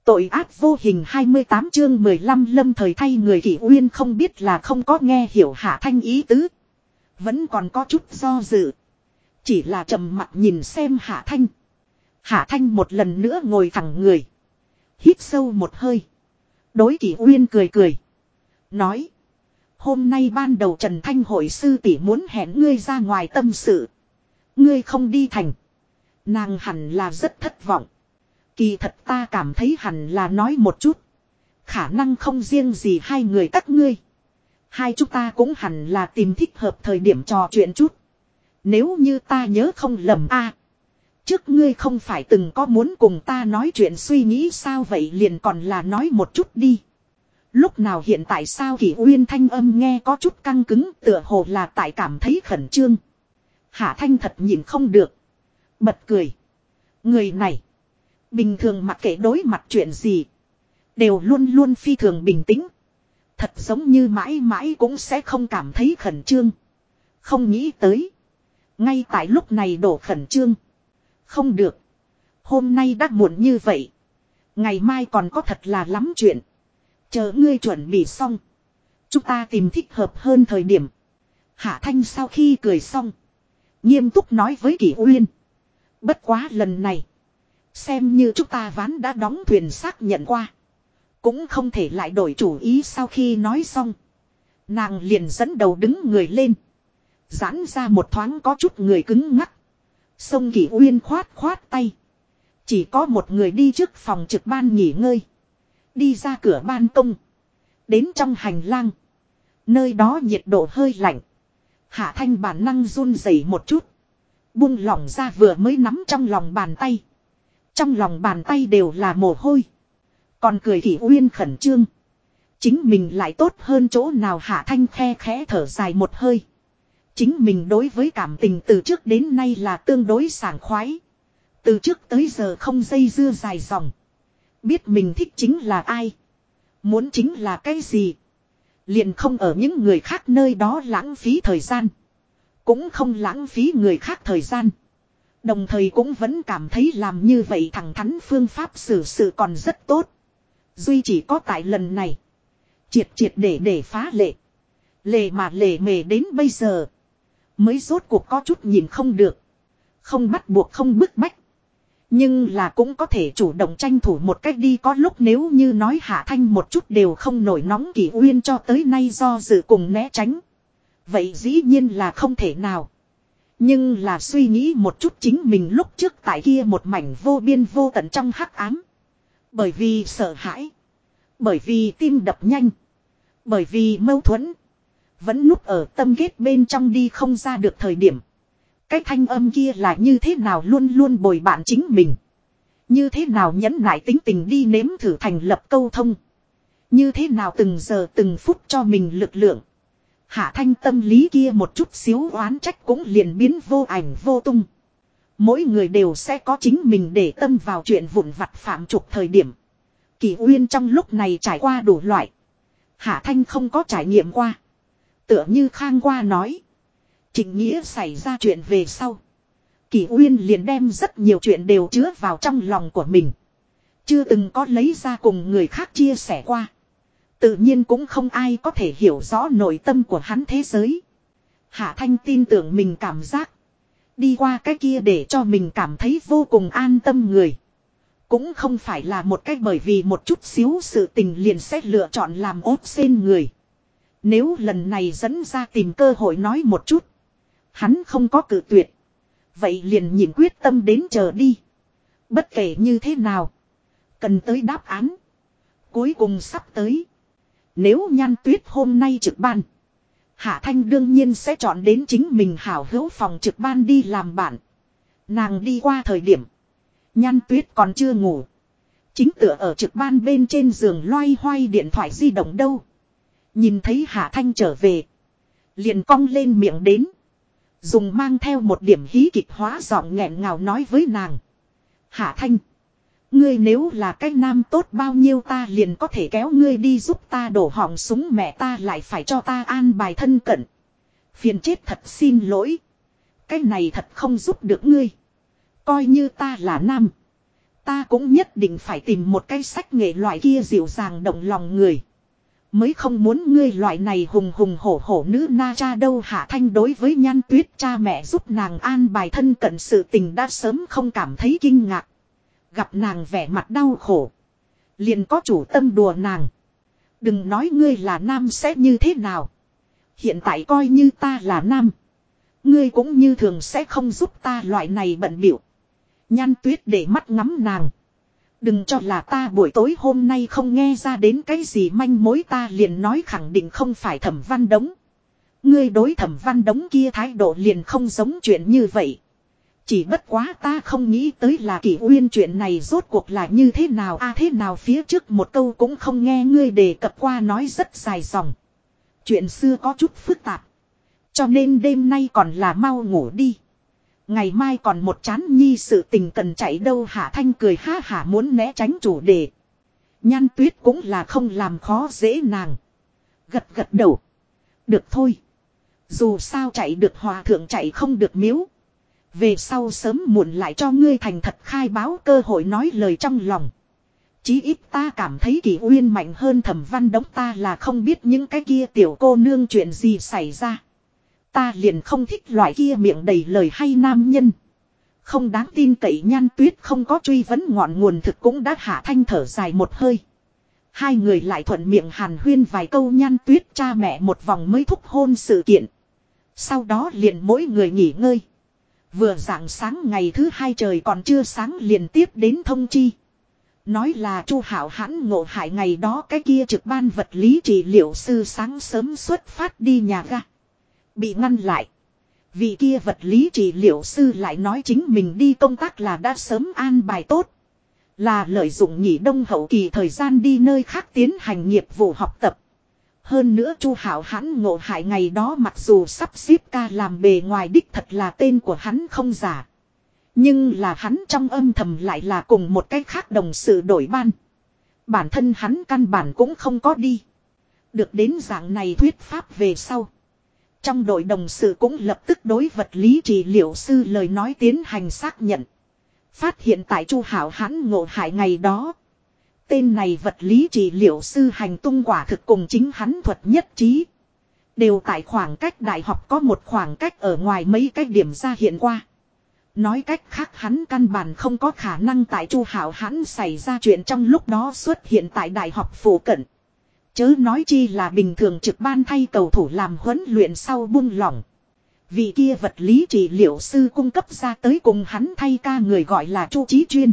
Tội ác vô hình 28 chương 15 lâm thời thay người. Kỷ Uyên không biết là không có nghe hiểu Hạ Thanh ý tứ. Vẫn còn có chút do dự. Chỉ là trầm mặt nhìn xem Hạ Thanh. Hạ Thanh một lần nữa ngồi thẳng người. Hít sâu một hơi. Đối Kỷ Uyên cười cười. Nói. Hôm nay ban đầu Trần Thanh hội sư tỷ muốn hẹn ngươi ra ngoài tâm sự. Ngươi không đi thành. Nàng hẳn là rất thất vọng. Kỳ thật ta cảm thấy hẳn là nói một chút. Khả năng không riêng gì hai người các ngươi. Hai chúng ta cũng hẳn là tìm thích hợp thời điểm trò chuyện chút. Nếu như ta nhớ không lầm trước ngươi không phải từng có muốn cùng ta nói chuyện suy nghĩ sao vậy liền còn là nói một chút đi. Lúc nào hiện tại sao Kỷ Uyên thanh âm nghe có chút căng cứng tựa hồ là tại cảm thấy khẩn trương. Hạ Thanh thật nhìn không được. Bật cười. Người này. Bình thường mặc kệ đối mặt chuyện gì. Đều luôn luôn phi thường bình tĩnh. Thật giống như mãi mãi cũng sẽ không cảm thấy khẩn trương. Không nghĩ tới. Ngay tại lúc này đổ khẩn trương. Không được. Hôm nay đã muộn như vậy. Ngày mai còn có thật là lắm chuyện. Chờ ngươi chuẩn bị xong. Chúng ta tìm thích hợp hơn thời điểm. Hạ Thanh sau khi cười xong. Nghiêm túc nói với Kỷ Uyên. Bất quá lần này. Xem như chúng ta ván đã đóng thuyền xác nhận qua. Cũng không thể lại đổi chủ ý sau khi nói xong. Nàng liền dẫn đầu đứng người lên. Giãn ra một thoáng có chút người cứng ngắc. Sông Kỷ Uyên khoát tay. Chỉ có một người đi trước phòng trực ban nghỉ ngơi. Đi ra cửa ban công. Đến trong hành lang. Nơi đó nhiệt độ hơi lạnh. Hạ Thanh bản năng run rẩy một chút. Buông lỏng ra vừa mới nắm trong lòng bàn tay. Trong lòng bàn tay đều là mồ hôi. Còn cười Kỷ Uyên khẩn trương. Chính mình lại tốt hơn chỗ nào Hạ Thanh khe khẽ thở dài một hơi. Chính mình đối với cảm tình từ trước đến nay là tương đối sảng khoái. Từ trước tới giờ không dây dưa dài dòng. Biết mình thích chính là ai. Muốn chính là cái gì. Liền không ở những người khác nơi đó lãng phí thời gian. Cũng không lãng phí người khác thời gian. Đồng thời cũng vẫn cảm thấy làm như vậy thẳng thắn phương pháp xử sự còn rất tốt. Duy chỉ có tại lần này. Triệt để phá lệ. Lề mà lề mề đến bây giờ. Mới rốt cuộc có chút nhìn không được. Không bắt buộc không bức bách. Nhưng là cũng có thể chủ động tranh thủ một cách đi có lúc nếu như nói Hạ Thanh một chút đều không nổi nóng Kỷ Uyên cho tới nay do dự cùng né tránh. Vậy dĩ nhiên là không thể nào. Nhưng là suy nghĩ một chút chính mình lúc trước tại kia một mảnh vô biên vô tận trong hắc ám. Bởi vì sợ hãi. Bởi vì tim đập nhanh. Bởi vì mâu thuẫn. Vẫn núp ở tâm kết bên trong đi không ra được thời điểm. Cái thanh âm kia là như thế nào luôn luôn bồi bạn chính mình. Như thế nào nhẫn nại tính tình đi nếm thử thành lập câu thông. Như thế nào từng giờ từng phút cho mình lực lượng. Hạ Thanh tâm lý kia một chút xíu oán trách cũng liền biến vô ảnh vô tung. Mỗi người đều sẽ có chính mình để tâm vào chuyện vụn vặt phạm trục thời điểm. Kỷ Uyên trong lúc này trải qua đủ loại. Hạ Thanh không có trải nghiệm qua. Tựa như Khang qua nói. Trịnh Nghĩa xảy ra chuyện về sau. Kỷ Uyên liền đem rất nhiều chuyện đều chứa vào trong lòng của mình. Chưa từng có lấy ra cùng người khác chia sẻ qua. Tự nhiên cũng không ai có thể hiểu rõ nội tâm của hắn thế giới. Hạ Thanh tin tưởng mình cảm giác. Đi qua cái kia để cho mình cảm thấy vô cùng an tâm người. Cũng không phải là một cách bởi vì một chút xíu sự tình liền sẽ lựa chọn làm ốp sen người. Nếu lần này dẫn ra tìm cơ hội nói một chút. Hắn không có cự tuyệt. Vậy liền nhìn quyết tâm đến chờ đi. Bất kể như thế nào. Cần tới đáp án. Cuối cùng sắp tới. Nếu Nhan Tuyết hôm nay trực ban. Hạ Thanh đương nhiên sẽ chọn đến chính mình hảo hữu phòng trực ban đi làm bạn. Nàng đi qua thời điểm. Nhan Tuyết còn chưa ngủ. Chính tựa ở trực ban bên trên giường loay hoay điện thoại di động đâu. Nhìn thấy Hạ Thanh trở về. Liền cong lên miệng đến. Dùng mang theo một điểm hí kịch hóa giọng nghẹn ngào nói với nàng. Hạ Thanh. Ngươi nếu là cái nam tốt bao nhiêu ta liền có thể kéo ngươi đi giúp ta đổ họng súng mẹ ta lại phải cho ta an bài thân cận. Phiền chết thật xin lỗi. Cái này thật không giúp được ngươi. Coi như ta là nam. Ta cũng nhất định phải tìm một cái sách nghệ loại kia dịu dàng động lòng người. Mới không muốn ngươi loại này hùng hùng hổ hổ nữ na cha đâu. Hạ Thanh đối với Nhan Tuyết cha mẹ giúp nàng an bài thân cận sự tình đã sớm không cảm thấy kinh ngạc. Gặp nàng vẻ mặt đau khổ. Liền có chủ tâm đùa nàng. Đừng nói ngươi là nam sẽ như thế nào. Hiện tại coi như ta là nam. Ngươi cũng như thường sẽ không giúp ta loại này bận bịu. Nhan Tuyết để mắt ngắm nàng. Đừng cho là ta buổi tối hôm nay không nghe ra đến cái gì manh mối, ta liền nói khẳng định không phải Thẩm Văn Đống. Ngươi đối Thẩm Văn Đống kia thái độ liền không giống chuyện như vậy. Chỉ bất quá ta không nghĩ tới là Kỷ Uyên chuyện này rốt cuộc là như thế nào thế nào phía trước một câu cũng không nghe ngươi đề cập qua, nói rất dài dòng. Chuyện xưa có chút phức tạp. Cho nên đêm nay còn là mau ngủ đi. Ngày mai còn một chán nhi sự tình cần chạy đâu. Hạ Thanh cười ha hả muốn né tránh chủ đề. Nhan Tuyết cũng là không làm khó dễ nàng. Gật gật đầu. Được thôi. Dù sao chạy được hòa thượng chạy không được miếu. Về sau sớm muộn lại cho ngươi thành thật khai báo cơ hội nói lời trong lòng. Chí ít ta cảm thấy Kỷ Uyên mạnh hơn Thẩm Văn Đống, ta là không biết những cái kia tiểu cô nương chuyện gì xảy ra. Ta liền không thích loại kia miệng đầy lời hay nam nhân. Không đáng tin cậy. Nhan Tuyết không có truy vấn ngọn nguồn thực cũng đã. Hạ Thanh thở dài một hơi. Hai người lại thuận miệng hàn huyên vài câu Nhan Tuyết cha mẹ một vòng mới thúc hôn sự kiện. Sau đó liền mỗi người nghỉ ngơi. Vừa rạng sáng ngày thứ hai trời còn chưa sáng liền tiếp đến thông chi. Nói là Chu Hạo Hãn ngộ hại ngày đó cái kia trực ban vật lý trị liệu sư sáng sớm xuất phát đi nhà ga. Bị ngăn lại. Vị kia vật lý trị liệu sư lại nói chính mình đi công tác là đã sớm an bài tốt. Là lợi dụng nghỉ đông hậu kỳ thời gian đi nơi khác tiến hành nghiệp vụ học tập. Hơn nữa Chu Hạo Hãn ngộ hại ngày đó mặc dù sắp xếp ca làm bề ngoài đích thật là tên của hắn không giả. Nhưng là hắn trong âm thầm lại là cùng một cái khác đồng sự đổi ban. Bản thân hắn căn bản cũng không có đi. Được đến dạng này thuyết pháp về sau. Trong đội đồng sự cũng lập tức đối vật lý trị liệu sư lời nói tiến hành xác nhận. Phát hiện tại Chu Hạo Hãn ngộ hại ngày đó. Tên này vật lý trị liệu sư hành tung quả thực cùng chính hắn thuật nhất trí. Đều tại khoảng cách đại học có một khoảng cách ở ngoài mấy cái điểm ra hiện qua. Nói cách khác hắn căn bản không có khả năng tại Chu Hạo Hãn xảy ra chuyện trong lúc đó xuất hiện tại đại học phụ cận. Chớ nói chi là bình thường trực ban thay cầu thủ làm huấn luyện sau buông lỏng. Vị kia vật lý trị liệu sư cung cấp ra tới cùng hắn thay ca người gọi là Chu Chí Chuyên.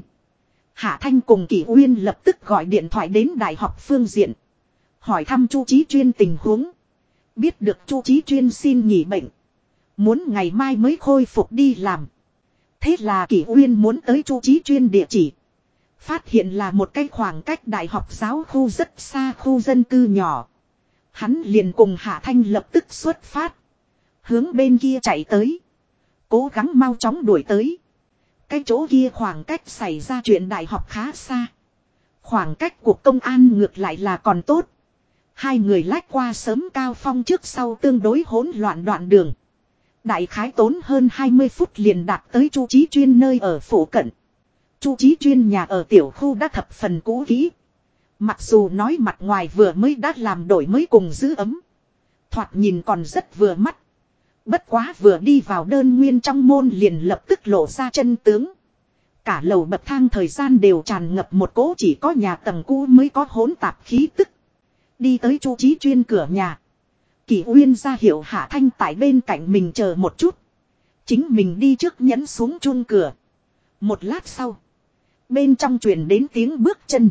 Hạ Thanh cùng Kỷ Uyên lập tức gọi điện thoại đến đại học phương diện. Hỏi thăm Chu Chí Chuyên tình huống. Biết được Chu Chí Chuyên xin nghỉ bệnh. Muốn ngày mai mới khôi phục đi làm. Thế là Kỷ Uyên muốn tới Chu Chí Chuyên địa chỉ. Phát hiện là một cái khoảng cách đại học giáo khu rất xa khu dân cư nhỏ. Hắn liền cùng Hạ Thanh lập tức xuất phát. Hướng bên kia chạy tới. Cố gắng mau chóng đuổi tới. Cái chỗ kia khoảng cách xảy ra chuyện đại học khá xa. Khoảng cách của công an ngược lại là còn tốt. Hai người lách qua sớm cao phong trước sau tương đối hỗn loạn đoạn đường. Đại khái tốn hơn 20 phút liền đạt tới Chu Chí Chuyên nơi ở phủ cận. Chu Chí Chuyên nhà ở tiểu khu đã thập phần cũ kỹ. Mặc dù nói mặt ngoài vừa mới đã làm đổi mới cùng giữ ấm. Thoạt nhìn còn rất vừa mắt. Bất quá vừa đi vào đơn nguyên trong môn liền lập tức lộ ra chân tướng. Cả lầu bậc thang thời gian đều tràn ngập một cỗ chỉ có nhà tầng cũ mới có hỗn tạp khí tức. Đi tới Chu Chí Chuyên cửa nhà. Kỷ Uyên ra hiệu Hạ Thanh tại bên cạnh mình chờ một chút. Chính mình đi trước nhấn xuống chuông cửa. Một lát sau. Bên trong truyền đến tiếng bước chân.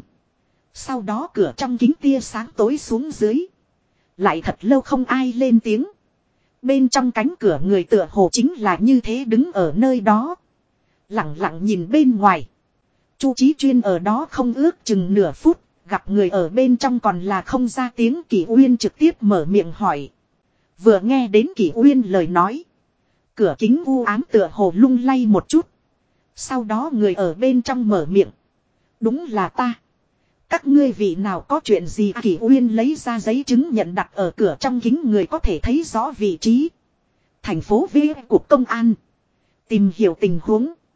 Sau đó cửa trong kính tia sáng tối xuống dưới. Lại thật lâu không ai lên tiếng. Bên trong cánh cửa người tựa hồ chính là như thế đứng ở nơi đó. Lặng lặng nhìn bên ngoài. Chu Chí Chuyên ở đó không ước chừng nửa phút. Gặp người ở bên trong còn là không ra tiếng. Kỷ Uyên trực tiếp mở miệng hỏi. Vừa nghe đến Kỷ Uyên lời nói. Cửa kính u ám tựa hồ lung lay một chút. Sau đó người ở bên trong mở miệng. Đúng là ta. Các ngươi vị nào có chuyện gì? Kỷ Uyên lấy ra giấy chứng nhận đặt ở cửa trong kính người có thể thấy rõ vị trí. Thành phố V cục công an. Tìm hiểu tình huống.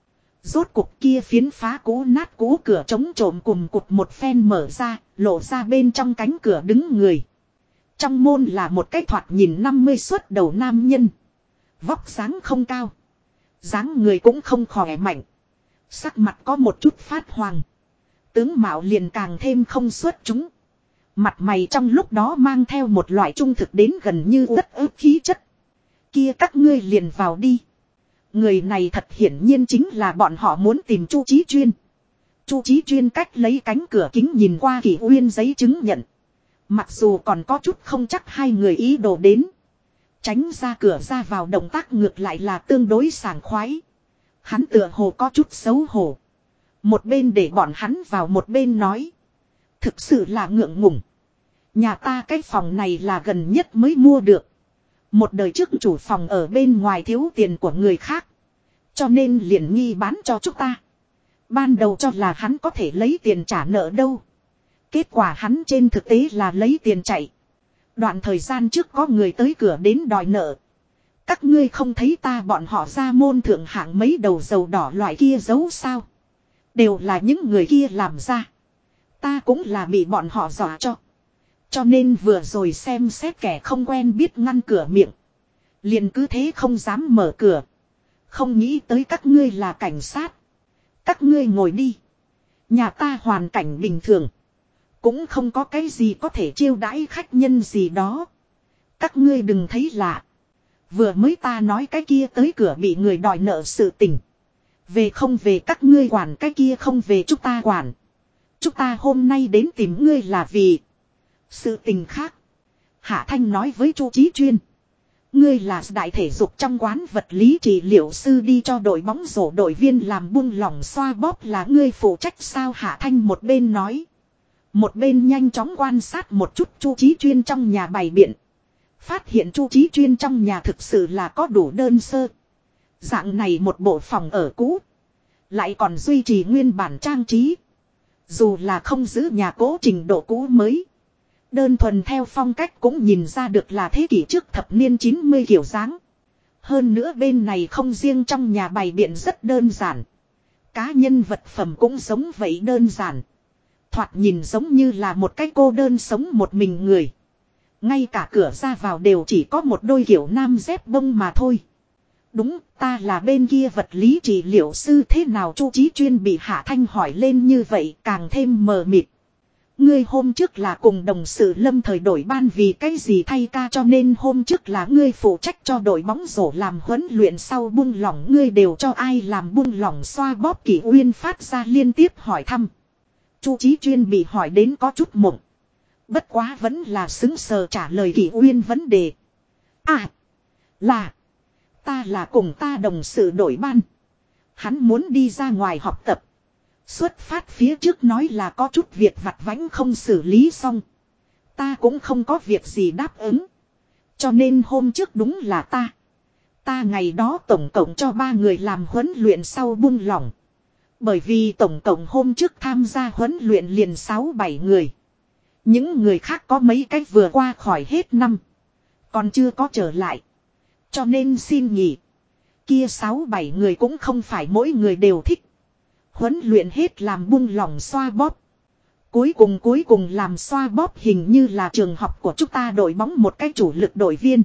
Rốt cuộc kia phiến phá cũ nát cũ cửa chống trộm cùng cụt một phen mở ra, lộ ra bên trong cánh cửa đứng người. Trong môn là một cái thoạt nhìn 50 xuất đầu nam nhân. Vóc dáng không cao. Dáng người cũng không khỏe mạnh. Sắc mặt có một chút phát hoàng. Tướng mạo liền càng thêm không xuất chúng. Mặt mày trong lúc đó mang theo một loại trung thực đến gần như uất ức khí chất. Kia các ngươi liền vào đi. Người này thật hiển nhiên chính là bọn họ muốn tìm Chu Chí Chuyên. Chu Chí Chuyên cách lấy cánh cửa kính nhìn qua Kỷ Uyên giấy chứng nhận. Mặc dù còn có chút không chắc hai người ý đồ đến. Tránh ra cửa ra vào động tác ngược lại là tương đối sảng khoái. Hắn tựa hồ có chút xấu hổ. Một bên để bọn hắn vào một bên nói. Thực sự là ngượng ngùng. Nhà ta cái phòng này là gần nhất mới mua được. Một đời trước chủ phòng ở bên ngoài thiếu tiền của người khác. Cho nên liền nghi bán cho chúng ta. Ban đầu cho là hắn có thể lấy tiền trả nợ đâu. Kết quả hắn trên thực tế là lấy tiền chạy. Đoạn thời gian trước có người tới cửa đến đòi nợ. Các ngươi không thấy ta bọn họ ra môn thượng hạng mấy đầu dầu đỏ loại kia giấu sao. Đều là những người kia làm ra. Ta cũng là bị bọn họ dọa cho. Cho nên vừa rồi xem xét kẻ không quen biết ngăn cửa miệng. Liền cứ thế không dám mở cửa. Không nghĩ tới các ngươi là cảnh sát. Các ngươi ngồi đi. Nhà ta hoàn cảnh bình thường. Cũng không có cái gì có thể chiêu đãi khách nhân gì đó. Các ngươi đừng thấy lạ. Vừa mới ta nói cái kia tới cửa bị người đòi nợ sự tình. Về không về các ngươi quản, cái kia không về chúng ta quản. Chúng ta hôm nay đến tìm ngươi là vì sự tình khác. Hạ Thanh nói với Chu Chí Chuyên. Ngươi là đại thể dục trong quán vật lý trị liệu sư, đi cho đội bóng rổ đội viên làm buông lỏng xoa bóp là ngươi phụ trách sao? Hạ Thanh một bên nói. Một bên nhanh chóng quan sát một chút Chu Chí Chuyên trong nhà bày biện. Phát hiện Chu Chí Chuyên trong nhà thực sự là có đủ đơn sơ. Dạng này một bộ phòng ở cũ. Lại còn duy trì nguyên bản trang trí. Dù là không giữ nhà cố trình độ cũ mới. Đơn thuần theo phong cách cũng nhìn ra được là thế kỷ trước thập niên 90 kiểu dáng. Hơn nữa bên này không riêng trong nhà bày biện rất đơn giản. Cá nhân vật phẩm cũng giống vậy đơn giản. Thoạt nhìn giống như là một cái cô đơn sống một mình người. Ngay cả cửa ra vào đều chỉ có một đôi kiểu nam dép bông mà thôi. Đúng, ta là bên kia vật lý trị liệu sư. Thế nào? Chu Chí Chuyên bị Hạ Thanh hỏi lên như vậy càng thêm mờ mịt. Ngươi hôm trước là cùng đồng sự Lâm Thời đổi ban vì cái gì thay ca, cho nên hôm trước là ngươi phụ trách cho đội bóng rổ làm huấn luyện sau buông lỏng, ngươi đều cho ai làm buông lỏng xoa bóp? Kỷ Uyên phát ra liên tiếp hỏi thăm. Chu Chí Chuyên bị hỏi đến có chút mộng. Bất quá vẫn là xứng sờ trả lời Kỷ Uyên vấn đề. À, là ta là cùng ta đồng sự đổi ban. Hắn muốn đi ra ngoài học tập. Xuất phát phía trước nói là có chút việc vặt vãnh không xử lý xong. Ta cũng không có việc gì đáp ứng. Cho nên hôm trước đúng là ta. Ta ngày đó tổng cộng cho 3 người làm huấn luyện sau buông lỏng. Bởi vì tổng cộng hôm trước tham gia huấn luyện liền 6-7 người. Những người khác có mấy cái vừa qua khỏi hết năm. Còn chưa có trở lại. Cho nên xin nghỉ. Kia 6-7 người cũng không phải mỗi người đều thích. Huấn luyện hết làm buông lỏng xoa bóp. Cuối cùng làm xoa bóp hình như là trường học của chúng ta đội bóng một cái chủ lực đội viên.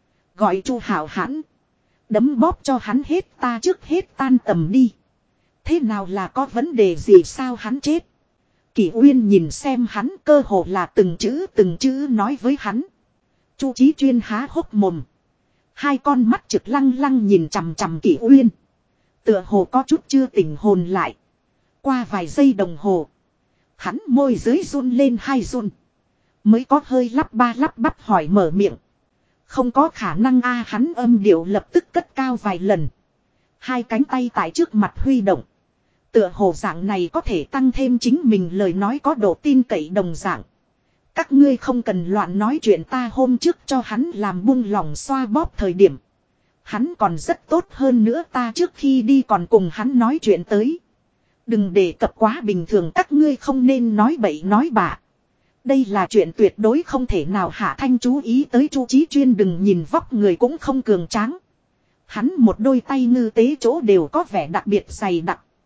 Gọi Chu Hảo Hãn. Đấm bóp cho hắn hết, ta trước hết tan tầm đi. Thế nào, là có vấn đề gì sao hắn chết? Kỷ Uyên nhìn xem hắn, cơ hồ là từng chữ nói với hắn. Chu Chí Chuyên há hốc mồm. Hai con mắt trực lăng lăng nhìn chằm chằm Kỷ Uyên. Tựa hồ có chút chưa tỉnh hồn lại. Qua vài giây đồng hồ. Hắn môi dưới run lên 2 run. Mới có hơi lắp ba lắp bắp hỏi mở miệng. Không có khả năng a. Hắn âm điệu lập tức cất cao vài lần. Hai cánh tay tại trước mặt huy động. Tựa hồ dạng này có thể tăng thêm chính mình lời nói có độ tin cậy đồng dạng. Các ngươi không cần loạn nói chuyện, ta hôm trước cho hắn làm buông lỏng xoa bóp thời điểm. Hắn còn rất tốt, hơn nữa ta trước khi đi còn cùng hắn nói chuyện tới. Đừng đề cập quá bình thường, các ngươi không nên nói bậy nói bạ. Đây là chuyện tuyệt đối không thể nào. Hạ Thanh chú ý tới Chu Chí Chuyên đừng nhìn vóc người cũng không cường tráng. Hắn một đôi tay ngư tế chỗ đều có vẻ đặc biệt dày đặc.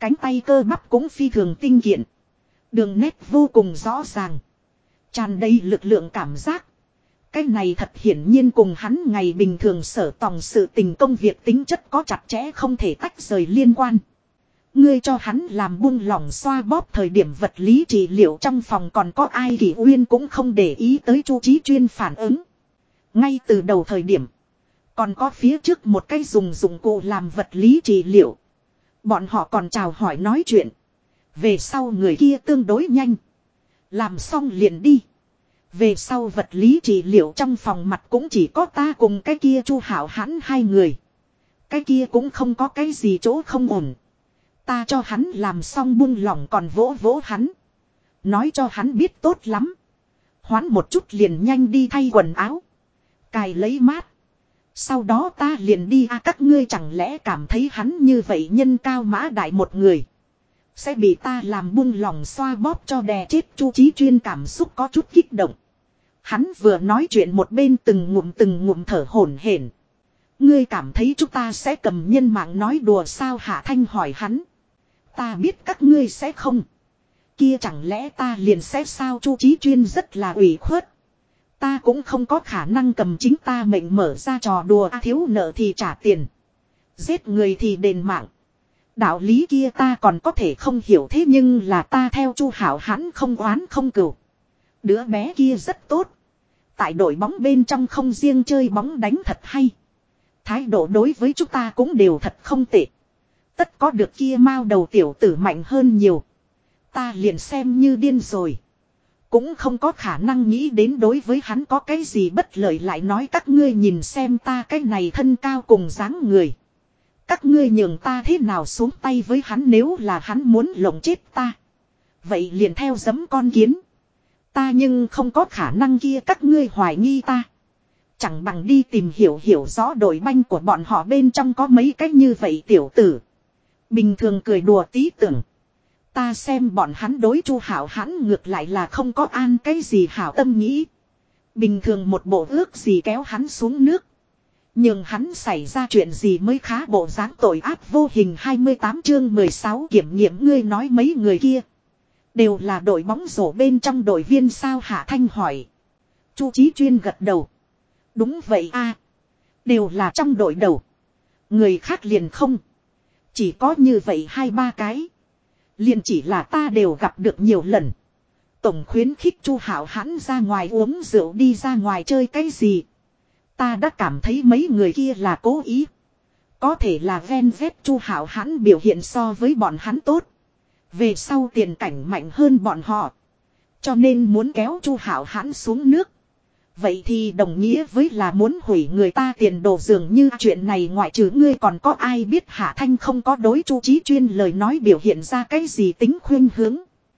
Cánh tay cơ bắp cũng phi thường tinh kiện. Đường nét vô cùng rõ ràng. Tràn đầy lực lượng cảm giác. Cái này thật hiển nhiên cùng hắn ngày bình thường sở tòng sự tình công việc tính chất có chặt chẽ không thể tách rời liên quan. Ngươi cho hắn làm buông lỏng xoa bóp thời điểm vật lý trị liệu trong phòng còn có ai Kỷ Uyên cũng không để ý tới Chu Chí Chuyên phản ứng. Ngay từ đầu thời điểm. Còn có phía trước một cái dụng cụ làm vật lý trị liệu. Bọn họ còn chào hỏi nói chuyện. Về sau người kia tương đối nhanh. Làm xong liền đi. Về sau vật lý trị liệu trong phòng mặt cũng chỉ có ta cùng cái kia Chu Hảo Hãn hai người. Cái kia cũng không có cái gì chỗ không ổn. Ta cho hắn làm xong buông lỏng còn vỗ vỗ hắn. Nói cho hắn biết tốt lắm. Hoán một chút liền nhanh đi thay quần áo. Cài lấy mát. Sau đó ta liền đi các ngươi chẳng lẽ cảm thấy hắn như vậy nhân cao mã đại một người. Sẽ bị ta làm buông lỏng xoa bóp cho đè chết. Chu Chí Chuyên cảm xúc có chút kích động. Hắn vừa nói chuyện một bên từng ngụm thở hổn hển. Ngươi cảm thấy chúng ta sẽ cầm nhân mạng nói đùa sao Hạ Thanh hỏi hắn. Ta biết các ngươi sẽ không. Kia chẳng lẽ ta liền sẽ sao Chu Chí Chuyên rất là ủy khuất. Ta cũng không có khả năng cầm chính ta mệnh mở ra trò đùa thiếu nợ thì trả tiền. Giết người thì đền mạng. Đạo lý kia ta còn có thể không hiểu thế nhưng là ta theo Chu Hảo Hãn không oán không cừu. Đứa bé kia rất tốt. Tại đội bóng bên trong không riêng chơi bóng đánh thật hay. Thái độ đối với chúng ta cũng đều thật không tệ. Tất có được kia mao đầu tiểu tử mạnh hơn nhiều. Ta liền xem như điên rồi. Cũng không có khả năng nghĩ đến đối với hắn có cái gì bất lợi lại nói các ngươi nhìn xem ta cái này thân cao cùng dáng người. Các ngươi nhường ta thế nào xuống tay với hắn nếu là hắn muốn lộng chết ta. Vậy liền theo giấm con kiến. Ta nhưng không có khả năng kia các ngươi hoài nghi ta. Chẳng bằng đi tìm hiểu rõ đội banh của bọn họ bên trong có mấy cái như vậy tiểu tử. Bình thường cười đùa tí tưởng. Ta xem bọn hắn đối Chu Hảo Hãn ngược lại là không có an cái gì hảo tâm nghĩ. Bình thường một bộ ước gì kéo hắn xuống nước. Nhưng hắn xảy ra chuyện gì mới khá bộ dáng tội ác vô hình 28 chương 16 kiểm nghiệm ngươi nói mấy người kia. Đều là đội bóng rổ bên trong đội viên sao Hạ Thanh hỏi. Chu Chí Chuyên gật đầu. Đúng vậy a, đều là trong đội đầu. Người khác liền không. Chỉ có như vậy 2-3 cái. Liền chỉ là ta đều gặp được nhiều lần. Tổng khuyến khích Chu Hảo Hãn ra ngoài uống rượu đi ra ngoài chơi cái gì. Ta đã cảm thấy mấy người kia là cố ý. Có thể là ven vét Chu Hảo Hãn biểu hiện so với bọn hắn tốt. Về sau tiền cảnh mạnh hơn bọn họ. Cho nên muốn kéo Chu Hảo Hãn xuống nước. Vậy thì đồng nghĩa với là muốn hủy người ta tiền đồ dường như chuyện này ngoại trừ ngươi còn có ai biết Hạ Thanh không có đối Chu Chí Chuyên lời nói biểu hiện ra cái gì tính khuyên hướng.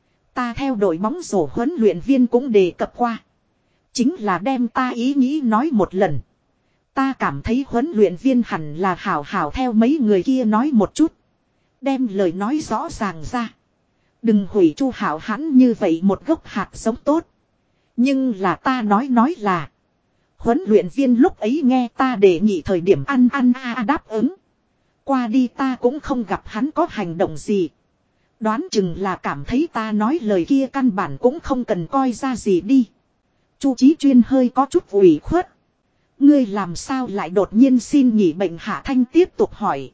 Ta theo đội bóng rổ huấn luyện viên cũng đề cập qua. Chính là đem ta ý nghĩ nói một lần. Ta cảm thấy huấn luyện viên hẳn là hảo theo mấy người kia nói một chút. Đem lời nói rõ ràng ra. Đừng hủy Chu Hảo Hãn như vậy một gốc hạt giống tốt. Nhưng là ta nói là. Huấn luyện viên lúc ấy nghe ta đề nghị thời điểm ăn đáp ứng. Qua đi ta cũng không gặp hắn có hành động gì. Đoán chừng là cảm thấy ta nói lời kia căn bản cũng không cần coi ra gì đi. Chu Chí Chuyên hơi có chút ủy khuất. Ngươi làm sao lại đột nhiên xin nghỉ bệnh Hạ Thanh tiếp tục hỏi.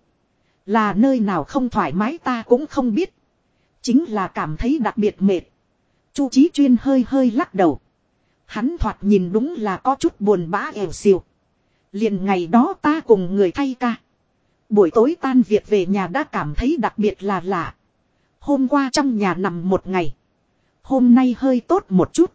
Là nơi nào không thoải mái ta cũng không biết. Chính là cảm thấy đặc biệt mệt. Chu Chí Chuyên hơi lắc đầu. Hắn thoạt nhìn đúng là có chút buồn bã ẻo xìu. Liền ngày đó ta cùng người thay ca. Buổi tối tan việc về nhà đã cảm thấy đặc biệt là lạ. Hôm qua trong nhà nằm một ngày. Hôm nay hơi tốt một chút.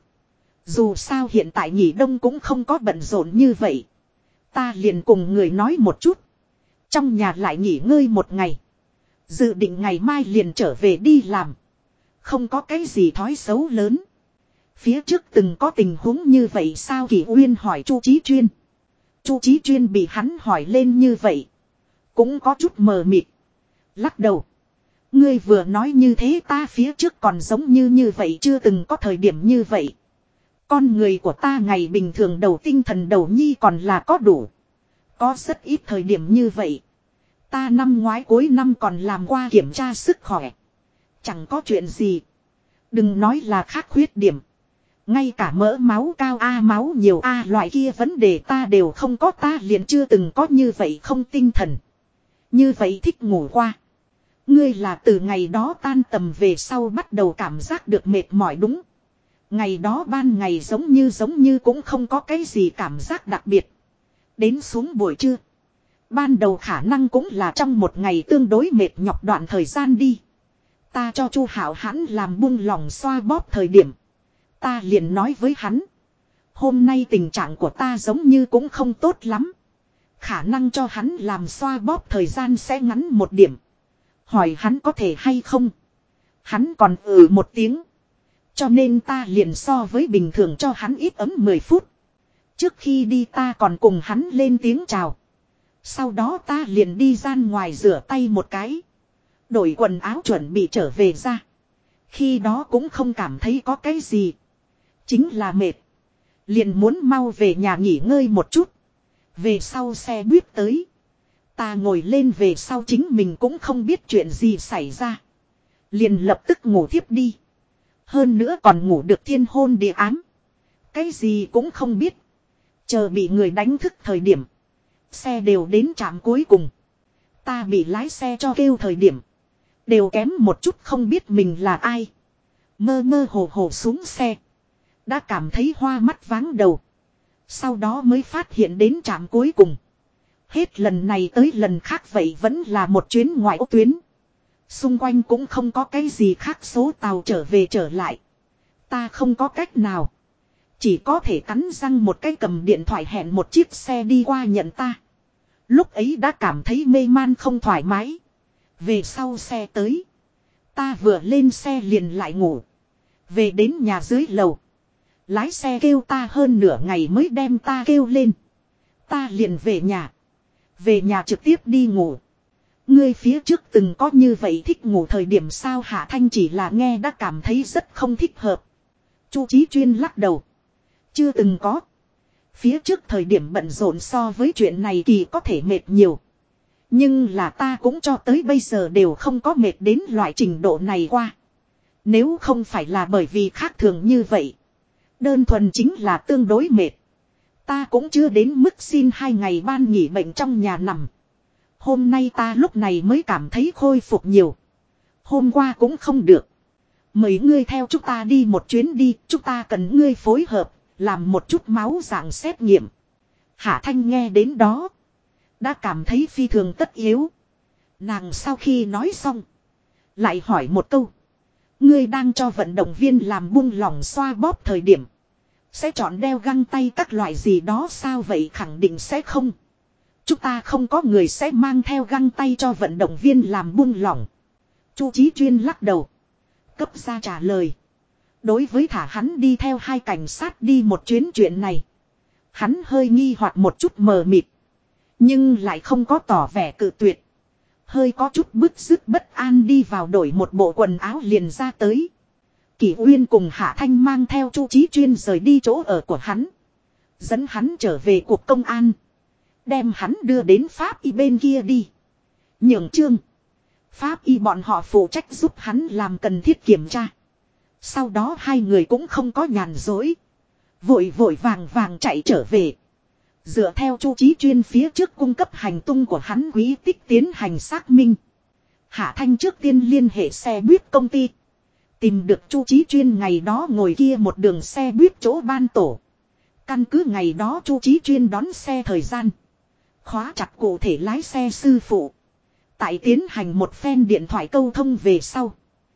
Dù sao hiện tại nghỉ đông cũng không có bận rộn như vậy. Ta liền cùng người nói một chút. Trong nhà lại nghỉ ngơi một ngày. Dự định ngày mai liền trở về đi làm. Không có cái gì thói xấu lớn. Phía trước từng có tình huống như vậy sao Kỷ Uyên hỏi Chu Chí Chuyên. Chu Chí Chuyên bị hắn hỏi lên như vậy. Cũng có chút mờ mịt. Lắc đầu. Ngươi vừa nói như thế ta phía trước còn giống như vậy chưa từng có thời điểm như vậy. Con người của ta ngày bình thường đầu tinh thần đầu nhi còn là có đủ. Có rất ít thời điểm như vậy. Ta năm ngoái cuối năm còn làm qua kiểm tra sức khỏe. Chẳng có chuyện gì. Đừng nói là khác khuyết điểm. Ngay cả mỡ máu cao máu nhiều loại kia vấn đề ta đều không có, ta liền chưa từng có như vậy không tinh thần. Như vậy thích ngủ qua. Ngươi là từ ngày đó tan tầm về sau bắt đầu cảm giác được mệt mỏi đúng. Ngày đó ban ngày giống như cũng không có cái gì cảm giác đặc biệt. Đến xuống buổi trưa. Ban đầu khả năng cũng là trong một ngày tương đối mệt nhọc đoạn thời gian đi. Ta cho Chu Hạo hắn làm buông lòng xoa bóp thời điểm. Ta liền nói với hắn. Hôm nay tình trạng của ta giống như cũng không tốt lắm. Khả năng cho hắn làm xoa bóp thời gian sẽ ngắn một điểm. Hỏi hắn có thể hay không. Hắn còn một tiếng. Cho nên ta liền so với bình thường cho hắn ít ấm 10 phút. Trước khi đi ta còn cùng hắn lên tiếng chào. Sau đó ta liền đi ra ngoài rửa tay một cái. Đổi quần áo chuẩn bị trở về ra. Khi đó cũng không cảm thấy có cái gì. Chính là mệt. Liền muốn mau về nhà nghỉ ngơi một chút. Về sau xe buýt tới. Ta ngồi lên về sau chính mình cũng không biết chuyện gì xảy ra. Liền lập tức ngủ thiếp đi. Hơn nữa còn ngủ được thiên hôn địa ám. Cái gì cũng không biết. Chờ bị người đánh thức thời điểm. Xe đều đến trạm cuối cùng. Ta bị lái xe cho kêu thời điểm. Đều kém một chút không biết mình là ai. Mơ mơ hồ hồ xuống xe. Đã cảm thấy hoa mắt váng đầu. Sau đó mới phát hiện đến trạm cuối cùng. Hết lần này tới lần khác vậy vẫn là một chuyến ngoại ô tuyến. Xung quanh cũng không có cái gì khác số tàu trở về trở lại. Ta không có cách nào. Chỉ có thể cắn răng một cái cầm điện thoại hẹn một chiếc xe đi qua nhận ta. Lúc ấy đã cảm thấy mê man không thoải mái. Về sau xe tới. Ta vừa lên xe liền lại ngủ. Về đến nhà dưới lầu. Lái xe kêu ta hơn nửa ngày mới đem ta kêu lên. Ta liền về nhà. Về nhà trực tiếp đi ngủ. Ngươi phía trước từng có như vậy thích ngủ thời điểm sao? Hạ Thanh chỉ là nghe đã cảm thấy rất không thích hợp. Chu Chí Chuyên lắc đầu. Chưa từng có. Phía trước thời điểm bận rộn so với chuyện này kỳ có thể mệt nhiều. Nhưng là ta cũng cho tới bây giờ đều không có mệt đến loại trình độ này qua. Nếu không phải là bởi vì khác thường như vậy. Đơn thuần chính là tương đối mệt. Ta cũng chưa đến mức xin 2 ngày ban nghỉ bệnh trong nhà nằm. Hôm nay ta lúc này mới cảm thấy khôi phục nhiều. Hôm qua cũng không được. Mời ngươi theo chúng ta đi một chuyến đi. Chúng ta cần ngươi phối hợp. Làm một chút máu dạng xét nghiệm. Hạ Thanh nghe đến đó. Đã cảm thấy phi thường tất yếu. Nàng sau khi nói xong. Lại hỏi một câu. Ngươi đang cho vận động viên làm buông lỏng xoa bóp thời điểm. Sẽ chọn đeo găng tay các loại gì đó sao? Vậy khẳng định sẽ không. Chúng ta không có người sẽ mang theo găng tay cho vận động viên làm buông lỏng. Chu Chí Chuyên lắc đầu. Cấp ra trả lời. Đối với thả hắn đi theo 2 cảnh sát đi một chuyến chuyện này. Hắn hơi nghi hoặc một chút mờ mịt. Nhưng lại không có tỏ vẻ cự tuyệt. Hơi có chút bứt rứt bất an đi vào đổi một bộ quần áo liền ra tới. Kỷ Uyên cùng Hạ Thanh mang theo Chu Chí Chuyên rời đi chỗ ở của hắn. Dẫn hắn trở về cục công an. Đem hắn đưa đến Pháp y bên kia đi. Nhường Trương. Pháp y bọn họ phụ trách giúp hắn làm cần thiết kiểm tra. Sau đó 2 người cũng không có nhàn dối. Vội vội vàng vàng chạy trở về. Dựa theo Chu Chí Chuyên phía trước cung cấp hành tung của hắn quý tích tiến hành xác minh. Hạ Thanh trước tiên liên hệ xe buýt công ty. Tìm được Chu Chí Chuyên ngày đó ngồi kia một đường xe buýt chỗ ban tổ. Căn cứ ngày đó Chu Chí Chuyên đón xe thời gian. Khóa chặt cụ thể lái xe sư phụ. Tại tiến hành một phen điện thoại câu thông về sau.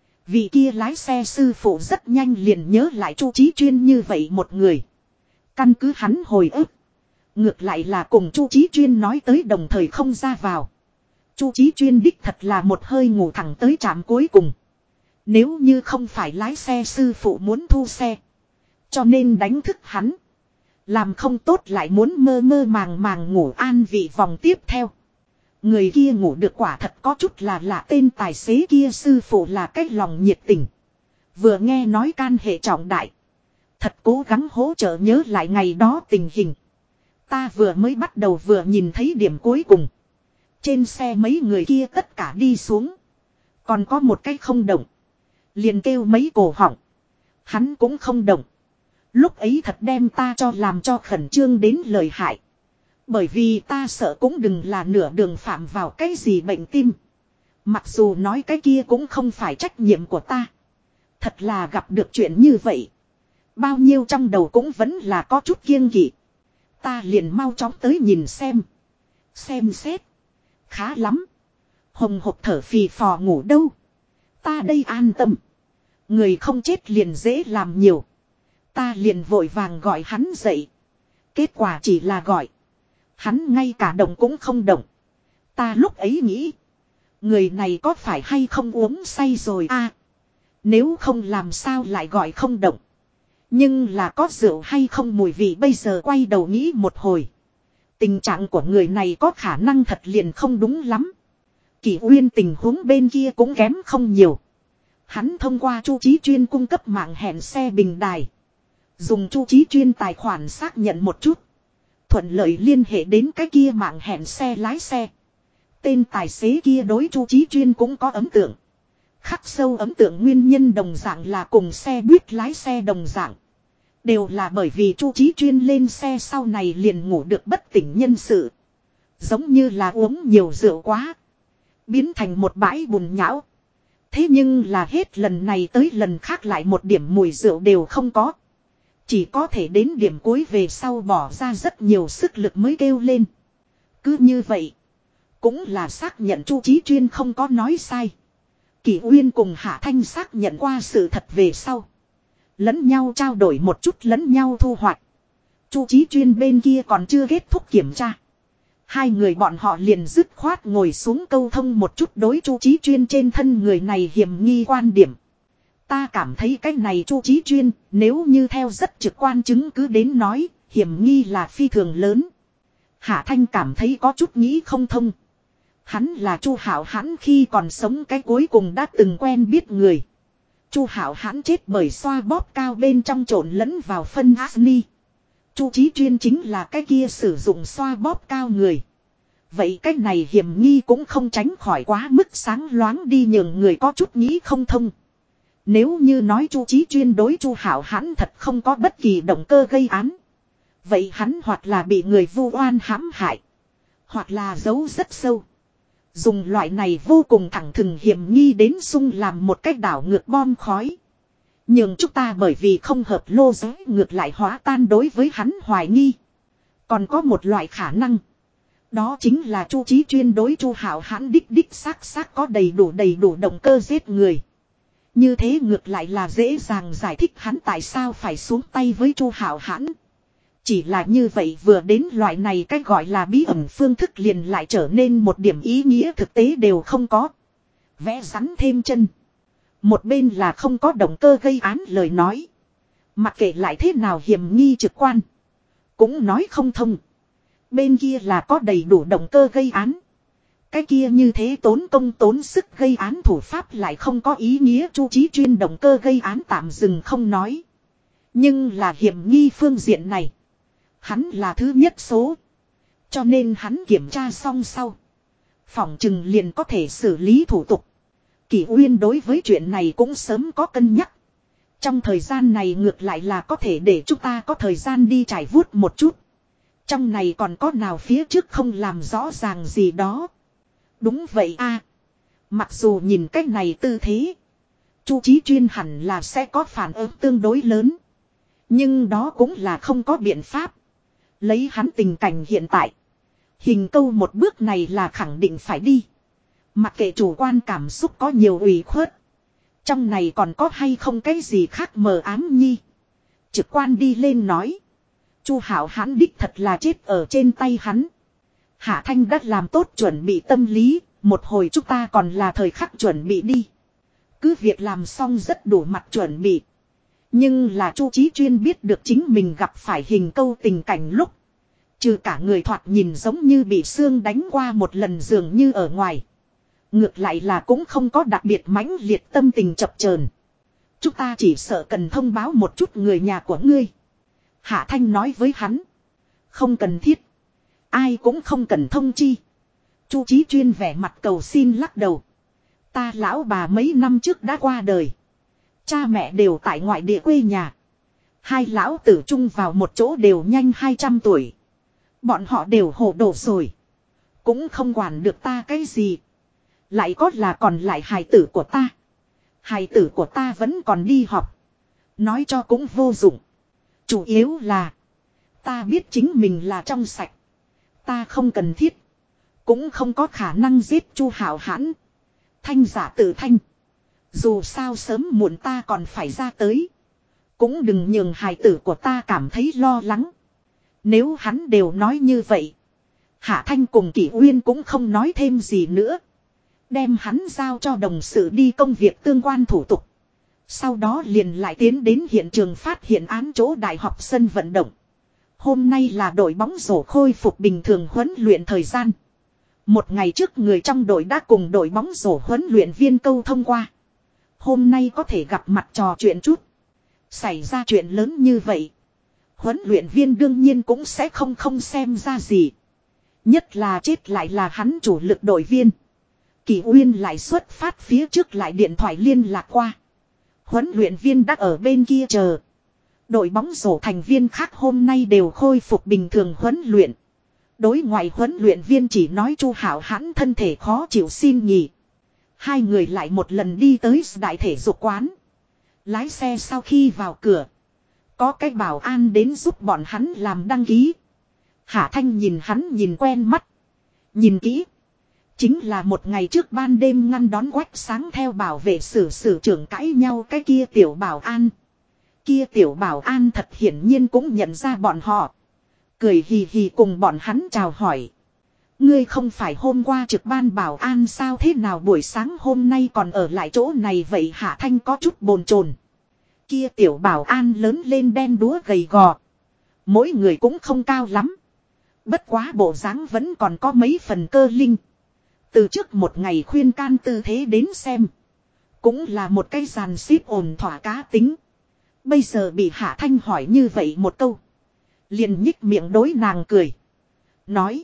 Vị kia lái xe sư phụ rất nhanh liền nhớ lại Chu Chí Chuyên như vậy một người. Căn cứ hắn hồi ức. Ngược lại là cùng Chu Chí Chuyên nói tới đồng thời không ra vào. Chu Chí Chuyên đích thật là một hơi ngủ thẳng tới trạm cuối cùng. Nếu như không phải lái xe sư phụ muốn thu xe. Cho nên đánh thức hắn. Làm không tốt lại muốn mơ mơ màng màng ngủ an vị vòng tiếp theo. Người kia ngủ được quả thật có chút là lạ, tên tài xế kia sư phụ là cái lòng nhiệt tình. Vừa nghe nói can hệ trọng đại. Thật cố gắng hỗ trợ nhớ lại ngày đó tình hình. Ta vừa mới bắt đầu vừa nhìn thấy điểm cuối cùng. Trên xe mấy người kia tất cả đi xuống. Còn có một cái không động. Liền kêu mấy cổ họng. Hắn cũng không động. Lúc ấy thật đem ta cho làm cho khẩn trương đến lời hại. Bởi vì ta sợ cũng đừng là nửa đường phạm vào cái gì bệnh tim. Mặc dù nói cái kia cũng không phải trách nhiệm của ta. Thật là gặp được chuyện như vậy. Bao nhiêu trong đầu cũng vẫn là có chút kiêng kỵ. Ta liền mau chóng tới nhìn xem. Xem xét. Khá lắm. Hồng hộc thở phì phò ngủ đâu. Ta đây an tâm. Người không chết liền dễ làm nhiều. Ta liền vội vàng gọi hắn dậy. Kết quả chỉ là gọi. Hắn ngay cả động cũng không động. Ta lúc ấy nghĩ. Người này có phải hay không uống say rồi à? Nếu không làm sao lại gọi không động. Nhưng là có rượu hay không mùi vị bây giờ quay đầu nghĩ một hồi. Tình trạng của người này có khả năng thật liền không đúng lắm. Kỷ Uyên tình huống bên kia cũng kém không nhiều. Hắn thông qua Chu Chí Chuyên cung cấp mạng hẹn xe bình đài. Dùng Chu Chí Chuyên tài khoản xác nhận một chút. Thuận lợi liên hệ đến cái kia mạng hẹn xe lái xe. Tên tài xế kia đối Chu Chí Chuyên cũng có ấn tượng. Khắc sâu ấn tượng nguyên nhân đồng dạng là cùng xe buýt lái xe đồng dạng. Đều là bởi vì Chu Chí Chuyên lên xe sau này liền ngủ được bất tỉnh nhân sự. Giống như là uống nhiều rượu quá. Biến thành một bãi bùn nhão. Thế nhưng là hết lần này tới lần khác lại một điểm mùi rượu đều không có. Chỉ có thể đến điểm cuối về sau bỏ ra rất nhiều sức lực mới kêu lên. Cứ như vậy. Cũng là xác nhận Chu Chí Chuyên không có nói sai. Kỷ Uyên cùng Hạ Thanh xác nhận qua sự thật về sau. Lẫn nhau trao đổi một chút lẫn nhau thu hoạch. Chu Chí Chuyên bên kia còn chưa kết thúc kiểm tra. Hai người bọn họ liền dứt khoát ngồi xuống câu thông một chút đối Chu Chí Chuyên trên thân người này hiểm nghi quan điểm. Ta cảm thấy cái này Chu Chí Chuyên nếu như theo rất trực quan chứng cứ đến nói hiểm nghi là phi thường lớn. Hạ Thanh cảm thấy có chút nghĩ không thông. Hắn là Chu Hạo Hãn khi còn sống cái cuối cùng đã từng quen biết người. Chu Hạo Hãn chết bởi xoa bóp cao bên trong trộn lẫn vào phân Asni. Chu Chí Chuyên chính là cái kia sử dụng xoa bóp cao người. Vậy cái này hiểm nghi cũng không tránh khỏi quá mức sáng loáng đi nhường người có chút nghĩ không thông. Nếu như nói Chu Chí Chuyên đối Chu Hạo Hãn thật không có bất kỳ động cơ gây án. Vậy hắn hoặc là bị người vu oan hãm hại. Hoặc là giấu rất sâu. Dùng loại này vô cùng thẳng thừng hiểm nghi đến sung làm một cách đảo ngược bom khói. Nhưng chúng ta bởi vì không hợp lô giới ngược lại hóa tan đối với hắn hoài nghi. Còn có một loại khả năng. Đó chính là Chu Chí Chuyên đối Chu Hạo Hãn đích xác có đầy đủ động cơ giết người. Như thế ngược lại là dễ dàng giải thích hắn tại sao phải xuống tay với Chu Hạo Hãn. Chỉ là như vậy vừa đến loại này cách gọi là bí ẩn phương thức liền lại trở nên một điểm ý nghĩa thực tế đều không có. Vẽ rắn thêm chân. Một bên là không có động cơ gây án lời nói. Mặc kệ lại thế nào hiểm nghi trực quan. Cũng nói không thông. Bên kia là có đầy đủ động cơ gây án. Cái kia như thế tốn công tốn sức gây án thủ pháp lại không có ý nghĩa Chu Chí Chuyên động cơ gây án tạm dừng không nói. Nhưng là hiểm nghi phương diện này. Hắn là thứ nhất số. Cho nên hắn kiểm tra xong sau. Phỏng chừng liền có thể xử lý thủ tục. Kỷ Uyên đối với chuyện này cũng sớm có cân nhắc. Trong thời gian này ngược lại là có thể để chúng ta có thời gian đi trải vuốt một chút. Trong này còn có nào phía trước không làm rõ ràng gì đó. Đúng vậy a. Mặc dù nhìn cách này tư thế. Chu Chí Chuyên hẳn là sẽ có phản ứng tương đối lớn. Nhưng đó cũng là không có biện pháp. Lấy hắn tình cảnh hiện tại. Hình câu một bước này là khẳng định phải đi. Mặc kệ chủ quan cảm xúc có nhiều ủy khuất. Trong này còn có hay không cái gì khác mờ ám nhi. Trực quan đi lên nói. Chu Hạo Hãn đích thật là chết ở trên tay hắn. Hạ Thanh đã làm tốt chuẩn bị tâm lý. Một hồi chúng ta còn là thời khắc chuẩn bị đi. Cứ việc làm xong rất đủ mặt chuẩn bị. Nhưng là Chu Chí Chuyên biết được chính mình gặp phải hình câu tình cảnh lúc. Trừ cả người thoạt nhìn giống như bị xương đánh qua một lần dường như ở ngoài. Ngược lại là cũng không có đặc biệt mãnh liệt tâm tình chập chờn. Chúng ta chỉ sợ cần thông báo một chút người nhà của ngươi. Hạ Thanh nói với hắn. Không cần thiết. Ai cũng không cần thông chi. Chu Chí Chuyên vẻ mặt cầu xin lắc đầu. Ta lão bà mấy năm trước đã qua đời. Cha mẹ đều tại ngoại địa quê nhà. Hai lão tử chung vào một chỗ đều nhanh 200 tuổi. Bọn họ đều hồ đồ rồi. Cũng không quản được ta cái gì. Lại có là còn lại hài tử của ta. Hài tử của ta vẫn còn đi học. Nói cho cũng vô dụng. Chủ yếu là ta biết chính mình là trong sạch. Ta không cần thiết. Cũng không có khả năng giết Chu Hạo Hãn. Thanh giả tự thanh. Dù sao sớm muộn ta còn phải ra tới. Cũng đừng nhường hài tử của ta cảm thấy lo lắng. Nếu hắn đều nói như vậy. Hạ Thanh cùng Kỷ Uyên cũng không nói thêm gì nữa. Đem hắn giao cho đồng sự đi công việc tương quan thủ tục. Sau đó liền lại tiến đến hiện trường phát hiện án chỗ đại học sân vận động. Hôm nay là đội bóng rổ khôi phục bình thường huấn luyện thời gian. Một ngày trước người trong đội đã cùng đội bóng rổ huấn luyện viên câu thông qua. Hôm nay có thể gặp mặt trò chuyện chút. Xảy ra chuyện lớn như vậy. Huấn luyện viên đương nhiên cũng sẽ không xem ra gì. Nhất là chết lại là hắn chủ lực đội viên. Kỷ Uyên lại xuất phát phía trước lại điện thoại liên lạc qua. Huấn luyện viên đã ở bên kia chờ. Đội bóng rổ thành viên khác hôm nay đều khôi phục bình thường huấn luyện. Đối ngoại huấn luyện viên chỉ nói Chu Hạo Hãn thân thể khó chịu xin nghỉ. Hai người lại một lần đi tới đại thể dục quán. Lái xe sau khi vào cửa. Có cái bảo an đến giúp bọn hắn làm đăng ký. Hạ Thanh nhìn hắn nhìn quen mắt. Nhìn kỹ. Chính là một ngày trước ban đêm ngăn đón Quách Sáng theo bảo vệ sử trưởng cãi nhau cái kia tiểu bảo an. Kia tiểu bảo an thật hiển nhiên cũng nhận ra bọn họ. Cười hì hì cùng bọn hắn chào hỏi. Ngươi không phải hôm qua trực ban bảo an sao thế nào buổi sáng hôm nay còn ở lại chỗ này vậy Hạ Thanh có chút bồn chồn. Kia tiểu bảo an lớn lên đen đúa gầy gò. Mỗi người cũng không cao lắm. Bất quá bộ dáng vẫn còn có mấy phần cơ linh. Từ trước một ngày khuyên can tư thế đến xem. Cũng là một cái dàn xếp ổn thỏa cá tính. Bây giờ bị Hạ Thanh hỏi như vậy một câu. Liền nhích miệng đối nàng cười. Nói.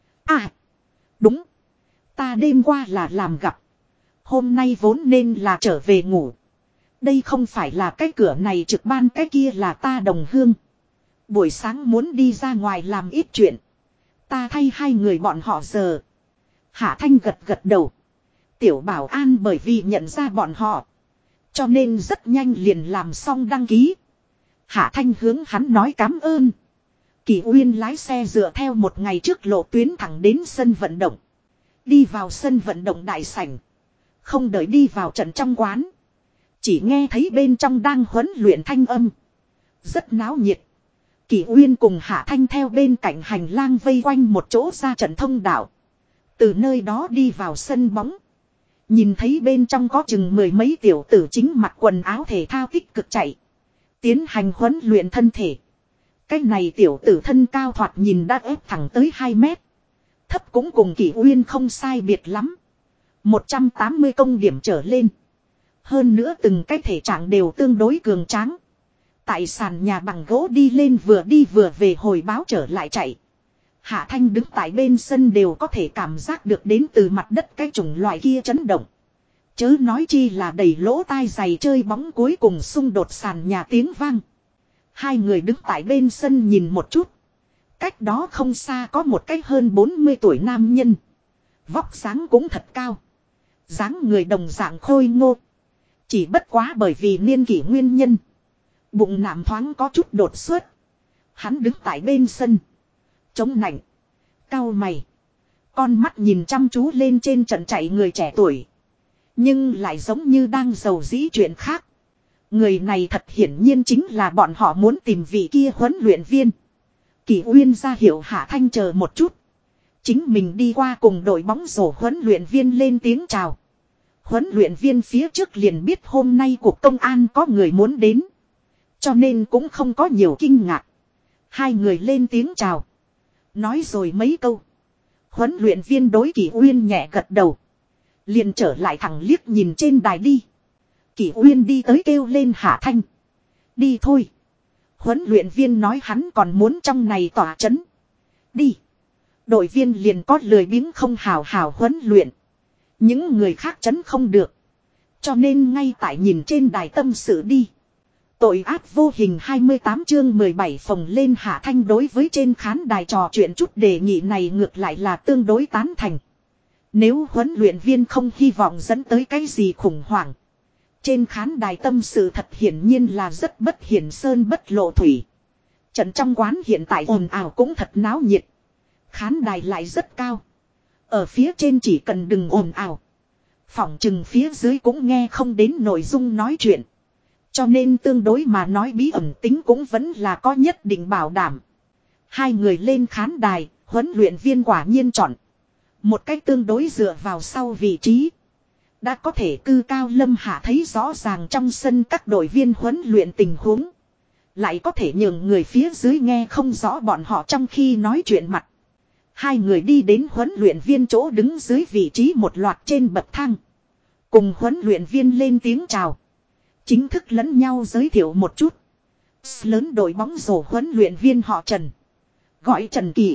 À. Đúng. Ta đêm qua là làm gặp. Hôm nay vốn nên là trở về ngủ. Đây không phải là cái cửa này trực ban cái kia là ta đồng hương. Buổi sáng muốn đi ra ngoài làm ít chuyện. Ta thay hai người bọn họ giờ. Hạ Thanh gật gật đầu. Tiểu bảo an bởi vì nhận ra bọn họ. Cho nên rất nhanh liền làm xong đăng ký. Hạ Thanh hướng hắn nói cám ơn. Kỷ Uyên lái xe dựa theo một ngày trước lộ tuyến thẳng đến sân vận động. Đi vào sân vận động đại sảnh. Không đợi đi vào trận trong quán. Chỉ nghe thấy bên trong đang huấn luyện thanh âm. Rất náo nhiệt. Kỷ Uyên cùng Hạ Thanh theo bên cạnh hành lang vây quanh một chỗ ra trận thông đạo. Từ nơi đó đi vào sân bóng. Nhìn thấy bên trong có chừng mười mấy tiểu tử chính mặc quần áo thể thao tích cực chạy. Tiến hành huấn luyện thân thể. Cái này tiểu tử thân cao thoạt nhìn đã ép thẳng tới 2 mét. Thấp cũng cùng Kỷ Uyên không sai biệt lắm. 180 công điểm trở lên. Hơn nữa từng cái thể trạng đều tương đối cường tráng. Tại sàn nhà bằng gỗ đi lên vừa đi vừa về hồi báo trở lại chạy. Hạ Thanh đứng tại bên sân đều có thể cảm giác được đến từ mặt đất cái chủng loại kia chấn động. Chớ nói chi là đầy lỗ tai giày chơi bóng cuối cùng xung đột sàn nhà tiếng vang. Hai người đứng tại bên sân nhìn một chút. Cách đó không xa có một cái hơn 40 tuổi nam nhân. Vóc dáng cũng thật cao. Dáng người đồng dạng khôi ngô. Chỉ bất quá bởi vì niên kỷ nguyên nhân. Bụng nạm thoáng có chút đột xuất. Hắn đứng tại bên sân. Chống nạnh. Cau mày. Con mắt nhìn chăm chú lên trên trận chạy người trẻ tuổi. Nhưng lại giống như đang giàu dĩ chuyện khác. Người này thật hiển nhiên chính là bọn họ muốn tìm vị kia huấn luyện viên. Kỷ Uyên ra hiệu Hạ Thanh chờ một chút. Chính mình đi qua cùng đội bóng rổ huấn luyện viên lên tiếng chào. Huấn luyện viên phía trước liền biết hôm nay cuộc công an có người muốn đến. Cho nên cũng không có nhiều kinh ngạc. Hai người lên tiếng chào. Nói rồi mấy câu. Huấn luyện viên đối Kỷ Uyên nhẹ gật đầu. Liền trở lại thẳng liếc nhìn trên đài đi. Kỷ Uyên đi tới kêu lên Hạ Thanh. Đi thôi. Huấn luyện viên nói hắn còn muốn trong này tỏa chấn. Đi. Đội viên liền có lười biếng không hào hào huấn luyện. Những người khác chấn không được. Cho nên ngay tại nhìn trên đài tâm sự đi. Tội ác vô hình 28 chương 17 phồng lên Hạ Thanh đối với trên khán đài trò chuyện chút đề nghị này ngược lại là tương đối tán thành. Nếu huấn luyện viên không hy vọng dẫn tới cái gì khủng hoảng. Trên khán đài tâm sự thật hiển nhiên là rất bất hiển sơn bất lộ thủy. Trận trong quán hiện tại ồn ào cũng thật náo nhiệt. Khán đài lại rất cao. Ở phía trên chỉ cần đừng ồn ào. Phỏng chừng phía dưới cũng nghe không đến nội dung nói chuyện. Cho nên tương đối mà nói bí ẩn tính cũng vẫn là có nhất định bảo đảm. Hai người lên khán đài, huấn luyện viên quả nhiên chọn. Một cách tương đối dựa vào sau vị trí. Đã có thể cư cao lâm hạ thấy rõ ràng trong sân các đội viên huấn luyện tình huống. Lại có thể nhường người phía dưới nghe không rõ bọn họ trong khi nói chuyện mặt. Hai người đi đến huấn luyện viên chỗ đứng dưới vị trí một loạt trên bậc thang. Cùng huấn luyện viên lên tiếng chào. Chính thức lẫn nhau giới thiệu một chút. Lớn đội bóng rổ huấn luyện viên họ Trần. Gọi Trần Kỳ.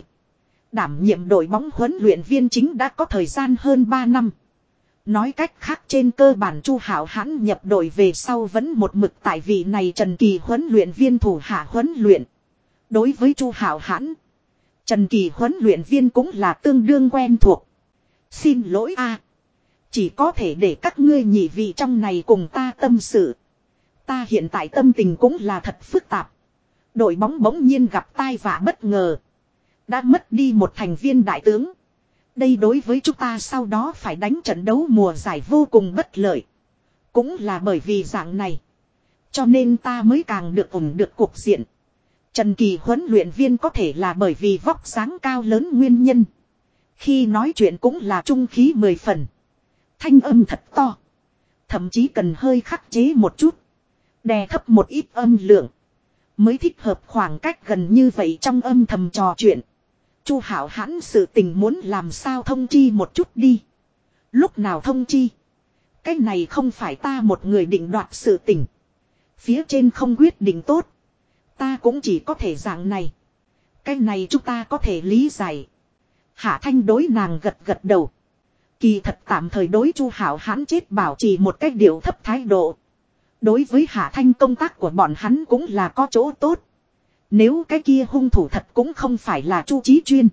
Đảm nhiệm đội bóng huấn luyện viên chính đã có thời gian hơn 3 năm. Nói cách khác trên cơ bản Chu Hạo Hãn nhập đội về sau vẫn một mực tại vị này Trần Kỳ huấn luyện viên thủ hạ huấn luyện. Đối với Chu Hạo Hãn, Trần Kỳ huấn luyện viên cũng là tương đương quen thuộc. Xin lỗi a, chỉ có thể để các ngươi nhị vị trong này cùng ta tâm sự. Ta hiện tại tâm tình cũng là thật phức tạp. Đội bóng bỗng nhiên gặp tai vạ bất ngờ. Đã mất đi một thành viên đại tướng. Đây đối với chúng ta sau đó phải đánh trận đấu mùa giải vô cùng bất lợi. Cũng là bởi vì dạng này. Cho nên ta mới càng được ủng được cuộc diện. Trần Kỳ huấn luyện viên có thể là bởi vì vóc dáng cao lớn nguyên nhân. Khi nói chuyện cũng là trung khí 10 phần. Thanh âm thật to. Thậm chí cần hơi khắc chế một chút. Đè thấp một ít âm lượng. Mới thích hợp khoảng cách gần như vậy trong âm thầm trò chuyện. Chu Hạo Hãn sự tình muốn làm sao thông chi một chút đi. Lúc nào thông chi. Cái này không phải ta một người định đoạt sự tình. Phía trên không quyết định tốt. Ta cũng chỉ có thể dạng này. Cái này chúng ta có thể lý giải. Hạ Thanh đối nàng gật gật đầu. Kỳ thật tạm thời đối Chu Hạo Hãn chết bảo trì một cách điệu thấp thái độ. Đối với Hạ Thanh công tác của bọn hắn cũng là có chỗ tốt. Nếu cái kia hung thủ thật cũng không phải là Chu Chí Chuyên.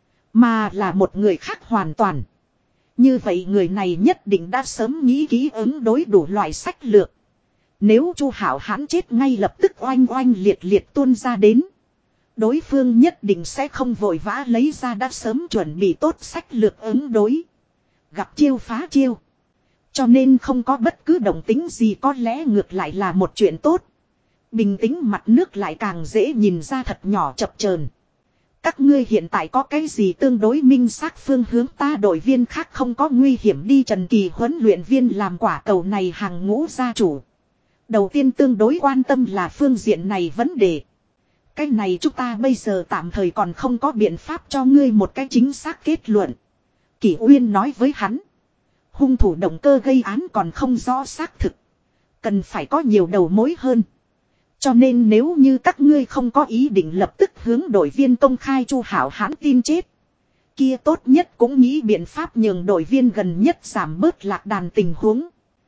Mà là một người khác hoàn toàn. Như vậy người này nhất định đã sớm nghĩ kỹ ứng đối đủ loại sách lược. Nếu Chu Hạo Hãn chết ngay lập tức oanh oanh liệt liệt tuôn ra đến. Đối phương nhất định sẽ không vội vã lấy ra đã sớm chuẩn bị tốt sách lược ứng đối. Gặp chiêu phá chiêu. Cho nên không có bất cứ động tính gì có lẽ ngược lại là một chuyện tốt. Bình tĩnh mặt nước lại càng dễ nhìn ra thật nhỏ chập chờn. Các ngươi hiện tại có cái gì tương đối minh xác phương hướng ta đội viên khác không có nguy hiểm đi Trần Kỳ huấn luyện viên làm quả cầu này hàng ngũ gia chủ. Đầu tiên tương đối quan tâm là phương diện này vấn đề. Cái này chúng ta bây giờ tạm thời còn không có biện pháp cho ngươi một cái chính xác kết luận. Kỷ Uyên nói với hắn. Hung thủ động cơ gây án còn không rõ xác thực. Cần phải có nhiều đầu mối hơn. Cho nên nếu như các ngươi không có ý định lập tức hướng đội viên công khai Chu Hạo Hãn tin chết. Kia tốt nhất cũng nghĩ biện pháp nhường đội viên gần nhất giảm bớt lạc đàn tình huống.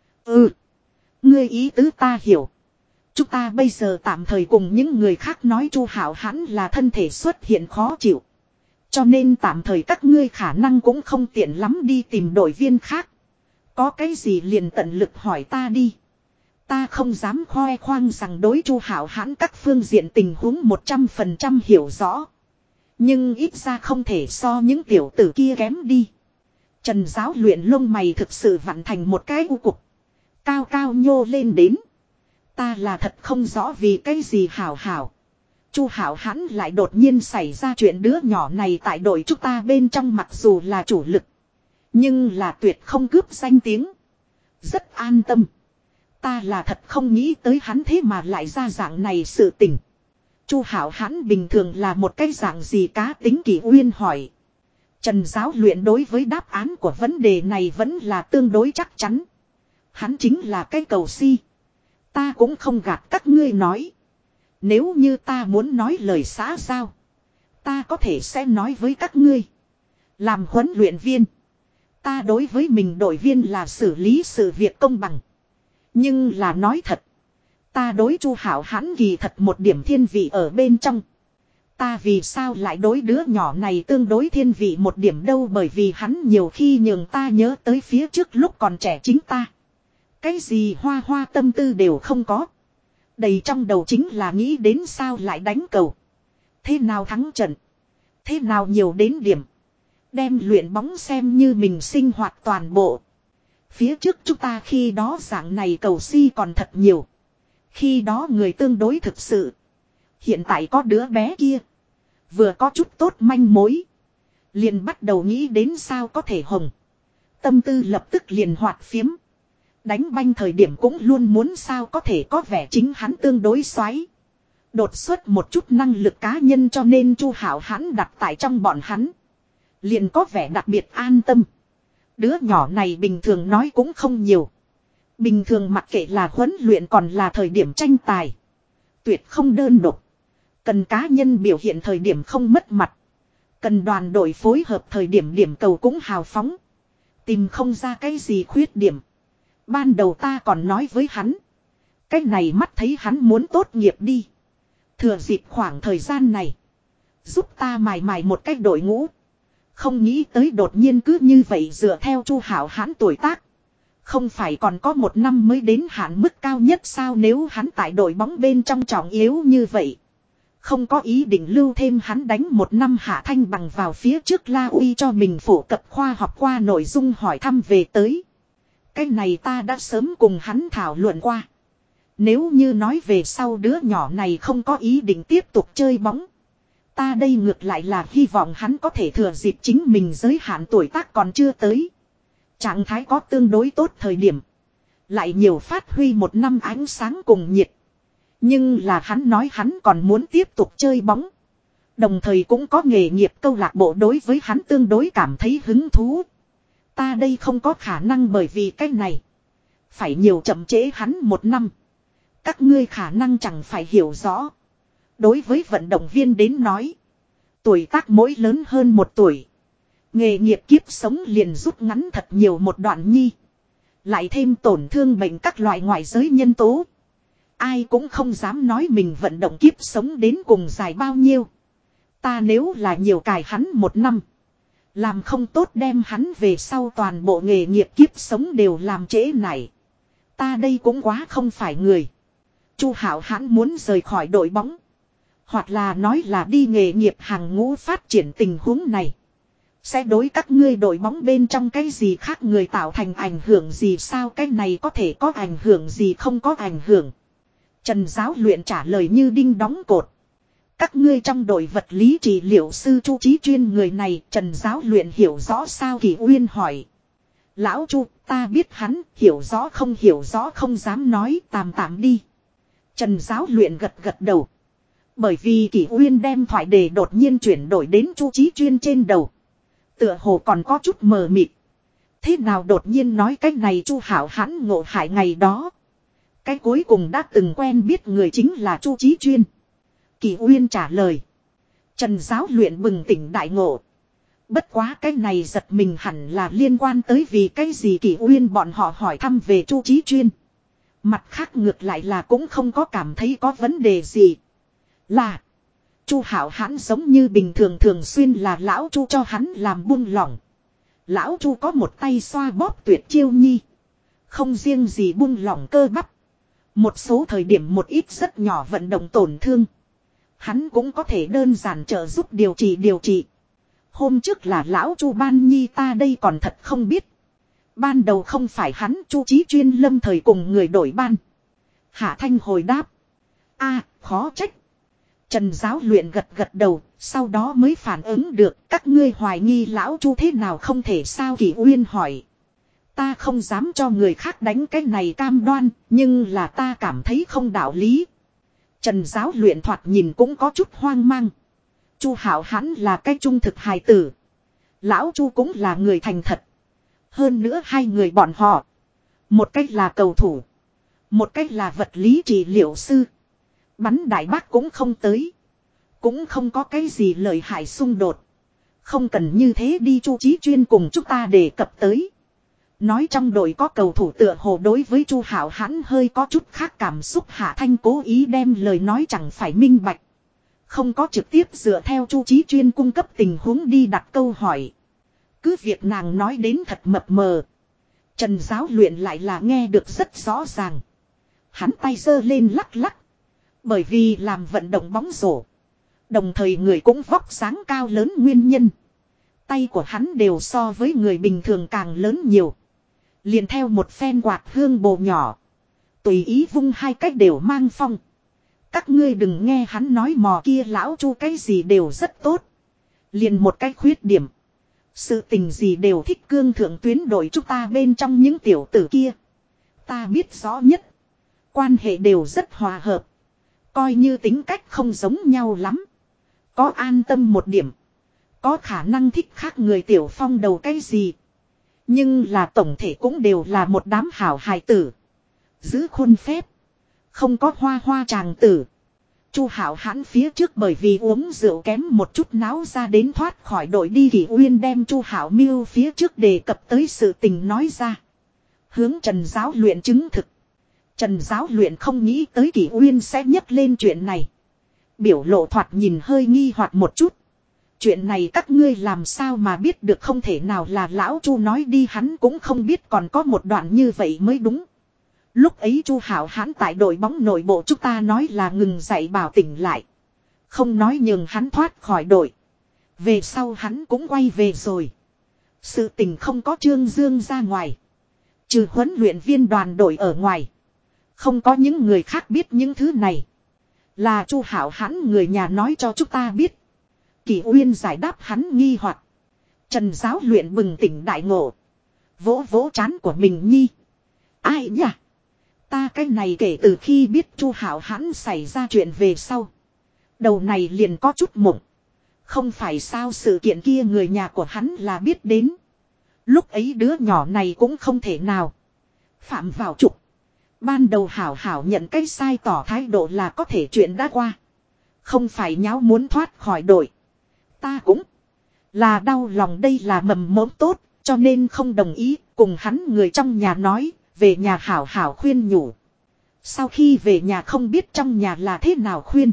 Ngươi ý tứ ta hiểu. Chúng ta bây giờ tạm thời cùng những người khác nói Chu Hạo Hãn là thân thể xuất hiện khó chịu. Cho nên tạm thời các ngươi khả năng cũng không tiện lắm đi tìm đội viên khác. Có cái gì liền tận lực hỏi ta đi. Ta không dám khoe khoang rằng đối Chu Hạo Hãn các phương diện tình huống 100% hiểu rõ. Nhưng ít ra không thể so những tiểu tử kia kém đi. Trần giáo luyện lông mày thực sự vặn thành một cái u cục. Cao cao nhô lên đến. Ta là thật không rõ vì cái gì hảo. Chu Hạo Hãn lại đột nhiên xảy ra chuyện đứa nhỏ này tại đội chúng ta bên trong mặc dù là chủ lực. Nhưng là tuyệt không cướp danh tiếng. Rất an tâm. Ta là thật không nghĩ tới hắn thế mà lại ra dạng này sự tình. Chu Hạo Hãn bình thường là một cái dạng gì cá tính Kỷ Uyên hỏi. Trần giáo luyện đối với đáp án của vấn đề này vẫn là tương đối chắc chắn. Hắn chính là cái cầu si. Ta cũng không gạt các ngươi nói. Nếu như ta muốn nói lời xã giao. Ta có thể sẽ nói với các ngươi. Làm huấn luyện viên. Ta đối với mình đội viên là xử lý sự việc công bằng. Nhưng là nói thật. Ta đối Chu Hảo Hãn kỳ thật một điểm thiên vị ở bên trong. Ta vì sao lại đối đứa nhỏ này tương đối thiên vị một điểm đâu, bởi vì hắn nhiều khi nhường ta nhớ tới phía trước lúc còn trẻ chính ta. Cái gì hoa hoa tâm tư đều không có. Đầy trong đầu chính là nghĩ đến sao lại đánh cầu. Thế nào thắng trận. Thế nào nhiều đến điểm. Đem luyện bóng xem như mình sinh hoạt toàn bộ. Phía trước chúng ta khi đó dạng này cầu si còn thật nhiều. Khi đó người tương đối thực sự. Hiện tại có đứa bé kia. Vừa có chút tốt manh mối. Liền bắt đầu nghĩ đến sao có thể hồng. Tâm tư lập tức liền hoạt phiếm. Đánh banh thời điểm cũng luôn muốn sao có thể có vẻ chính hắn tương đối xoáy. Đột xuất một chút năng lực cá nhân cho nên Chu Hảo Hãn đặt tại trong bọn hắn. Liền có vẻ đặc biệt an tâm. Đứa nhỏ này bình thường nói cũng không nhiều. Bình thường mặc kệ là huấn luyện còn là thời điểm tranh tài. Tuyệt không đơn độc. Cần cá nhân biểu hiện thời điểm không mất mặt. Cần đoàn đội phối hợp thời điểm điểm cầu cũng hào phóng. Tìm không ra cái gì khuyết điểm. Ban đầu ta còn nói với hắn. Cái này mắt thấy hắn muốn tốt nghiệp đi. Thừa dịp khoảng thời gian này. Giúp ta mài mài một cách đội ngũ. Không nghĩ tới đột nhiên cứ như vậy dựa theo Chu Hảo Hãn tuổi tác. Không phải còn có một năm mới đến hạn mức cao nhất sao, nếu hắn tại đội bóng bên trong trọng yếu như vậy. Không có ý định lưu thêm hắn đánh một năm hạ thanh bằng vào phía trước La Uy cho mình phổ cập khoa học qua nội dung hỏi thăm về tới. Cái này ta đã sớm cùng hắn thảo luận qua. Nếu như nói về sau đứa nhỏ này không có ý định tiếp tục chơi bóng. Ta đây ngược lại là hy vọng hắn có thể thừa dịp chính mình giới hạn tuổi tác còn chưa tới. Trạng thái có tương đối tốt thời điểm. Lại nhiều phát huy một năm ánh sáng cùng nhiệt. Nhưng là hắn nói hắn còn muốn tiếp tục chơi bóng. Đồng thời cũng có nghề nghiệp câu lạc bộ đối với hắn tương đối cảm thấy hứng thú. Ta đây không có khả năng bởi vì cái này. Phải nhiều chậm trễ hắn một năm. Các ngươi khả năng chẳng phải hiểu rõ. Đối với vận động viên đến nói. Tuổi tác mỗi lớn hơn một tuổi. Nghề nghiệp kiếp sống liền rút ngắn thật nhiều một đoạn nhi. Lại thêm tổn thương bệnh các loại ngoại giới nhân tố. Ai cũng không dám nói mình vận động kiếp sống đến cùng dài bao nhiêu. Ta nếu là nhiều cài hắn một năm. Làm không tốt đem hắn về sau toàn bộ nghề nghiệp kiếp sống đều làm trễ nải. Ta đây cũng quá không phải người. Chu Hảo Hãn muốn rời khỏi đội bóng. Hoặc là nói là đi nghề nghiệp hàng ngũ phát triển tình huống này. Sẽ đối các ngươi đội bóng bên trong cái gì khác người tạo thành ảnh hưởng gì sao, cái này có thể có ảnh hưởng gì không có ảnh hưởng. Trần Giáo Luyện trả lời như đinh đóng cột. Các ngươi trong đội vật lý trị liệu sư Chu Chí Chuyên người này Trần Giáo Luyện hiểu rõ sao, Kỳ Uyên hỏi. Lão Chu, ta biết hắn, hiểu rõ không dám nói, tạm tạm đi. Trần Giáo Luyện gật gật đầu. Bởi vì Kỳ Uyên đem thoại đề đột nhiên chuyển đổi đến Chu Chí Chuyên trên đầu. Tựa hồ còn có chút mờ mịt. Thế nào đột nhiên nói cái này, Chu Hảo Hãn ngộ hại ngày đó. Cái cuối cùng đã từng quen biết người chính là Chu Chí Chuyên. Kỳ Uyên trả lời. Trần Giáo Luyện bừng tỉnh đại ngộ. Bất quá cái này giật mình hẳn là liên quan tới vì cái gì Kỳ Uyên bọn họ hỏi thăm về Chu Chí Chuyên. Mặt khác ngược lại là cũng không có cảm thấy có vấn đề gì. Là Chu Hảo Hãn giống như bình thường thường xuyên là lão Chu cho hắn làm buông lỏng. Lão Chu có một tay xoa bóp tuyệt chiêu nhi. Không riêng gì buông lỏng cơ bắp. Một số thời điểm một ít rất nhỏ vận động tổn thương. Hắn cũng có thể đơn giản trợ giúp điều trị. Hôm trước là lão Chu ban nhi ta đây còn thật không biết. Ban đầu không phải hắn, Chu Chí Chuyên lâm thời cùng người đổi ban. Hạ Thanh hồi đáp. A, khó trách. Trần Giáo Luyện gật đầu, sau đó mới phản ứng được các ngươi hoài nghi lão Chu thế nào không thể sao, Kỳ Uyên hỏi. Ta không dám cho người khác đánh cái này cam đoan, nhưng là ta cảm thấy không đạo lý. Trần Giáo Luyện thoạt nhìn cũng có chút hoang mang. Chu Hảo Hãn là cái trung thực hài tử. Lão Chu cũng là người thành thật. Hơn nữa hai người bọn họ. Một cách là cầu thủ. Một cách là vật lý trị liệu sư. Bắn đại bác cũng không tới. Cũng không có cái gì lợi hại xung đột. Không cần như thế đi, Chu Chí Chuyên cùng chúng ta đề cập tới. Nói trong đội có cầu thủ tựa hồ đối với Chu Hạo Hãn hơi có chút khác cảm xúc. Hạ Thanh cố ý đem lời nói chẳng phải minh bạch. Không có trực tiếp dựa theo Chu Chí Chuyên cung cấp tình huống đi đặt câu hỏi. Cứ việc nàng nói đến thật mập mờ. Trần Giáo Luyện lại là nghe được rất rõ ràng. Hắn tay giơ lên lắc lắc. Bởi vì làm vận động bóng rổ. Đồng thời người cũng vóc dáng cao lớn nguyên nhân. Tay của hắn đều so với người bình thường càng lớn nhiều. Liền theo một phen quạt hương bồ nhỏ. Tùy ý vung hai cách đều mang phong. Các ngươi đừng nghe hắn nói mò kia lão Chu cái gì đều rất tốt. Liền một cái khuyết điểm. Sự tình gì đều thích cương thượng tuyến đội chúng ta bên trong những tiểu tử kia. Ta biết rõ nhất. Quan hệ đều rất hòa hợp. Coi như tính cách không giống nhau lắm. Có an tâm một điểm. Có khả năng thích khác người tiểu phong đầu cái gì. Nhưng là tổng thể cũng đều là một đám hảo hài tử. Giữ khuôn phép. Không có hoa hoa tràng tử. Chu Hạo Hãn phía trước bởi vì uống rượu kém một chút náo ra đến thoát khỏi đội đi, Kỷ Uyên đem Chu Hạo Miêu phía trước đề cập tới sự tình nói ra. Hướng Trần Giáo Luyện chứng thực. Trần Giáo Luyện không nghĩ tới Kỷ Uyên sẽ nhắc lên chuyện này. Biểu lộ thoạt nhìn hơi nghi hoặc một chút. Chuyện này các ngươi làm sao mà biết được, không thể nào là lão Chu nói đi, hắn cũng không biết còn có một đoạn như vậy mới đúng. Lúc ấy Chu Hạo Hãn tại đội bóng nội bộ chúng ta nói là ngừng dạy bảo tỉnh lại. Không nói nhường hắn thoát khỏi đội. Về sau hắn cũng quay về rồi. Sự tình không có trương dương ra ngoài. Trừ huấn luyện viên đoàn đội ở ngoài. Không có những người khác biết những thứ này. Là Chu Hạo Hãn người nhà nói cho chúng ta biết. Kỷ Uyên giải đáp hắn nghi hoặc. Trần Giáo Luyện bừng tỉnh đại ngộ. Vỗ vỗ trán của mình nhi. Ai nhỉ? Ta cái này kể từ khi biết Chu Hạo Hãn xảy ra chuyện về sau. Đầu này liền có chút mộng. Không phải sao, sự kiện kia người nhà của hắn là biết đến. Lúc ấy đứa nhỏ này cũng không thể nào phạm vào trục. Ban đầu hảo hảo nhận cái sai tỏ thái độ là có thể chuyện đã qua. Không phải nháo muốn thoát khỏi đội. Ta cũng là đau lòng, đây là mầm mống tốt, cho nên không đồng ý, cùng hắn người trong nhà nói, về nhà hảo hảo khuyên nhủ. Sau khi về nhà không biết trong nhà là thế nào khuyên.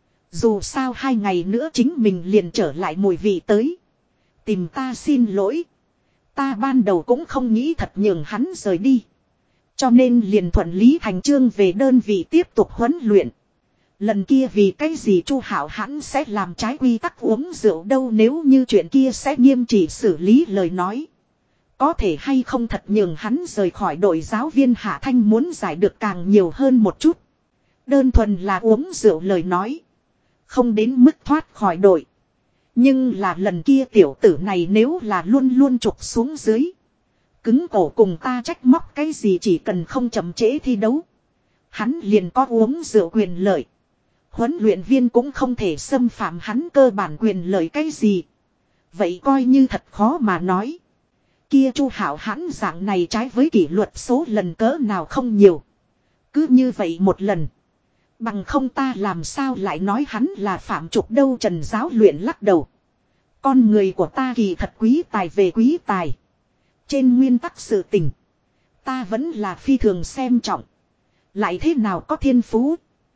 Dù sao 2 ngày nữa chính mình liền trở lại mùi vị tới. Tìm ta xin lỗi. Ta ban đầu cũng không nghĩ thật nhường hắn rời đi. Cho nên liền thuận lý thành chương về đơn vị tiếp tục huấn luyện. Lần kia vì cái gì Chu Hạo Hãn sẽ làm trái quy tắc uống rượu đâu, nếu như chuyện kia sẽ nghiêm trị xử lý lời nói. Có thể hay không thật nhường hắn rời khỏi đội, giáo viên Hạ Thanh muốn giải được càng nhiều hơn một chút. Đơn thuần là uống rượu lời nói. Không đến mức thoát khỏi đội. Nhưng là lần kia tiểu tử này nếu là luôn luôn trục xuống dưới. Cứng cổ cùng ta trách móc cái gì, chỉ cần không chậm trễ thi đấu. Hắn liền có uống rượu quyền lợi. Huấn luyện viên cũng không thể xâm phạm hắn cơ bản quyền lợi cái gì. Vậy coi như thật khó mà nói. Kia Chu Hạo Hãn dạng này trái với kỷ luật số lần cỡ nào không nhiều. Cứ như vậy một lần. Bằng không ta làm sao lại nói hắn là phạm trục đâu. Trần Giáo Luyện lắc đầu. Con người của ta kỳ thật quý tài về quý tài. Trên nguyên tắc sự tình. Ta vẫn là phi thường xem trọng. Lại thế nào có thiên phú.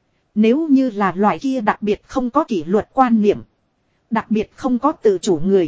Nếu như là loại kia đặc biệt không có kỷ luật quan niệm. Đặc biệt không có tự chủ người.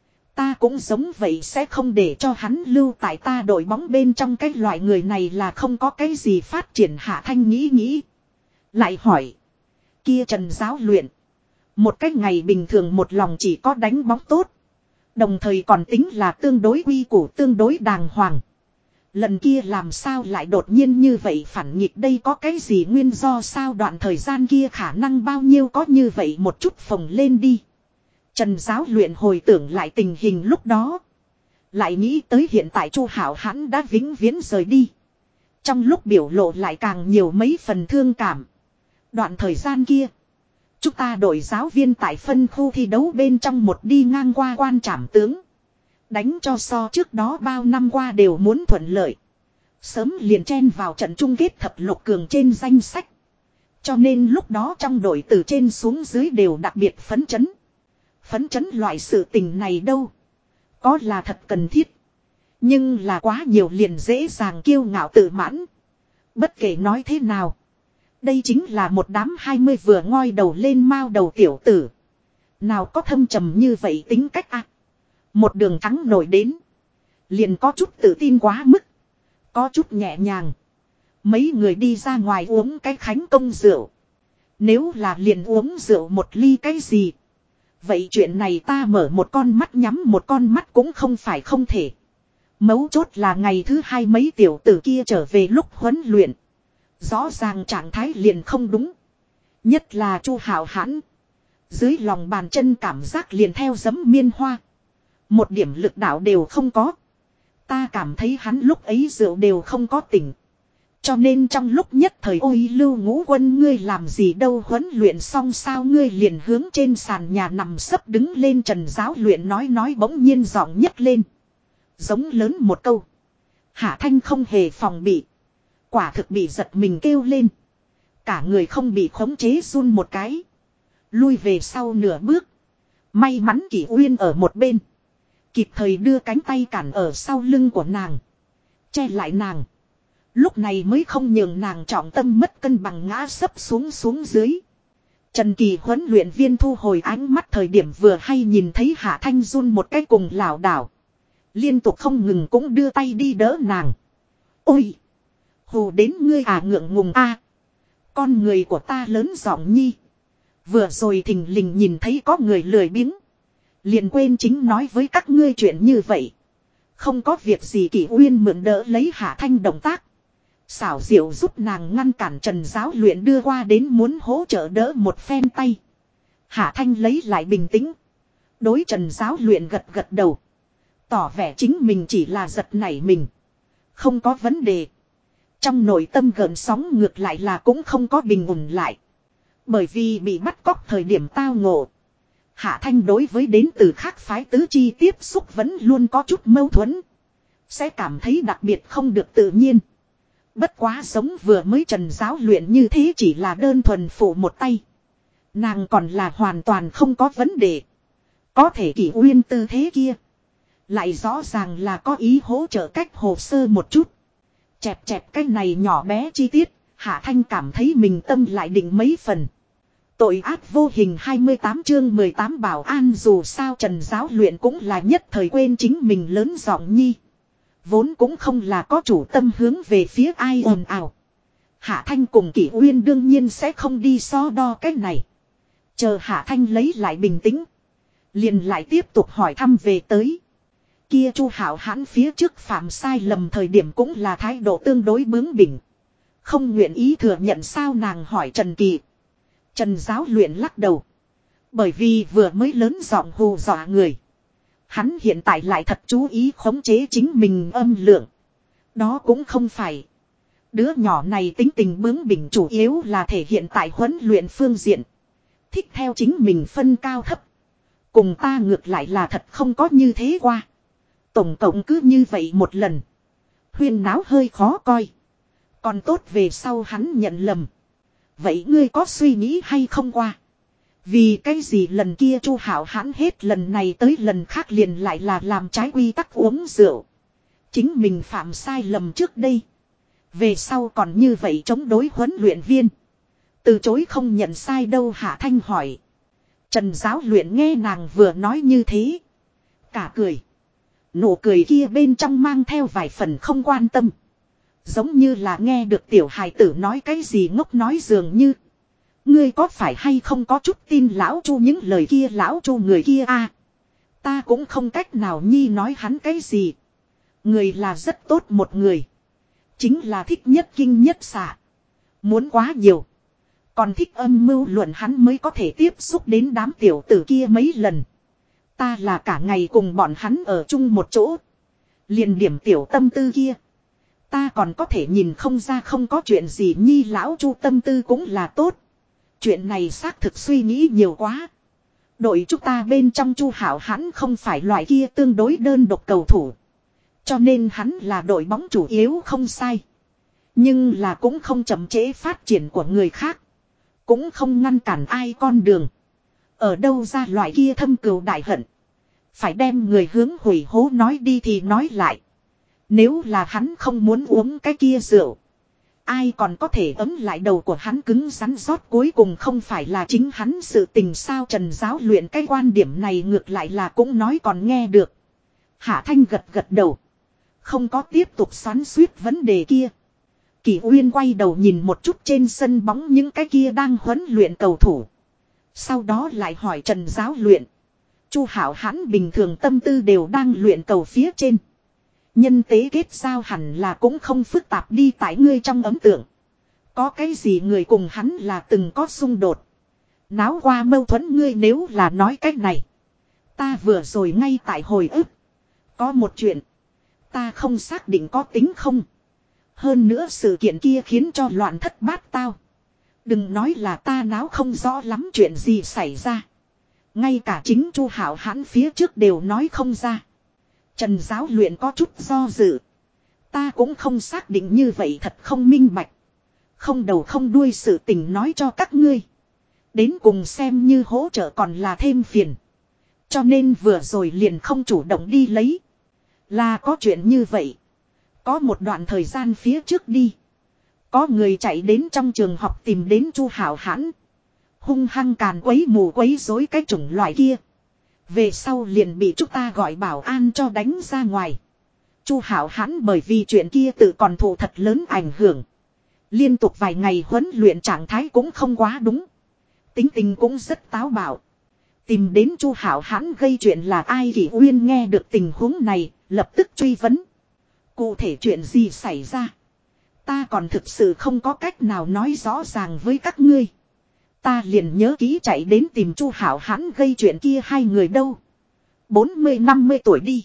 Ta cũng giống vậy, sẽ không để cho hắn lưu tại ta đội bóng bên trong. Cái loại người này là không có cái gì phát triển. Hạ Thanh nghĩ. Lại hỏi. Kia Trần Giáo Luyện. Một cái ngày bình thường một lòng chỉ có đánh bóng tốt. Đồng thời còn tính là tương đối quy củ, tương đối đàng hoàng. Lần kia làm sao lại đột nhiên như vậy phản nghịch, đây có cái gì nguyên do sao? Đoạn thời gian kia khả năng bao nhiêu có như vậy một chút phồng lên đi. Trần Giáo Luyện hồi tưởng lại tình hình lúc đó. Lại nghĩ tới hiện tại Chu Hạo Hãn đã vĩnh viễn rời đi. Trong lúc biểu lộ lại càng nhiều mấy phần thương cảm. Đoạn thời gian kia. Chúng ta đội giáo viên tại phân khu thi đấu bên trong một đi ngang qua quan trảm tướng. Đánh cho so trước đó bao năm qua đều muốn thuận lợi. Sớm liền chen vào trận chung kết thập lục cường trên danh sách. Cho nên lúc đó trong đội từ trên xuống dưới đều đặc biệt phấn chấn. phấn chấn loại sự tình này đâu. Có là thật cần thiết. Nhưng là quá nhiều liền dễ dàng kiêu ngạo tự mãn. Bất kể nói thế nào. Đây chính là một đám 20 vừa ngoi đầu lên mao đầu tiểu tử. Nào có thâm trầm như vậy tính cách à. Một đường thắng nổi đến. Liền có chút tự tin quá mức. Có chút nhẹ nhàng. Mấy người đi ra ngoài uống cái khánh công rượu. Nếu là liền uống rượu một ly cái gì. Vậy chuyện này ta mở một con mắt nhắm một con mắt cũng không phải không thể. Mấu chốt là ngày thứ hai mấy tiểu tử kia trở về lúc huấn luyện. Rõ ràng trạng thái liền không đúng. Nhất là Chu Hạo Hãn. Dưới lòng bàn chân cảm giác liền theo giấm miên hoa. Một điểm lực đạo đều không có. Ta cảm thấy hắn lúc ấy rượu đều không có tỉnh. Cho nên trong lúc nhất thời ôi Lưu Ngũ Quân ngươi làm gì đâu, huấn luyện xong sao ngươi liền hướng trên sàn nhà nằm sấp đứng lên. Trần Giáo Luyện nói bỗng nhiên giọng nhấc lên. Giống lớn một câu. Hạ Thanh không hề phòng bị. Quả thực bị giật mình kêu lên. Cả người không bị khống chế run một cái. Lui về sau nửa bước. May mắn Kỷ Uyên ở một bên. Kịp thời đưa cánh tay cản ở sau lưng của nàng. Che lại nàng. Lúc này mới không nhường nàng trọng tâm mất cân bằng ngã sấp xuống dưới. Trần Kỳ huấn luyện viên thu hồi ánh mắt thời điểm vừa hay nhìn thấy Hạ Thanh run một cái cùng lảo đảo. Liên tục không ngừng cũng đưa tay đi đỡ nàng. Ôi! Hù đến ngươi à, ngượng ngùng a. Con người của ta lớn giọng nhi. Vừa rồi thình lình nhìn thấy có người lười biếng. Liền quên chính nói với các ngươi chuyện như vậy. Không có việc gì. Kỷ Uyên mượn đỡ lấy Hạ Thanh động tác. Xảo diệu giúp nàng ngăn cản Trần Giáo Luyện đưa qua đến muốn hỗ trợ đỡ một phen tay. Hạ Thanh lấy lại bình tĩnh. Đối Trần Giáo Luyện gật gật đầu. Tỏ vẻ chính mình chỉ là giật nảy mình. Không có vấn đề. Trong nội tâm gợn sóng ngược lại là cũng không có bình ổn lại. Bởi vì bị bắt cóc thời điểm tao ngộ. Hạ Thanh đối với đến từ khác phái tứ chi tiếp xúc vẫn luôn có chút mâu thuẫn. Sẽ cảm thấy đặc biệt không được tự nhiên. Bất quá giống vừa mới Trần Giáo Luyện như thế chỉ là đơn thuần phụ một tay. Nàng còn là hoàn toàn không có vấn đề. Có thể Kỷ Uyên tư thế kia. Lại rõ ràng là có ý hỗ trợ cách hồ sơ một chút. Chẹp cái này nhỏ bé chi tiết. Hạ Thanh cảm thấy mình tâm lại định mấy phần. Tội ác vô hình 28 chương 18 bảo an. Dù sao Trần Giáo Luyện cũng là nhất thời quên chính mình lớn giọng nhi. Vốn cũng không là có chủ tâm hướng về phía ai ồn ào. Hạ Thanh cùng Kỷ Uyên đương nhiên sẽ không đi so đo cái này. Chờ Hạ Thanh lấy lại bình tĩnh. Liền lại tiếp tục hỏi thăm về tới. Kia Chu Hạo Hãn phía trước phạm sai lầm thời điểm cũng là thái độ tương đối bướng bỉnh. Không nguyện ý thừa nhận sao, nàng hỏi Trần Kỳ. Trần Giáo Luyện lắc đầu. Bởi vì vừa mới lớn giọng hù dọa người. Hắn hiện tại lại thật chú ý khống chế chính mình âm lượng. Đó cũng không phải. Đứa nhỏ này tính tình bướng bỉnh chủ yếu là thể hiện tại huấn luyện phương diện. Thích theo chính mình phân cao thấp. Cùng ta ngược lại là thật không có như thế qua. Tổng cộng cứ như vậy một lần. Huyên náo hơi khó coi. Còn tốt về sau hắn nhận lầm. Vậy ngươi có suy nghĩ hay không qua? Vì cái gì lần kia Chu Hạo Hãn hết lần này tới lần khác liền lại là làm trái quy tắc uống rượu. Chính mình phạm sai lầm trước đây. Về sau còn như vậy chống đối huấn luyện viên. Từ chối không nhận sai đâu, Hạ Thanh hỏi. Trần Giáo Luyện nghe nàng vừa nói như thế. Cả cười. Nụ cười kia bên trong mang theo vài phần không quan tâm. Giống như là nghe được tiểu hài tử nói cái gì ngốc nói dường như. Ngươi có phải hay không có chút tin lão Chu những lời kia, lão Chu người kia a? Ta cũng không cách nào nhi nói hắn cái gì. Người là rất tốt một người. Chính là thích nhất kinh nhất xạ. Muốn quá nhiều. Còn thích âm mưu luận hắn mới có thể tiếp xúc đến đám tiểu tử kia mấy lần. Ta là cả ngày cùng bọn hắn ở chung một chỗ. Liền điểm tiểu tâm tư kia. Ta còn có thể nhìn không ra không có chuyện gì nhi, lão Chu tâm tư cũng là tốt. Chuyện này xác thực suy nghĩ nhiều quá. Đội chúng ta bên trong Chu Hạo Hãn không phải loại kia tương đối đơn độc cầu thủ. Cho nên hắn là đội bóng chủ yếu không sai. Nhưng là cũng không chậm trễ phát triển của người khác. Cũng không ngăn cản ai con đường. Ở đâu ra loại kia thâm cừu đại hận. Phải đem người hướng hủy hố nói đi thì nói lại. Nếu là hắn không muốn uống cái kia rượu. Ai còn có thể ấm lại đầu của hắn cứng rắn rót cuối cùng không phải là chính hắn sự tình sao. Trần Giáo luyện cái quan điểm này ngược lại là cũng nói còn nghe được. Hạ Thanh gật gật đầu. Không có tiếp tục xoắn xuýt vấn đề kia. Kỷ Uyên quay đầu nhìn một chút trên sân bóng những cái kia đang huấn luyện cầu thủ. Sau đó lại hỏi Trần Giáo luyện. Chu Hảo Hãn bình thường tâm tư đều đang luyện cầu phía trên. Nhân tế kết giao hẳn là cũng không phức tạp đi tại ngươi trong ấn tượng. Có cái gì người cùng hắn là từng có xung đột. Náo qua mâu thuẫn ngươi nếu là nói cách này. Ta vừa rồi ngay tại hồi ức. Có một chuyện. Ta không xác định có tính không. Hơn nữa sự kiện kia khiến cho loạn thất bát tao. Đừng nói là ta náo không rõ lắm chuyện gì xảy ra. Ngay cả chính Chu Hảo Hãn phía trước đều nói không ra. Trần Giáo luyện có chút do dự. Ta cũng không xác định như vậy thật không minh bạch. Không đầu không đuôi sự tình nói cho các ngươi. Đến cùng xem như hỗ trợ còn là thêm phiền. Cho nên vừa rồi liền không chủ động đi lấy. Là có chuyện như vậy. Có một đoạn thời gian phía trước đi. Có người chạy đến trong trường học tìm đến Chu Hảo Hãn. Hung hăng càn quấy mù quấy rối cái chủng loại kia. Về sau liền bị chúng ta gọi bảo an cho đánh ra ngoài. Chu Hảo Hãn bởi vì chuyện kia tự còn thụ thật lớn ảnh hưởng. Liên tục vài ngày huấn luyện trạng thái cũng không quá đúng. Tính tình cũng rất táo bạo. Tìm đến Chu Hảo Hãn gây chuyện là ai? Kỷ Uyên nghe được tình huống này, lập tức truy vấn. Cụ thể chuyện gì xảy ra? Ta còn thực sự không có cách nào nói rõ ràng với các ngươi. Ta liền nhớ kỹ chạy đến tìm Chu Hảo Hãn gây chuyện kia hai người đâu. 40-50 tuổi đi.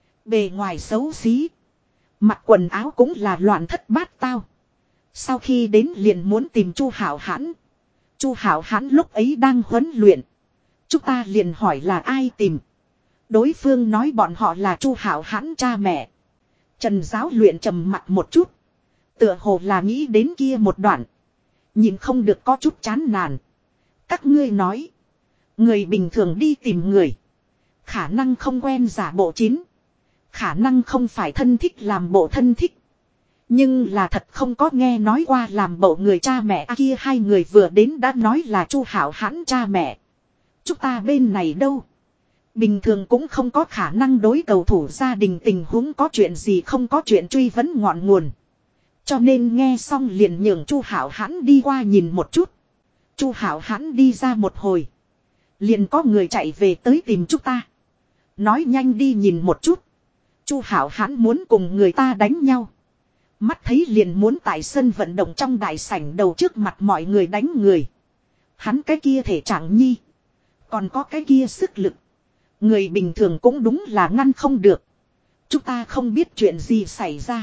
Bề ngoài xấu xí. Mặc quần áo cũng là loạn thất bát tao. Sau khi đến liền muốn tìm Chu Hảo Hãn. Chu Hảo Hãn lúc ấy đang huấn luyện. Chúng ta liền hỏi là ai tìm. Đối phương nói bọn họ là Chu Hảo Hãn cha mẹ. Trần Giáo luyện trầm mặt một chút. Tựa hồ là nghĩ đến kia một đoạn. Nhìn không được có chút chán nản. Các ngươi nói. Người bình thường đi tìm người. Khả năng không quen giả bộ chín. Khả năng không phải thân thích làm bộ thân thích. Nhưng là thật không có nghe nói qua làm bộ người cha mẹ kia. Hai người vừa đến đã nói là Chu Hảo Hãn cha mẹ. Chúng ta bên này đâu. Bình thường cũng không có khả năng đối cầu thủ gia đình tình huống có chuyện gì không có chuyện truy vấn ngọn nguồn. Cho nên nghe xong liền nhường Chu Hảo Hãn đi qua nhìn một chút. Chu Hảo Hãn đi ra một hồi. Liền có người chạy về tới tìm chúng ta. Nói nhanh đi nhìn một chút. Chu Hảo Hãn muốn cùng người ta đánh nhau. Mắt thấy liền muốn tại sân vận động trong đại sảnh đầu trước mặt mọi người đánh người. Hắn cái kia thể trạng nhi. Còn có cái kia sức lực. Người bình thường cũng đúng là ngăn không được. Chúng ta không biết chuyện gì xảy ra.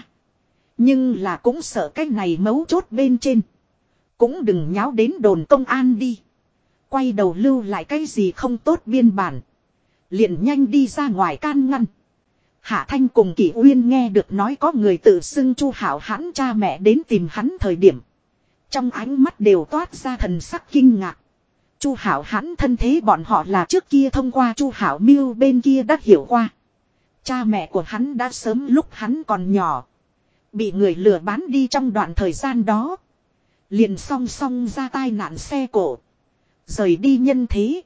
Nhưng là cũng sợ cái này mấu chốt bên trên. Cũng đừng nháo đến đồn công an đi. Quay đầu lưu lại cái gì không tốt biên bản. Liền nhanh đi ra ngoài can ngăn. Hạ Thanh cùng Kỷ Uyên nghe được nói có người tự xưng Chu Hảo Hãn cha mẹ đến tìm hắn thời điểm. Trong ánh mắt đều toát ra thần sắc kinh ngạc. Chu Hảo Hãn thân thế bọn họ là trước kia thông qua Chu Hảo Miêu bên kia đã hiểu qua. Cha mẹ của hắn đã sớm lúc hắn còn nhỏ. Bị người lừa bán đi trong đoạn thời gian đó. Liền song song ra tai nạn xe cộ. Rời đi nhân thế.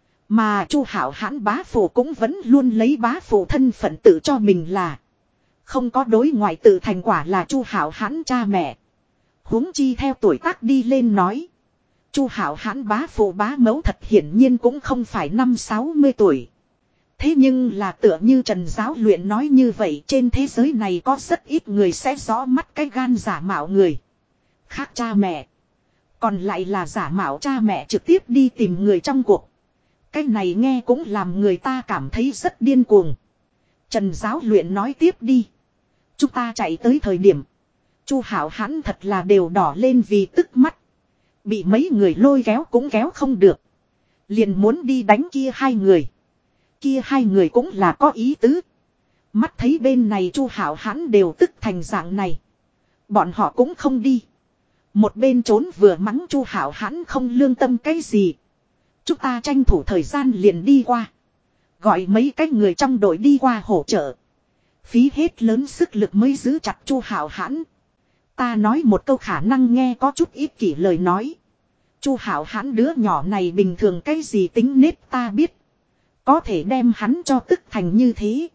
Mà Chu Hảo Hãn bá phụ cũng vẫn luôn lấy bá phụ thân phận tự cho mình là. Không có đối ngoại tự thành quả là Chu Hảo Hãn cha mẹ. Huống chi theo tuổi tác đi lên nói. Chu Hảo Hãn bá phụ bá mẫu thật hiển nhiên cũng không phải 50-60 tuổi. Thế nhưng là tựa như Trần Giáo luyện nói như vậy, trên thế giới này có rất ít người sẽ rõ mắt cái gan giả mạo người. Khác cha mẹ. Còn lại là giả mạo cha mẹ trực tiếp đi tìm người trong cuộc. Cái này nghe cũng làm người ta cảm thấy rất điên cuồng. Trần Giáo luyện nói tiếp đi. Chúng ta chạy tới thời điểm. Chu Hảo Hãn thật là đều đỏ lên vì tức mắt. Bị mấy người lôi kéo cũng kéo không được. Liền muốn đi đánh kia hai người. Kia hai người cũng là có ý tứ. Mắt thấy bên này Chu Hảo Hãn đều tức thành dạng này. Bọn họ cũng không đi. Một bên trốn vừa mắng Chu Hảo Hãn không lương tâm cái gì. Chúng ta tranh thủ thời gian liền đi qua. Gọi mấy cái người trong đội đi qua hỗ trợ. Phí hết lớn sức lực mới giữ chặt Chu Hạo Hãn. Ta nói một câu khả năng nghe có chút ít kỷ lời nói. Chu Hạo Hãn đứa nhỏ này bình thường cái gì tính nết ta biết. Có thể đem hắn cho tức thành như thế.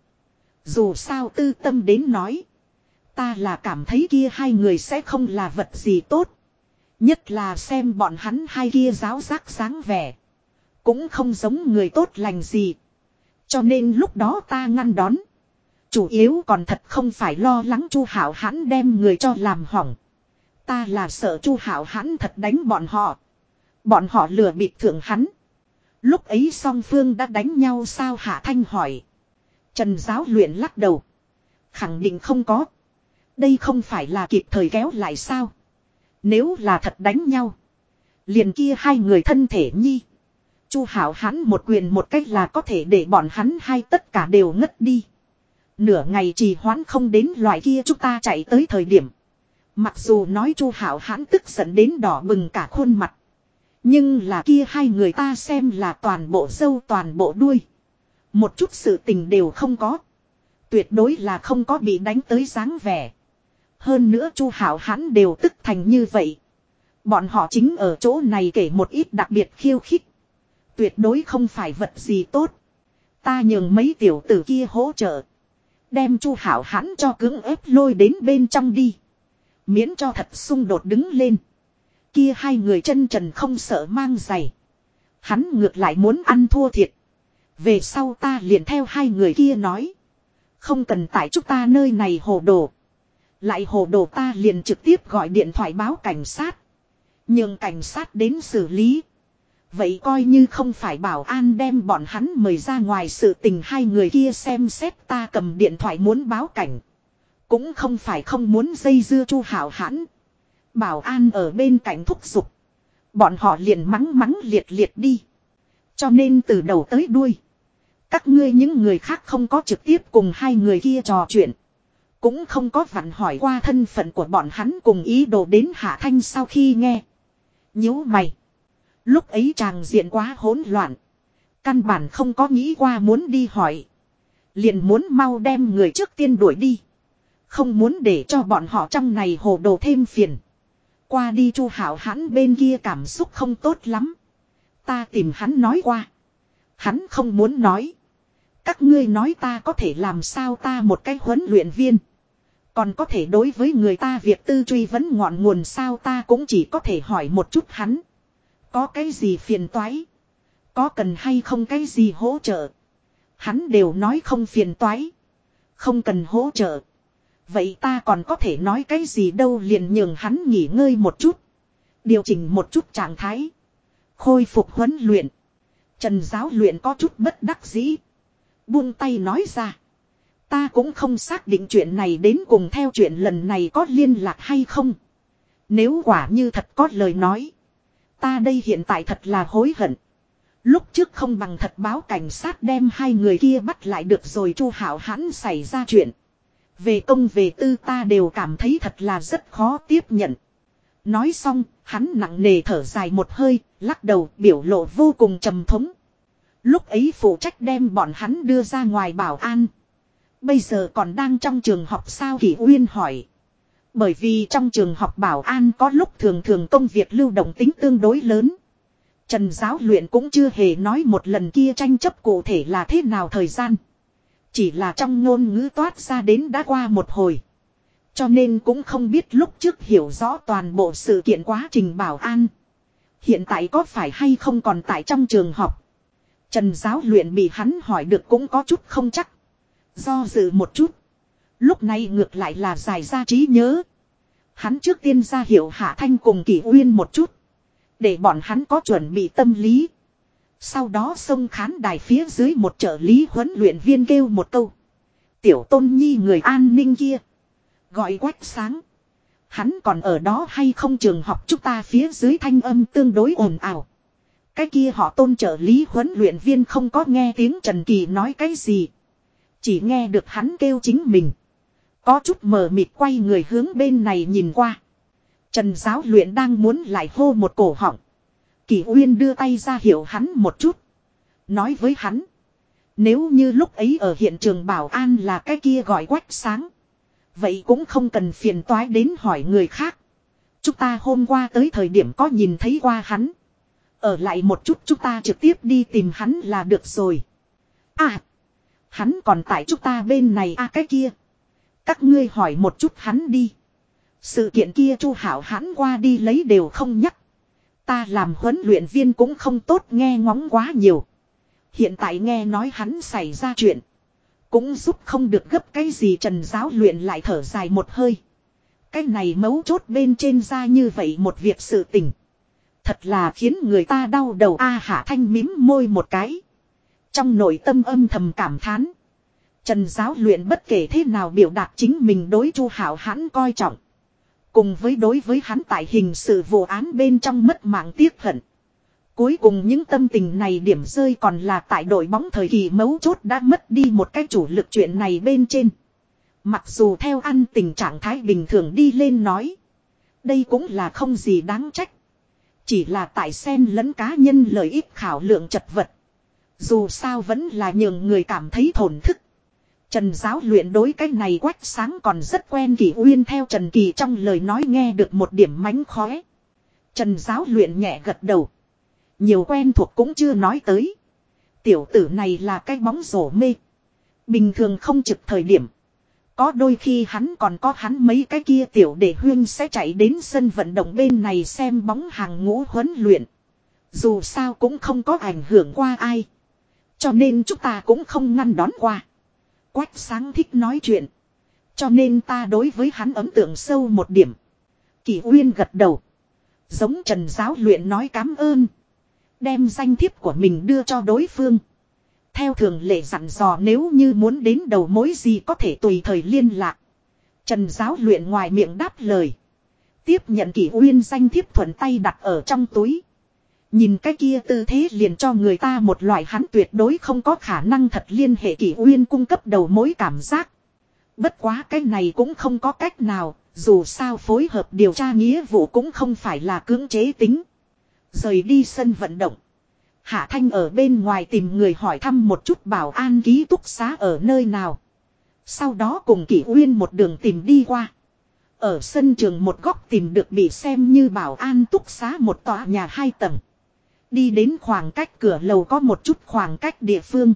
Dù sao tư tâm đến nói. Ta là cảm thấy kia hai người sẽ không là vật gì tốt. Nhất là xem bọn hắn hai kia giáo giác sáng vẻ. Cũng không giống người tốt lành gì. Cho nên lúc đó ta ngăn đón. Chủ yếu còn thật không phải lo lắng Chu Hạo Hãn đem người cho làm hỏng. Ta là sợ Chu Hạo Hãn thật đánh bọn họ. Bọn họ lừa bịp thượng hắn. Lúc ấy song phương đã đánh nhau sao Hạ Thanh hỏi. Trần Giáo Luyện lắc đầu. Khẳng định không có. Đây không phải là kịp thời kéo lại sao. Nếu là thật đánh nhau. Liền kia hai người thân thể nhi. Chu Hạo Hãn một quyền một cách là có thể để bọn hắn hai tất cả đều ngất đi. Nửa ngày trì hoãn không đến loại kia chúng ta chạy tới thời điểm. Mặc dù nói Chu Hạo Hãn tức giận đến đỏ bừng cả khuôn mặt. Nhưng là kia hai người ta xem là toàn bộ râu toàn bộ đuôi. Một chút sự tình đều không có. Tuyệt đối là không có bị đánh tới dáng vẻ. Hơn nữa Chu Hạo Hãn đều tức thành như vậy. Bọn họ chính ở chỗ này kể một ít đặc biệt khiêu khích. Tuyệt đối không phải vật gì tốt. Ta nhường mấy tiểu tử kia hỗ trợ. Đem Chu Hạo Hãn cho cưỡng ép lôi đến bên trong đi. Miễn cho thật xung đột đứng lên. Kia hai người chân trần không sợ mang giày. Hắn ngược lại muốn ăn thua thiệt. Về sau ta liền theo hai người kia nói. Không cần tại chúng ta nơi này hồ đồ. Lại hồ đồ ta liền trực tiếp gọi điện thoại báo cảnh sát. Nhường cảnh sát đến xử lý. Vậy coi như không phải bảo an đem bọn hắn mời ra ngoài sự tình hai người kia xem xét ta cầm điện thoại muốn báo cảnh. Cũng không phải không muốn dây dưa Chu Hạo Hãn. Bảo an ở bên cạnh thúc giục. Bọn họ liền mắng mắng liệt liệt đi. Cho nên từ đầu tới đuôi. Các ngươi những người khác không có trực tiếp cùng hai người kia trò chuyện. Cũng không có vặn hỏi qua thân phận của bọn hắn cùng ý đồ đến Hạ Thanh sau khi nghe. Nhíu mày. Lúc ấy tràng diện quá hỗn loạn. Căn bản không có nghĩ qua muốn đi hỏi. Liền muốn mau đem người trước tiên đuổi đi. Không muốn để cho bọn họ trong này hồ đồ thêm phiền. Qua đi Chu Hạo Hãn bên kia cảm xúc không tốt lắm. Ta tìm hắn nói qua. Hắn không muốn nói. Các ngươi nói ta có thể làm sao ta một cái huấn luyện viên. Còn có thể đối với người ta việc tư truy vấn ngọn nguồn sao ta cũng chỉ có thể hỏi một chút hắn. Có cái gì phiền toái? Có cần hay không cái gì hỗ trợ? Hắn đều nói không phiền toái. Không cần hỗ trợ. Vậy ta còn có thể nói cái gì đâu liền nhường hắn nghỉ ngơi một chút. Điều chỉnh một chút trạng thái. Khôi phục huấn luyện. Trần Giáo Luyện có chút bất đắc dĩ. Buông tay nói ra. Ta cũng không xác định chuyện này đến cùng theo chuyện lần này có liên lạc hay không. Nếu quả như thật có lời nói. Ta đây hiện tại thật là hối hận. Lúc trước không bằng thật báo cảnh sát đem hai người kia bắt lại được rồi Chu Hạo Hãn xảy ra chuyện. Về công về tư ta đều cảm thấy thật là rất khó tiếp nhận. Nói xong, hắn nặng nề thở dài một hơi, lắc đầu biểu lộ vô cùng trầm thống. Lúc ấy phụ trách đem bọn hắn đưa ra ngoài bảo an. Bây giờ còn đang trong trường học sao Kỷ Uyên hỏi. Bởi vì trong trường học bảo an có lúc thường thường công việc lưu động tính tương đối lớn. Trần Giáo Luyện cũng chưa hề nói một lần kia tranh chấp cụ thể là thế nào thời gian. Chỉ là trong ngôn ngữ toát ra đến đã qua một hồi. Cho nên cũng không biết lúc trước hiểu rõ toàn bộ sự kiện quá trình bảo an. Hiện tại có phải hay không còn tại trong trường học. Trần Giáo Luyện bị hắn hỏi được cũng có chút không chắc. Do dự một chút. Lúc này ngược lại là giải ra trí nhớ. Hắn trước tiên ra hiệu Hạ Thanh cùng Kỷ Uyên một chút. Để bọn hắn có chuẩn bị tâm lý. Sau đó xông khán đài phía dưới một trợ lý huấn luyện viên kêu một câu. Tiểu Tôn Nhi người an ninh kia. Gọi Quách Sáng. Hắn còn ở đó hay không trường học chúng ta phía dưới thanh âm tương đối ồn ào. Cái kia họ Tôn trợ lý huấn luyện viên không có nghe tiếng Trần Kỳ nói cái gì. Chỉ nghe được hắn kêu chính mình. Có chút mờ mịt quay người hướng bên này nhìn qua. Trần Giáo Luyện đang muốn lại hô một cổ họng. Kỷ Uyên đưa tay ra hiệu hắn một chút. Nói với hắn. Nếu như lúc ấy ở hiện trường bảo an là cái kia gọi Quách Sáng. Vậy cũng không cần phiền toái đến hỏi người khác. Chúng ta hôm qua tới thời điểm có nhìn thấy qua hắn. Ở lại một chút chúng ta trực tiếp đi tìm hắn là được rồi. À. Hắn còn tại chúng ta bên này cái kia. Các ngươi hỏi một chút hắn đi. Sự kiện kia Chu Hảo hắn qua đi lấy đều không nhắc. Ta làm huấn luyện viên cũng không tốt nghe ngóng quá nhiều. Hiện tại nghe nói hắn xảy ra chuyện. Cũng giúp không được gấp cái gì Trần giáo luyện lại thở dài một hơi. Cái này mấu chốt bên trên ra như vậy một việc sự tình. Thật là khiến người ta đau đầu Hạ Thanh mím môi một cái. Trong nội tâm âm thầm cảm thán. Trần giáo luyện bất kể thế nào biểu đạt chính mình đối Chu Hảo hắn coi trọng. Cùng với đối với hắn tại hình sự vụ án bên trong mất mạng tiếc hận. Cuối cùng những tâm tình này điểm rơi còn là tại đội bóng thời kỳ mấu chốt đã mất đi một cái chủ lực chuyện này bên trên. Mặc dù theo ăn tình trạng thái bình thường đi lên nói. Đây cũng là không gì đáng trách. Chỉ là tại xen lẫn cá nhân lợi ích khảo lượng chật vật. Dù sao vẫn là nhường người cảm thấy thổn thức. Trần giáo luyện đối cái này Quách Sáng còn rất quen. Kỷ Uyên theo Trần Kỳ trong lời nói nghe được một điểm mánh khóe. Trần giáo luyện nhẹ gật đầu. Nhiều quen thuộc cũng chưa nói tới. Tiểu tử này là cái bóng rổ mê. Bình thường không trực thời điểm. Có đôi khi hắn còn có hắn mấy cái kia tiểu để huyên sẽ chạy đến sân vận động bên này xem bóng hàng ngũ huấn luyện. Dù sao cũng không có ảnh hưởng qua ai. Cho nên chúng ta cũng không ngăn đón qua. Quách Sáng thích nói chuyện. Cho nên ta đối với hắn ấn tượng sâu một điểm. Kỷ Uyên gật đầu. Giống Trần giáo luyện nói cảm ơn. Đem danh thiếp của mình đưa cho đối phương. Theo thường lệ dặn dò nếu như muốn đến đầu mối gì có thể tùy thời liên lạc. Trần giáo luyện ngoài miệng đáp lời. Tiếp nhận Kỷ Uyên danh thiếp thuận tay đặt ở trong túi. Nhìn cái kia tư thế liền cho người ta một loại hắn tuyệt đối không có khả năng thật liên hệ Kỷ Uyên cung cấp đầu mối cảm giác. Bất quá cái này cũng không có cách nào, dù sao phối hợp điều tra nghĩa vụ cũng không phải là cưỡng chế tính. Rời đi sân vận động. Hạ Thanh ở bên ngoài tìm người hỏi thăm một chút bảo an ký túc xá ở nơi nào. Sau đó cùng Kỷ Uyên một đường tìm đi qua. Ở sân trường một góc tìm được bị xem như bảo an túc xá một tòa nhà 2 tầng. Đi đến khoảng cách cửa lầu có một chút khoảng cách địa phương.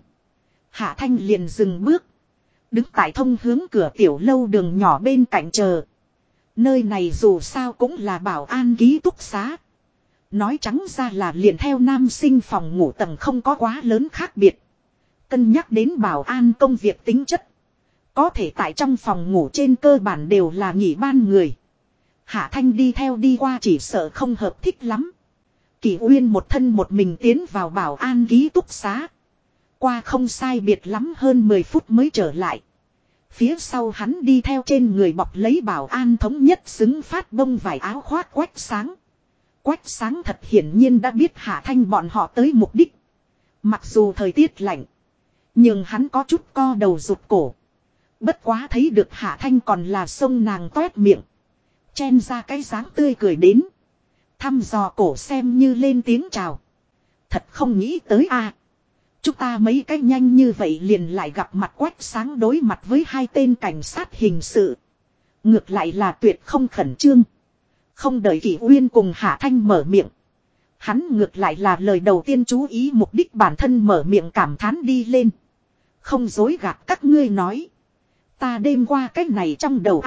Hạ Thanh liền dừng bước. Đứng tại thông hướng cửa tiểu lâu đường nhỏ bên cạnh chờ. Nơi này dù sao cũng là bảo an ký túc xá. Nói trắng ra là liền theo nam sinh phòng ngủ tầng không có quá lớn khác biệt. Cân nhắc đến bảo an công việc tính chất. Có thể tại trong phòng ngủ trên cơ bản đều là nghỉ ban người. Hạ Thanh đi theo đi qua chỉ sợ không hợp thích lắm. Kỷ Uyên một thân một mình tiến vào bảo an ký túc xá. Qua không sai biệt lắm hơn 10 phút mới trở lại. Phía sau hắn đi theo trên người bọc lấy bảo an thống nhất xứng phát bông vải áo khoác Quách Sáng. Quách Sáng thật hiển nhiên đã biết Hạ Thanh bọn họ tới mục đích. Mặc dù thời tiết lạnh. Nhưng hắn có chút co đầu rụt cổ. Bất quá thấy được Hạ Thanh còn là sông nàng toét miệng. Chen ra cái dáng tươi cười đến. Thăm dò cổ xem như lên tiếng chào. Thật không nghĩ tới chúng ta mấy cái nhanh như vậy liền lại gặp mặt Quách Sáng đối mặt với 2 tên cảnh sát hình sự. Ngược lại là tuyệt không khẩn trương. Không đợi Kỷ Uyên cùng Hạ Thanh mở miệng. Hắn ngược lại là lời đầu tiên chú ý mục đích bản thân mở miệng cảm thán đi lên. Không dối gạt các ngươi nói. Ta đêm qua cách này trong đầu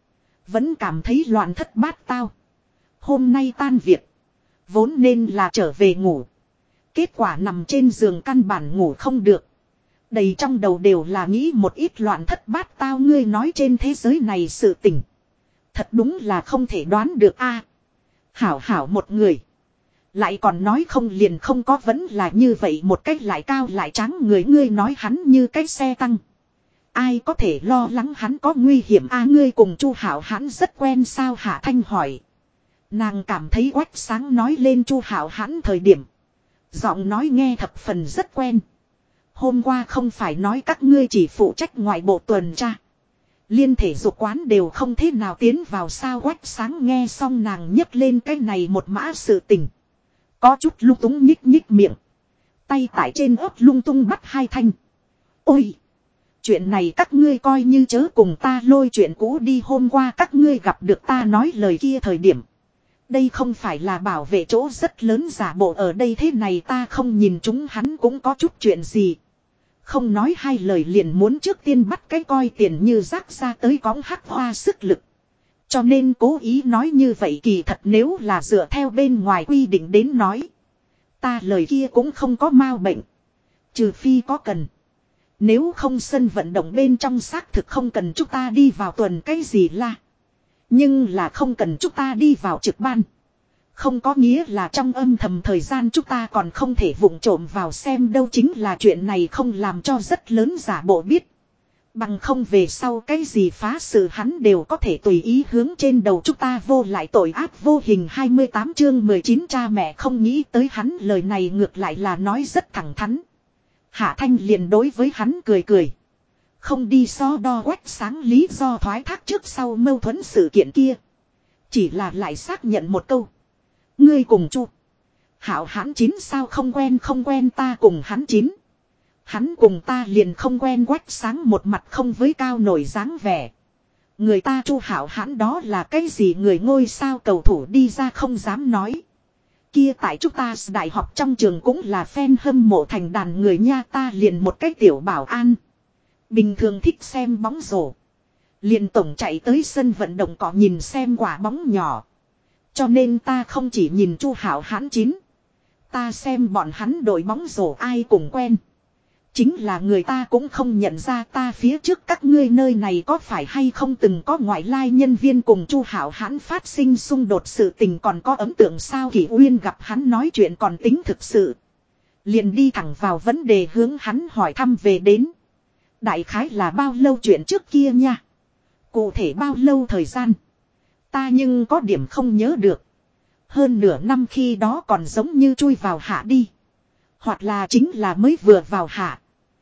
vẫn cảm thấy loạn thất bát tao. Hôm nay tan việc. Vốn nên là trở về ngủ. Kết quả nằm trên giường căn bản ngủ không được. Đầy trong đầu đều là nghĩ một ít loạn thất bát tao ngươi nói trên thế giới này sự tình. Thật đúng là không thể đoán được Hảo hảo một người. Lại còn nói không liền không có vẫn là như vậy một cách lại cao lại trắng người ngươi nói hắn như cái xe tăng. Ai có thể lo lắng hắn có nguy hiểm ngươi cùng Chu Hảo hắn rất quen sao Hạ Thanh hỏi. Nàng cảm thấy Quách Sáng nói lên Chu Hảo hắn thời điểm. Giọng nói nghe thập phần rất quen. Hôm qua không phải nói các ngươi chỉ phụ trách ngoại bộ tuần tra. Liên thể dục quán đều không thế nào tiến vào sao Quách Sáng nghe xong nàng nhấc lên cái này một mã sự tình. Có chút lung túng nhích nhích miệng. Tay tại trên ớt lung tung bắt hai thanh. Ôi! Chuyện này các ngươi coi như chớ cùng ta lôi chuyện cũ đi, hôm qua các ngươi gặp được ta nói lời kia thời điểm. Đây không phải là bảo vệ chỗ rất lớn giả bộ ở đây thế này, ta không nhìn chúng hắn cũng có chút chuyện gì. Không nói hai lời liền muốn trước tiên bắt cái coi tiền như rác ra tới cõng hắc hoa sức lực. Cho nên cố ý nói như vậy, kỳ thật nếu là dựa theo bên ngoài quy định đến nói. Ta lời kia cũng không có mau bệnh. Trừ phi có cần. Nếu không sân vận động bên trong xác thực không cần chúng ta đi vào tuần cái gì la. Nhưng là không cần chúng ta đi vào trực ban. Không có nghĩa là trong âm thầm thời gian chúng ta còn không thể vụng trộm vào xem đâu, chính là chuyện này không làm cho rất lớn giả bộ biết. Bằng không về sau cái gì phá sự hắn đều có thể tùy ý hướng trên đầu chúng ta vô lại tội ác vô hình. 28 chương 19 cha mẹ không nghĩ tới hắn lời này ngược lại là nói rất thẳng thắn. Hạ Thanh liền đối với hắn cười cười. Không đi so đo quách sáng lý do thoái thác trước sau mâu thuẫn sự kiện kia. Chỉ là lại xác nhận một câu. Ngươi cùng Chu Hạo hắn chín sao không quen ta cùng hắn chín. Hắn cùng ta liền không quen, quách sáng một mặt không với cao nổi dáng vẻ. Người ta Chu Hạo hắn đó là cái gì người ngôi sao cầu thủ đi ra không dám nói. Kia tại chúng ta đại học trong trường cũng là fan hâm mộ thành đàn người nha, ta liền một cái tiểu bảo an. Bình thường thích xem bóng rổ. Liền tổng chạy tới sân vận động cỏ nhìn xem quả bóng nhỏ. Cho nên ta không chỉ nhìn Chu Hạo hắn chín. Ta xem bọn hắn đội bóng rổ ai cùng quen. Chính là người ta cũng không nhận ra ta phía trước các ngươi nơi này có phải hay không từng có ngoại lai nhân viên cùng Chu Hạo hắn phát sinh xung đột sự tình, còn có ấn tượng sao? Kỷ Uyên gặp hắn nói chuyện còn tính thực sự. Liền đi thẳng vào vấn đề hướng hắn hỏi thăm về đến. Đại khái là bao lâu chuyện trước kia nha. Cụ thể bao lâu thời gian. Ta nhưng có điểm không nhớ được. Hơn nửa năm khi đó còn giống như chui vào hạ đi. Hoặc là chính là mới vừa vào hạ.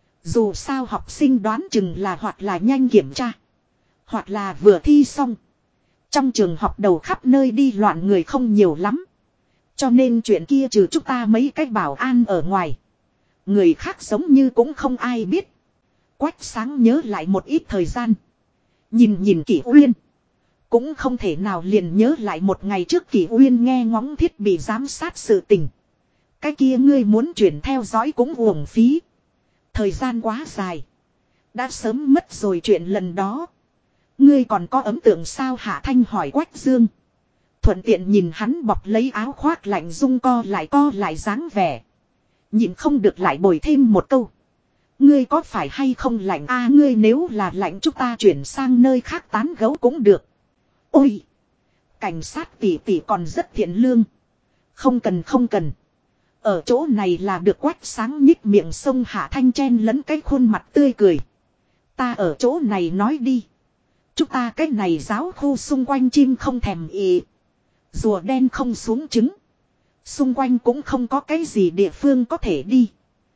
Dù sao học sinh đoán chừng là hoặc là nhanh kiểm tra. Hoặc là vừa thi xong. Trong trường học đầu khắp nơi đi loạn người không nhiều lắm. Cho nên chuyện kia trừ chúng ta mấy cái bảo an ở ngoài. Người khác giống như cũng không ai biết. Quách sáng nhớ lại một ít thời gian. Nhìn Kỷ Uyên. Cũng không thể nào liền nhớ lại một ngày trước Kỷ Uyên nghe ngóng thiết bị giám sát sự tình. Cái kia ngươi muốn chuyển theo dõi cũng uổng phí. Thời gian quá dài. Đã sớm mất rồi chuyện lần đó. Ngươi còn có ấn tượng sao? Hạ Thanh hỏi Quách Dương. Thuận tiện nhìn hắn bọc lấy áo khoác lạnh rung co lại dáng vẻ. Nhìn không được lại bồi thêm một câu. Ngươi có phải hay không lạnh a? Ngươi nếu là lạnh chúng ta chuyển sang nơi khác tán gấu cũng được. Ôi! Cảnh sát tỷ tỷ còn rất thiện lương. Không cần. Ở chỗ này là được. Quách sáng nhích miệng sông Hạ Thanh chen lẫn cái khuôn mặt tươi cười. Ta ở chỗ này nói đi. Chúng ta cái này giáo khu xung quanh chim không thèm ị. Rùa đen không xuống trứng. Xung quanh cũng không có cái gì địa phương có thể đi.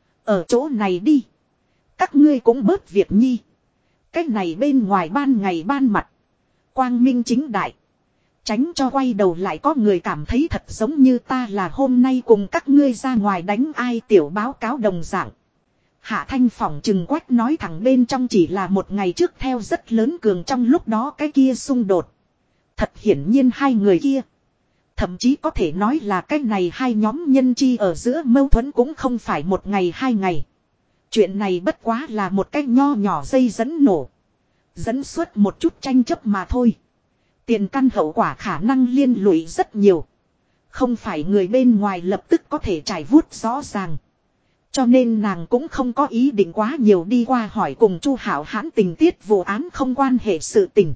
Ở chỗ này đi. Các ngươi cũng bớt việc nhi. Cái này bên ngoài ban ngày ban mặt. Quang minh chính đại. Tránh cho quay đầu lại có người cảm thấy thật giống như ta là hôm nay cùng các ngươi ra ngoài đánh ai tiểu báo cáo đồng dạng. Hạ Thanh phỏng chừng Quách nói thẳng bên trong chỉ là một ngày trước theo rất lớn cường trong lúc đó cái kia xung đột. Thật hiển nhiên hai người kia. Thậm chí có thể nói là cái này hai nhóm nhân chi ở giữa mâu thuẫn cũng không phải một ngày hai ngày. Chuyện này bất quá là một cái nho nhỏ dây dẫn nổ. Dẫn xuất một chút tranh chấp mà thôi. Tiền căn hậu quả khả năng liên lụy rất nhiều. Không phải người bên ngoài lập tức có thể trải vuốt rõ ràng. Cho nên nàng cũng không có ý định quá nhiều đi qua hỏi cùng Chu Hạo hãn tình tiết vụ án không quan hệ sự tình.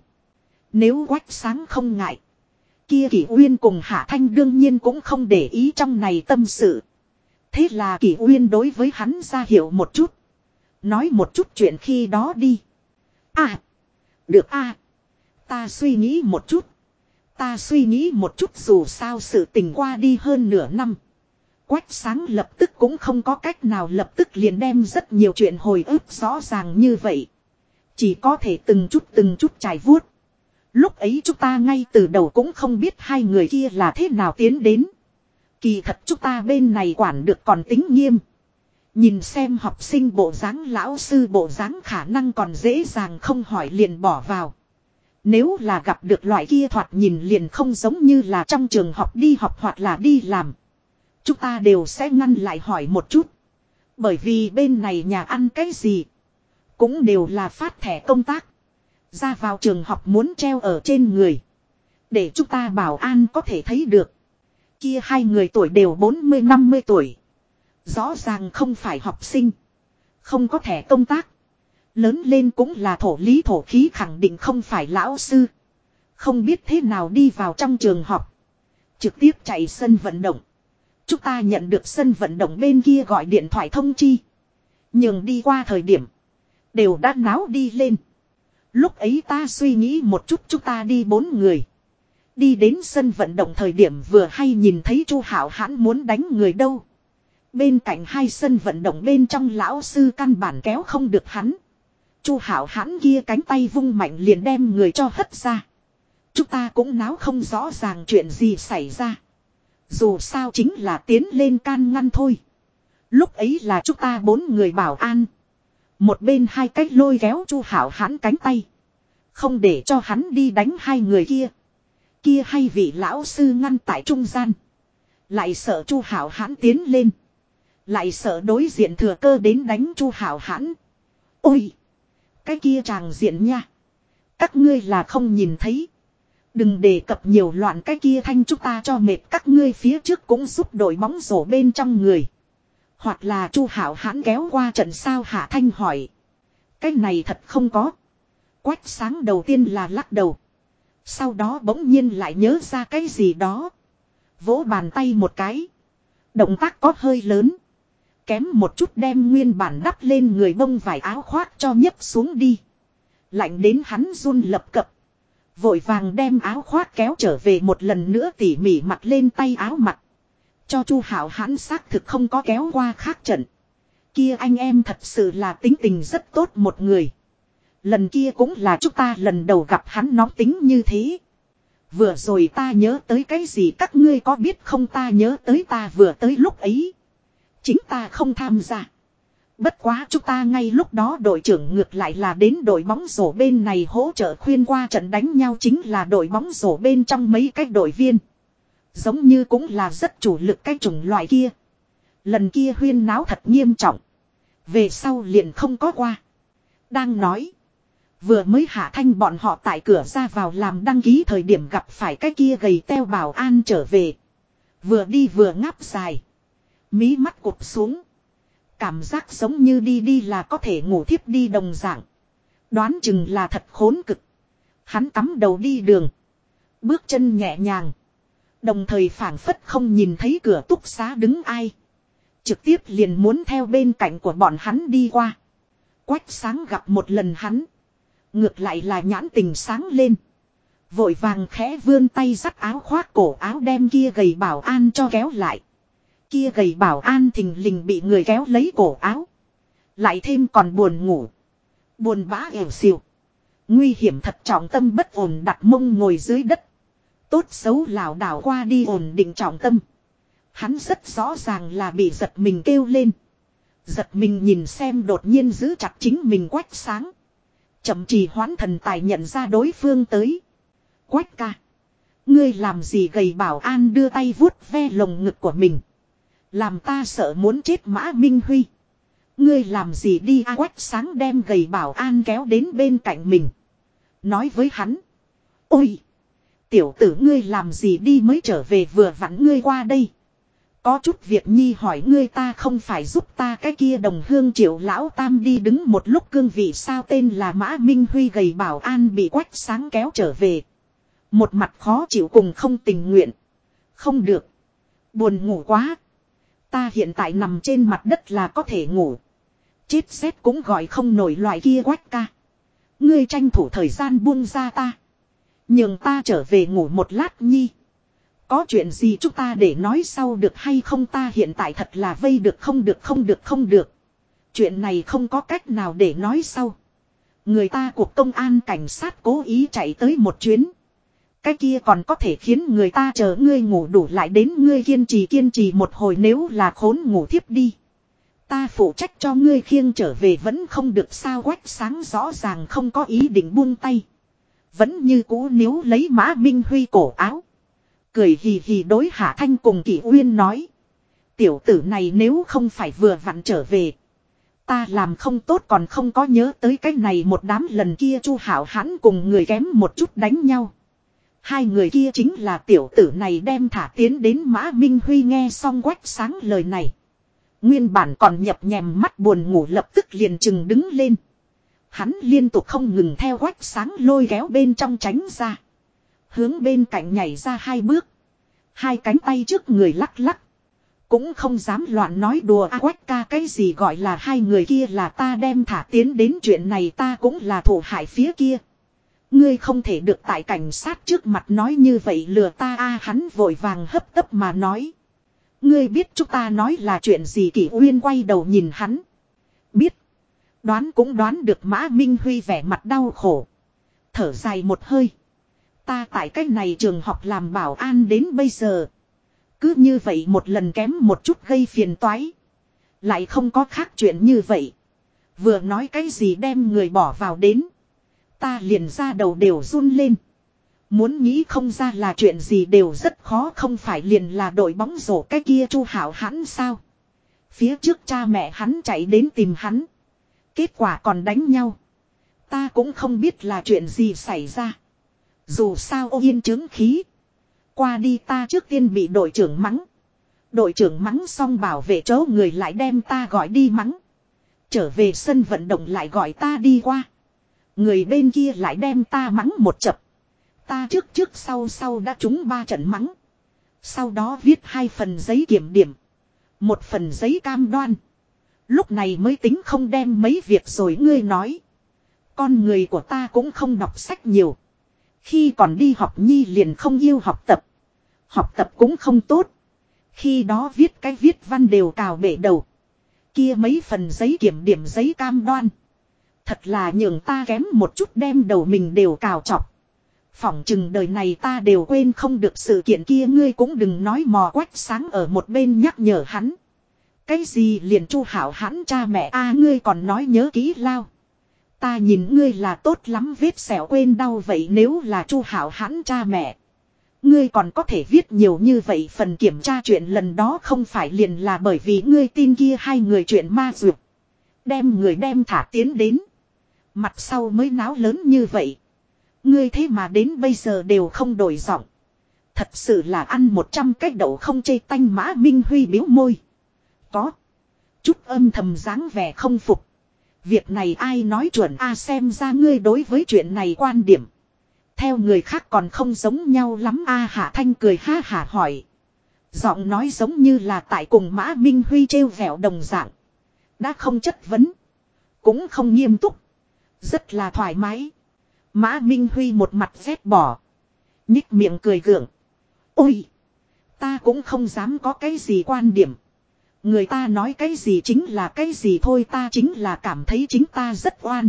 Nếu Quách sáng không ngại. Kia Kỷ Uyên cùng Hạ Thanh đương nhiên cũng không để ý trong này tâm sự. Thế là Kỷ Uyên đối với hắn ra hiệu một chút. Nói một chút chuyện khi đó đi. À. Được à. Ta suy nghĩ một chút dù sao sự tình qua đi hơn nửa năm. Quách sáng lập tức cũng không có cách nào lập tức liền đem rất nhiều chuyện hồi ức rõ ràng như vậy. Chỉ có thể từng chút trải vuốt. Lúc ấy chúng ta ngay từ đầu cũng không biết hai người kia là thế nào tiến đến. Kỳ thật chúng ta bên này quản được còn tính nghiêm. Nhìn xem học sinh bộ dáng lão sư bộ dáng khả năng còn dễ dàng không hỏi liền bỏ vào. Nếu là gặp được loại kia thoạt nhìn liền không giống như là trong trường học đi học hoặc là đi làm. Chúng ta đều sẽ ngăn lại hỏi một chút. Bởi vì bên này nhà ăn cái gì cũng đều là phát thẻ công tác. Ra vào trường học muốn treo ở trên người. Để chúng ta bảo an có thể thấy được. Kia hai người tuổi đều 40-50 tuổi. Rõ ràng không phải học sinh. Không có thẻ công tác. Lớn lên cũng là thổ lý thổ khí khẳng định không phải lão sư. Không biết thế nào đi vào trong trường học. Trực tiếp chạy sân vận động. Chúng ta nhận được sân vận động bên kia gọi điện thoại thông chi. Nhưng đi qua thời điểm. Đều đã náo đi lên. Lúc ấy ta suy nghĩ một chút chúng ta đi 4 người. Đi đến sân vận động thời điểm vừa hay nhìn thấy Chu Hạo Hãn muốn đánh người đâu. Bên cạnh hai sân vận động bên trong lão sư căn bản kéo không được hắn. Chu Hạo Hãn kia cánh tay vung mạnh liền đem người cho hất ra. Chúng ta cũng náo không rõ ràng chuyện gì xảy ra. Dù sao chính là tiến lên can ngăn thôi. Lúc ấy là chúng ta 4 người bảo an. Một bên hai cách lôi kéo Chu Hạo Hãn cánh tay. Không để cho hắn đi đánh hai người kia. Kia hay vị lão sư ngăn tại trung gian. Lại sợ Chu Hạo Hãn tiến lên. Lại sợ đối diện thừa cơ đến đánh Chu Hạo Hãn. Ôi! Cái kia tràng diện nha. Các ngươi là không nhìn thấy. Đừng đề cập nhiều loạn cái kia thanh chúng ta cho mệt các ngươi phía trước cũng giúp đội bóng rổ bên trong người. Hoặc là Chu Hạo Hãn kéo qua trận sao Hạ Thanh hỏi. Cái này thật không có. Quách Sáng đầu tiên là lắc đầu. Sau đó bỗng nhiên lại nhớ ra cái gì đó. Vỗ bàn tay một cái. Động tác có hơi lớn. Kém một chút đem nguyên bản đắp lên người bông vải áo khoác cho nhấc xuống đi. Lạnh đến hắn run lập cập. Vội vàng đem áo khoác kéo trở về một lần nữa tỉ mỉ mặc lên tay áo mặc. Cho Chu Hạo Hãn xác thực không có kéo qua khác trận. Kia anh em thật sự là tính tình rất tốt một người. Lần kia cũng là chúng ta lần đầu gặp hắn nóng tính như thế. Vừa rồi ta nhớ tới cái gì các ngươi có biết không ta nhớ tới ta vừa tới lúc ấy. Chính ta không tham gia. Bất quá chúng ta ngay lúc đó đội trưởng ngược lại là đến đội bóng rổ bên này hỗ trợ khuyên qua trận đánh nhau chính là đội bóng rổ bên trong mấy cái đội viên. Giống như cũng là rất chủ lực cái chủng loại kia. Lần kia huyên náo thật nghiêm trọng. Về sau liền không có qua. Đang nói. Vừa mới Hạ Thanh bọn họ tại cửa ra vào làm đăng ký thời điểm gặp phải cái kia gầy teo bảo an trở về. Vừa đi vừa ngáp dài. Mí mắt cụp xuống. Cảm giác giống như đi là có thể ngủ thiếp đi đồng dạng. Đoán chừng là thật khốn cực. Hắn cắm đầu đi đường. Bước chân nhẹ nhàng. Đồng thời phảng phất không nhìn thấy cửa túc xá đứng ai. Trực tiếp liền muốn theo bên cạnh của bọn hắn đi qua. Quách Sáng gặp một lần hắn. Ngược lại là nhãn tình sáng lên. Vội vàng khẽ vươn tay dắt áo khoác cổ áo đem kia gầy bảo an cho kéo lại. Kia gầy bảo an thình lình bị người kéo lấy cổ áo. Lại thêm còn buồn ngủ. Buồn bã ẻo xìu. Nguy hiểm thật trọng tâm bất ổn đặt mông ngồi dưới đất. Tốt xấu lảo đảo qua đi ổn định trọng tâm. Hắn rất rõ ràng là bị giật mình kêu lên. Giật mình nhìn xem đột nhiên giữ chặt chính mình Quách Sáng. Chậm trì hoãn thần tài nhận ra đối phương tới. Quách ca. Ngươi làm gì gầy bảo an đưa tay vuốt ve lồng ngực của mình. Làm ta sợ muốn chết Mã Minh Huy. Ngươi làm gì đi Quách Sáng đem gầy bảo an kéo đến bên cạnh mình. Nói với hắn. Ôi. Tiểu tử ngươi làm gì đi mới trở về vừa vặn ngươi qua đây. Có chút việc nhi hỏi ngươi ta không phải giúp ta cái kia đồng hương Triệu lão tam đi đứng một lúc cương vị sao tên là Mã Minh Huy gầy bảo an bị Quách Sáng kéo trở về. Một mặt khó chịu cùng không tình nguyện. Không được. Buồn ngủ quá. Ta hiện tại nằm trên mặt đất là có thể ngủ. Chết xét cũng gọi không nổi loại kia Quách ca. Ngươi tranh thủ thời gian buông ra ta. Nhường ta trở về ngủ một lát nhi. Có chuyện gì chúng ta để nói sau được hay không ta hiện tại thật là vây được không được. Chuyện này không có cách nào để nói sau. Người ta cuộc công an cảnh sát cố ý chạy tới một chuyến. Cái kia còn có thể khiến người ta chờ ngươi ngủ đủ lại đến ngươi kiên trì một hồi, nếu là khốn ngủ thiếp đi. Ta phụ trách cho ngươi khiêng trở về vẫn không được sao? Quách Sáng rõ ràng không có ý định buông tay. Vẫn như cũ níu lấy Mã Minh Huy cổ áo. Cười hì hì đối Hạ Thanh cùng Kỷ Uyên nói. Tiểu tử này nếu không phải vừa vặn trở về. Ta làm không tốt còn không có nhớ tới cái này một đám lần kia Chu Hảo Hãn cùng người kém một chút đánh nhau. Hai người kia chính là tiểu tử này đem thả tiến đến. Mã Minh Huy nghe xong Quách Sáng lời này. Nguyên bản còn nhập nhèm mắt buồn ngủ lập tức liền chừng đứng lên. Hắn liên tục không ngừng theo Quách Sáng lôi kéo bên trong tránh ra. Hướng bên cạnh nhảy ra 2 bước. 2 cánh tay trước người lắc lắc. Cũng không dám loạn nói đùa. Quách ca, cái gì gọi là hai người kia là ta đem thả tiến đến, chuyện này ta cũng là thủ hại phía kia. Ngươi không thể được tại cảnh sát trước mặt nói như vậy lừa ta. Hắn vội vàng hấp tấp mà nói. Ngươi biết chúng ta nói là chuyện gì? Kỷ Uyên quay đầu nhìn hắn. Biết. Đoán cũng đoán được. Mã Minh Huy vẻ mặt đau khổ. Thở dài một hơi. Ta tại cách này trường học làm bảo an đến bây giờ. Cứ như vậy một lần kém một chút gây phiền toái. Lại không có khác chuyện như vậy. Vừa nói cái gì đem người bỏ vào đến. Ta liền ra đầu đều run lên. Muốn nghĩ không ra là chuyện gì đều rất khó. Không phải liền là đội bóng rổ cái kia Chu Hảo Hãn sao? Phía trước cha mẹ hắn chạy đến tìm hắn. Kết quả còn đánh nhau. Ta cũng không biết là chuyện gì xảy ra. Dù sao ô yên chứng khí. Qua đi ta trước tiên bị đội trưởng mắng. Đội trưởng mắng xong bảo vệ chỗ người lại đem ta gọi đi mắng. Trở về sân vận động lại gọi ta đi qua. Người bên kia lại đem ta mắng một chập. Ta trước sau đã trúng 3 trận mắng. Sau đó viết 2 phần giấy kiểm điểm. 1 phần giấy cam đoan. Lúc này mới tính không đem mấy việc rồi. Ngươi nói. Con người của ta cũng không đọc sách nhiều. Khi còn đi học nhi liền không yêu học tập. Học tập cũng không tốt. Khi đó viết cái viết văn đều cào bể đầu. Kia mấy phần giấy kiểm điểm giấy cam đoan. Thật là nhường ta kém một chút đem đầu mình đều cào chọc. Phỏng chừng đời này ta đều quên không được sự kiện kia. Ngươi cũng đừng nói mò. Quách Sáng ở một bên nhắc nhở hắn. Cái gì liền Chu Hảo Hãn cha mẹ ngươi còn nói nhớ kỹ lao. Ta nhìn ngươi là tốt lắm vết sẹo quên đau vậy, nếu là Chu Hảo Hãn cha mẹ. Ngươi còn có thể viết nhiều như vậy phần kiểm tra chuyện lần đó không phải liền là bởi vì ngươi tin kia 2 người chuyện ma dược. Đem người đem thả tiến đến. Mặt sau mới náo lớn như vậy. Ngươi thế mà đến bây giờ đều không đổi giọng. Thật sự là ăn 100 cái đậu không chê tanh. Mã Minh Huy biếu môi. Có. Chút âm thầm dáng vẻ không phục. Việc này ai nói chuẩn xem ra ngươi đối với chuyện này quan điểm. Theo người khác còn không giống nhau lắm. Hạ Thanh cười ha hả hỏi. Giọng nói giống như là tại cùng Mã Minh Huy trêu vẹo đồng dạng. Đã không chất vấn. Cũng không nghiêm túc. Rất là thoải mái. Mã Minh Huy một mặt ghét bỏ. Nhích miệng cười gượng. Ôi! Ta cũng không dám có cái gì quan điểm. Người ta nói cái gì chính là cái gì thôi. Ta chính là cảm thấy chính ta rất oan.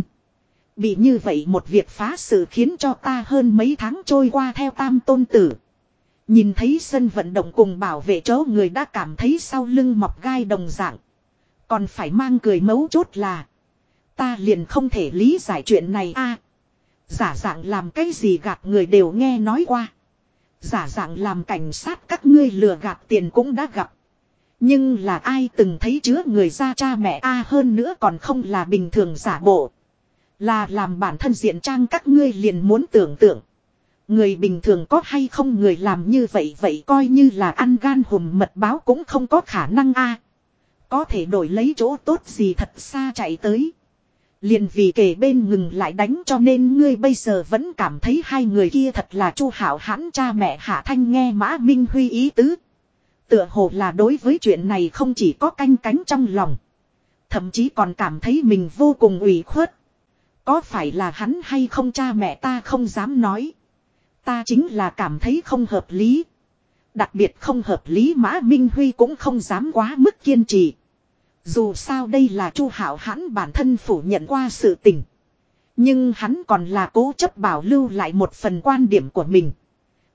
Bị như vậy một việc phá sự khiến cho ta hơn mấy tháng trôi qua theo tam tôn tử. Nhìn thấy sân vận động cùng bảo vệ chỗ người đã cảm thấy sau lưng mọc gai đồng dạng. Còn phải mang cười mấu chốt là. Ta liền không thể lý giải chuyện này giả dạng làm cái gì gạt người đều nghe nói qua. Giả dạng làm cảnh sát các ngươi lừa gạt tiền cũng đã gặp. Nhưng là ai từng thấy chứa người ra cha mẹ hơn nữa còn không là bình thường giả bộ. Là làm bản thân diện trang các ngươi liền muốn tưởng tượng. Người bình thường có hay không người làm như vậy vậy coi như là ăn gan hùm mật báo cũng không có khả năng Có thể đổi lấy chỗ tốt gì thật xa chạy tới. Liền vì kề bên ngừng lại đánh cho nên ngươi bây giờ vẫn cảm thấy 2 người kia thật là Chu Hảo Hãn cha mẹ. Hạ Thanh nghe Mã Minh Huy ý tứ. Tựa hồ là đối với chuyện này không chỉ có canh cánh trong lòng. Thậm chí còn cảm thấy mình vô cùng ủy khuất. Có phải là hắn hay không cha mẹ ta không dám nói. Ta chính là cảm thấy không hợp lý. Đặc biệt không hợp lý. Mã Minh Huy cũng không dám quá mức kiên trì. Dù sao đây là Chu Hảo Hãn bản thân phủ nhận qua sự tình. Nhưng hắn còn là cố chấp bảo lưu lại một phần quan điểm của mình.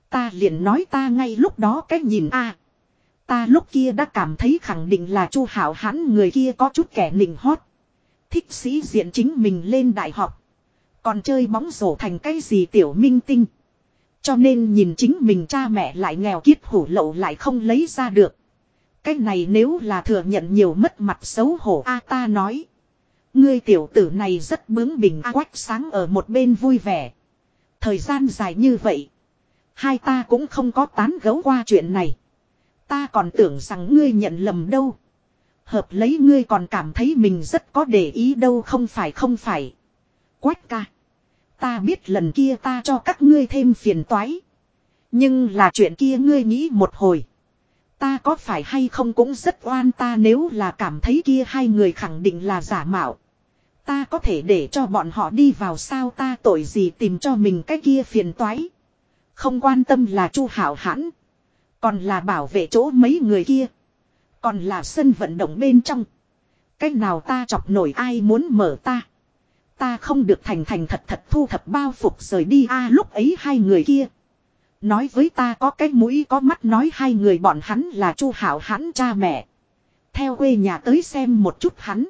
Ta liền nói ta ngay lúc đó cái nhìn a, ta lúc kia đã cảm thấy khẳng định là Chu Hảo Hãn người kia có chút kẻ nịnh hót. Thích sĩ diện chính mình lên đại học. Còn chơi bóng rổ thành cái gì tiểu minh tinh. Cho nên nhìn chính mình cha mẹ lại nghèo kiết hủ lậu lại không lấy ra được. Cái này nếu là thừa nhận nhiều mất mặt xấu hổ a, ta nói. Ngươi tiểu tử này rất bướng bỉnh a. Quách Sáng ở một bên vui vẻ. Thời gian dài như vậy. Hai ta cũng không có tán gẫu qua chuyện này. Ta còn tưởng rằng ngươi nhận lầm đâu. Hợp lấy ngươi còn cảm thấy mình rất có để ý đâu. Không phải không phải. Quách ca. Ta biết lần kia ta cho các ngươi thêm phiền toái. Nhưng là chuyện kia ngươi nghĩ một hồi. Ta có phải hay không cũng rất oan, ta nếu là cảm thấy kia hai người khẳng định là giả mạo. Ta có thể để cho bọn họ đi vào sao, ta tội gì tìm cho mình cái kia phiền toái. Không quan tâm là Chu Hảo Hãn. Còn là bảo vệ chỗ mấy người kia. Còn là sân vận động bên trong. Cách nào ta chọc nổi ai muốn mở ta. Ta không được thành thành thật thật thu thập bao phục rời đi a. Lúc ấy hai người kia nói với ta có cái mũi có mắt nói hai người bọn hắn là Chu Hảo Hãn cha mẹ. Theo quê nhà tới xem một chút hắn.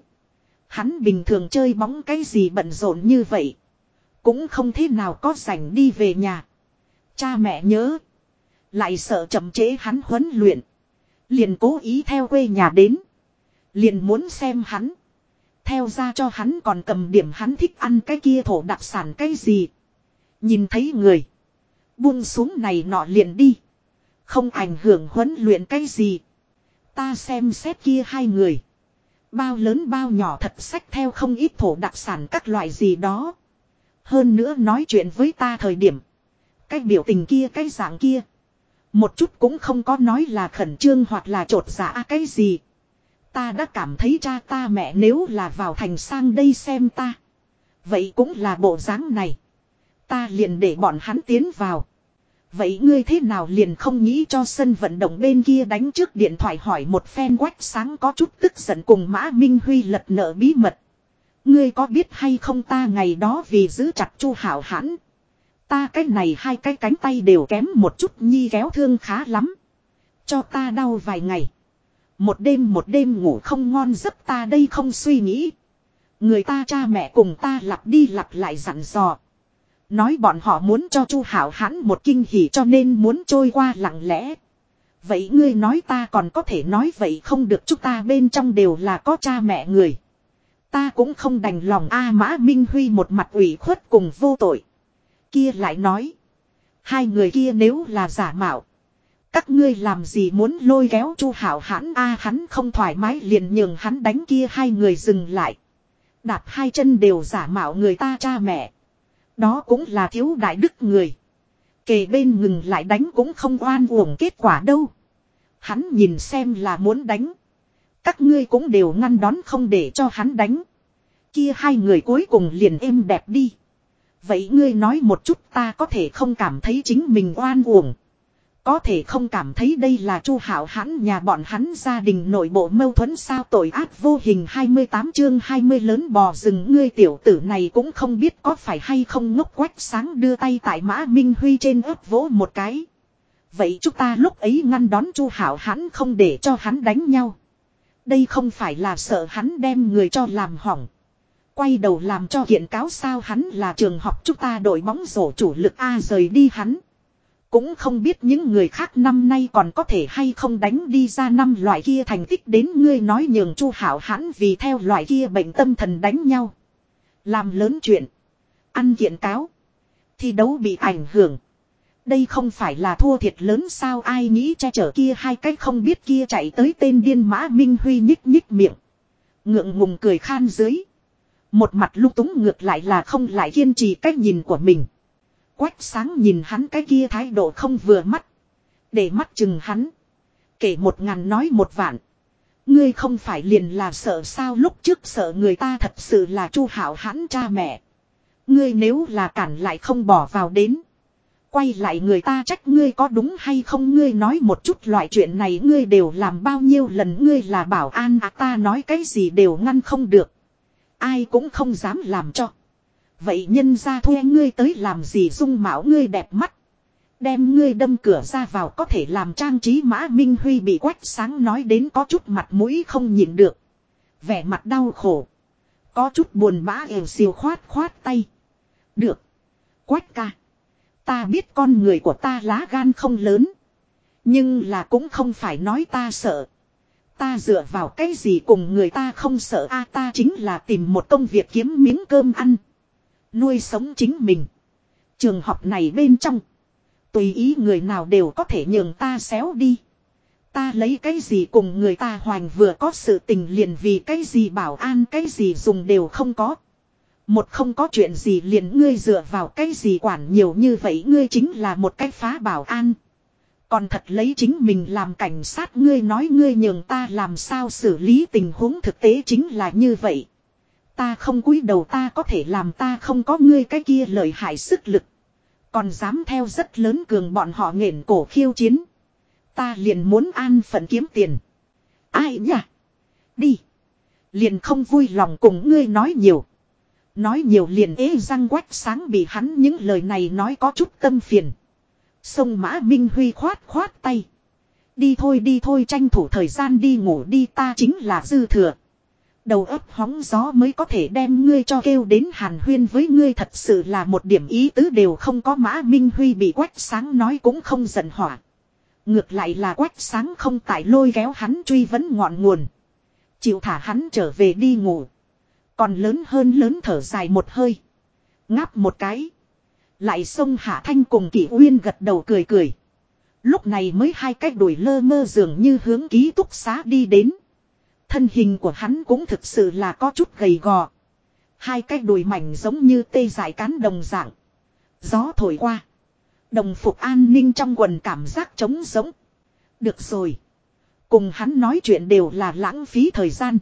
Hắn bình thường chơi bóng cái gì bận rộn như vậy. Cũng không thế nào có rảnh đi về nhà. Cha mẹ nhớ. Lại sợ chậm trễ hắn huấn luyện. Liền cố ý theo quê nhà đến. Liền muốn xem hắn. Theo ra cho hắn còn cầm điểm hắn thích ăn cái kia thổ đặc sản cái gì. Nhìn thấy người. Buông xuống này nọ liền đi. Không ảnh hưởng huấn luyện cái gì. Ta xem xét kia hai người. Bao lớn bao nhỏ thật xách theo không ít thổ đặc sản các loại gì đó. Hơn nữa nói chuyện với ta thời điểm. Cái biểu tình kia cái dạng kia. Một chút cũng không có nói là khẩn trương hoặc là trột dạ cái gì. Ta đã cảm thấy cha ta mẹ nếu là vào thành sang đây xem ta. Vậy cũng là bộ dáng này. Ta liền để bọn hắn tiến vào. Vậy ngươi thế nào liền không nghĩ cho sân vận động bên kia đánh trước điện thoại hỏi một phen. Quách Sáng có chút tức giận cùng Mã Minh Huy lật nợ bí mật. Ngươi có biết hay không ta ngày đó vì giữ chặt Chu Hảo Hãn. Ta cái này hai cái cánh tay đều kém một chút nhi kéo thương khá lắm. Cho ta đau vài ngày. Một đêm ngủ không ngon giấc ta đây không suy nghĩ. Người ta cha mẹ cùng ta lặp đi lặp lại dặn dò. Nói bọn họ muốn cho Chu Hảo Hãn một kinh hỉ cho nên muốn trôi qua lặng lẽ. Vậy ngươi nói ta còn có thể nói vậy không được, chúng ta bên trong đều là có cha mẹ người. Ta cũng không đành lòng a. Mã Minh Huy một mặt ủy khuất cùng vô tội. Kia lại nói. Hai người kia nếu là giả mạo. Các ngươi làm gì muốn lôi kéo Chu Hảo Hãn a. Hắn không thoải mái liền nhường hắn đánh kia hai người dừng lại. Đạp hai chân đều giả mạo người ta cha mẹ. Đó cũng là thiếu đại đức người. Kề bên ngừng lại đánh cũng không oan uổng kết quả đâu. Hắn nhìn xem là muốn đánh. Các ngươi cũng đều ngăn đón không để cho hắn đánh. Kia hai người cuối cùng liền êm đẹp đi. Vậy ngươi nói một chút, ta có thể không cảm thấy chính mình oan uổng. Có thể không cảm thấy đây là Chu Hảo Hãn nhà bọn hắn gia đình nội bộ mâu thuẫn sao, tội ác vô hình. 28 chương 20 lớn bò rừng. Ngươi tiểu tử này cũng không biết có phải hay không ngốc. Quách Sáng đưa tay tại Mã Minh Huy trên ớt vỗ một cái. Vậy chúng ta lúc ấy ngăn đón Chu Hảo Hãn không để cho hắn đánh nhau. Đây không phải là sợ hắn đem người cho làm hỏng. Quay đầu làm cho kiện cáo sao, hắn là trường học chúng ta đội bóng rổ chủ lực a. Rời đi hắn. Cũng không biết những người khác năm nay còn có thể hay không đánh đi ra năm loại kia thành tích đến. Ngươi nói nhường Chu Hảo Hãn vì theo loại kia bệnh tâm thần đánh nhau. Làm lớn chuyện. Ăn kiện cáo. Thi đấu bị ảnh hưởng. Đây không phải là thua thiệt lớn sao, ai nghĩ che chở kia hai cách không biết kia chạy tới tên điên. Mã Minh Huy nhích nhích miệng. Ngượng ngùng cười khan dưới. Một mặt lung túng ngược lại là không lại kiên trì cách nhìn của mình. Quách Sáng nhìn hắn cái kia thái độ không vừa mắt. Để mắt chừng hắn. Kể 1000 nói 1 vạn. Ngươi không phải liền là sợ sao, lúc trước sợ người ta thật sự là Chu Hảo Hãn cha mẹ. Ngươi nếu là cản lại không bỏ vào đến. Quay lại người ta trách ngươi có đúng hay không. Ngươi nói một chút, loại chuyện này ngươi đều làm bao nhiêu lần. Ngươi là bảo an à, ta nói cái gì đều ngăn không được. Ai cũng không dám làm cho. Vậy nhân ra thuê ngươi tới làm gì, dung mạo ngươi đẹp mắt. Đem ngươi đâm cửa ra vào có thể làm trang trí. Mã Minh Huy bị Quách Sáng nói đến có chút mặt mũi không nhịn được. Vẻ mặt đau khổ. Có chút buồn bã ều xìu khoát khoát tay. Được. Quách ca. Ta biết con người của ta lá gan không lớn. Nhưng là cũng không phải nói ta sợ. Ta dựa vào cái gì cùng người ta không sợ a, ta chính là tìm một công việc kiếm miếng cơm ăn. Nuôi sống chính mình. Trường học này bên trong. Tùy ý người nào đều có thể nhường ta xéo đi. Ta lấy cái gì cùng người ta hoành vừa có sự tình liền vì cái gì bảo an cái gì dùng đều không có. Một không có chuyện gì liền ngươi dựa vào cái gì quản nhiều như vậy, ngươi chính là một cái phá bảo an. Còn thật lấy chính mình làm cảnh sát, ngươi nói ngươi nhường ta làm sao xử lý tình huống thực tế chính là như vậy. Ta không cúi đầu ta có thể làm, ta không có ngươi cái kia lợi hại sức lực. Còn dám theo rất lớn cường bọn họ nghển cổ khiêu chiến. Ta liền muốn an phận kiếm tiền. Ai nhỉ? Đi. Liền không vui lòng cùng ngươi nói nhiều. Nói nhiều liền ế răng. Quách Sáng bị hắn những lời này nói có chút tâm phiền. Sông Mã Minh Huy khoát khoát tay. Đi thôi tranh thủ thời gian đi ngủ đi, ta chính là dư thừa. Đầu óc hóng gió mới có thể đem ngươi cho kêu đến hàn huyên với ngươi, thật sự là một điểm ý tứ đều không có. Mã Minh Huy bị Quách Sáng nói cũng không giận hỏa. Ngược lại là Quách Sáng không tại lôi kéo hắn truy vấn ngọn nguồn. Chịu thả hắn trở về đi ngủ. Còn lớn thở dài một hơi. Ngáp một cái. Lại xông Hạ Thanh cùng Kỷ Uyên gật đầu cười cười. Lúc này mới hai cái đùi lơ mơ dường như hướng ký túc xá đi đến. Thân hình của hắn cũng thực sự là có chút gầy gò. Hai cái đùi mảnh giống như tê dại cán đồng dạng. Gió thổi qua. Đồng phục an ninh trong quần cảm giác trống rỗng. Được rồi. Cùng hắn nói chuyện đều là lãng phí thời gian.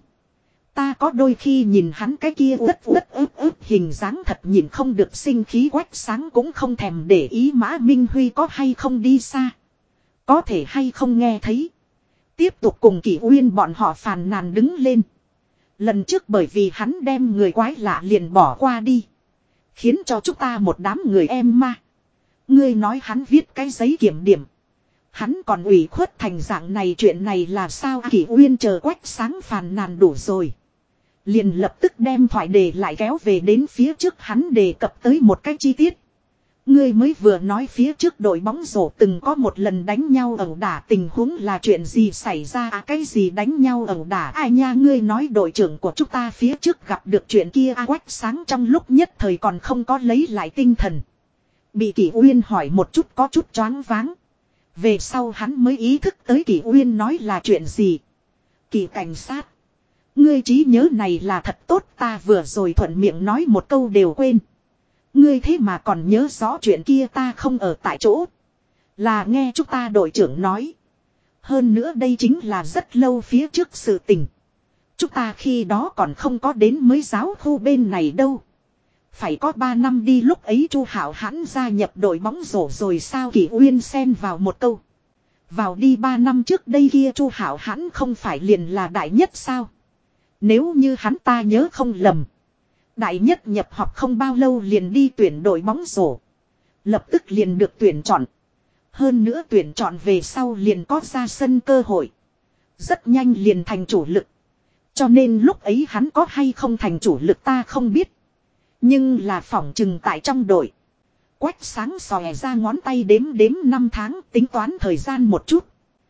Ta có đôi khi nhìn hắn cái kia uất ướp hình dáng thật nhìn không được sinh khí. Quách Sáng cũng không thèm để ý Mã Minh Huy có hay không đi xa. Có thể hay không nghe thấy. Tiếp tục cùng Kỷ Uyên bọn họ phàn nàn đứng lên. Lần trước bởi vì hắn đem người quái lạ liền bỏ qua đi. Khiến cho chúng ta một đám người em ma. Ngươi nói hắn viết cái giấy kiểm điểm. Hắn còn ủy khuất thành dạng này, chuyện này là sao? Kỷ Uyên chờ Quách Sáng phàn nàn đủ rồi. Liền lập tức đem thoại đề lại kéo về đến phía trước, hắn đề cập tới một cái chi tiết. Ngươi mới vừa nói phía trước đội bóng rổ từng có một lần đánh nhau ẩu đả, tình huống là chuyện gì xảy ra à? Cái gì đánh nhau ẩu đả? Ai nha, ngươi nói đội trưởng của chúng ta phía trước gặp được chuyện kia à? Quách Sáng trong lúc nhất thời còn không có lấy lại tinh thần. Bị Kỷ Uyên hỏi một chút có chút choáng váng. Về sau hắn mới ý thức tới Kỷ Uyên nói là chuyện gì. Kỷ cảnh sát. Ngươi trí nhớ này là thật tốt, ta vừa rồi thuận miệng nói một câu đều quên. Ngươi thế mà còn nhớ rõ chuyện kia, ta không ở tại chỗ. Là nghe chúng ta đội trưởng nói. Hơn nữa đây chính là rất lâu phía trước sự tình. Chúng ta khi đó còn không có đến mới giáo khu bên này đâu. Phải có 3 năm đi, lúc ấy Chu Hạo Hãn gia nhập đội bóng rổ rồi sao? Kỷ Uyên xen vào một câu. Vào đi 3 năm trước đây kia Chu Hạo Hãn không phải liền là đại nhất sao? Nếu như hắn ta nhớ không lầm. Đại nhất nhập học không bao lâu liền đi tuyển đội bóng rổ. Lập tức liền được tuyển chọn. Hơn nữa tuyển chọn về sau liền có ra sân cơ hội. Rất nhanh liền thành chủ lực. Cho nên lúc ấy hắn có hay không thành chủ lực ta không biết. Nhưng là phỏng chừng tại trong đội. Quách Sáng xòe ra ngón tay đếm 5 tháng, tính toán thời gian một chút.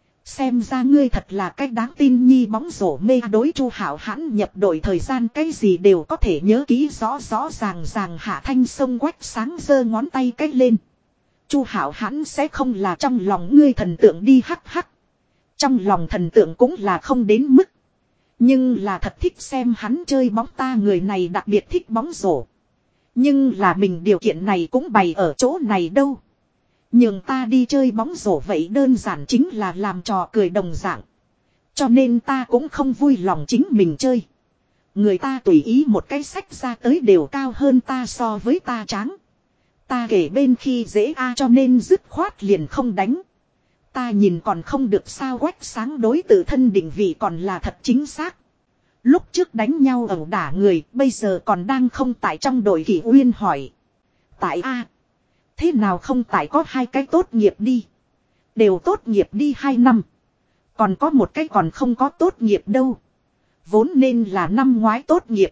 Xem ra ngươi thật là cách đáng tin nhi, bóng rổ mê. Đối Chu Hạo Hãn nhập đội thời gian cái gì đều có thể nhớ kỹ rõ ràng. Hạ Thanh xông Quách Sáng giơ ngón tay cách lên. Chu Hạo Hãn sẽ không là trong lòng ngươi thần tượng đi hắc. Trong lòng thần tượng cũng là không đến mức. Nhưng là thật thích xem hắn chơi bóng, ta người này đặc biệt thích bóng rổ. Nhưng là mình điều kiện này cũng bày ở chỗ này đâu. Nhưng ta đi chơi bóng rổ vậy đơn giản chính là làm trò cười đồng dạng. Cho nên ta cũng không vui lòng chính mình chơi. Người ta tùy ý một cái sách ra tới đều cao hơn ta so với ta tráng. Ta kể bên khi dễ cho nên dứt khoát liền không đánh. Ta nhìn còn không được sao? Quách Sáng đối tự thân định vị còn là thật chính xác. Lúc trước đánh nhau ẩu đả người bây giờ còn đang không tại trong đội? Kỷ Uyên hỏi. Tại a. Thế nào không tại có 2 cái tốt nghiệp đi. Đều tốt nghiệp đi 2 năm. Còn có một cái còn không có tốt nghiệp đâu. Vốn nên là năm ngoái tốt nghiệp.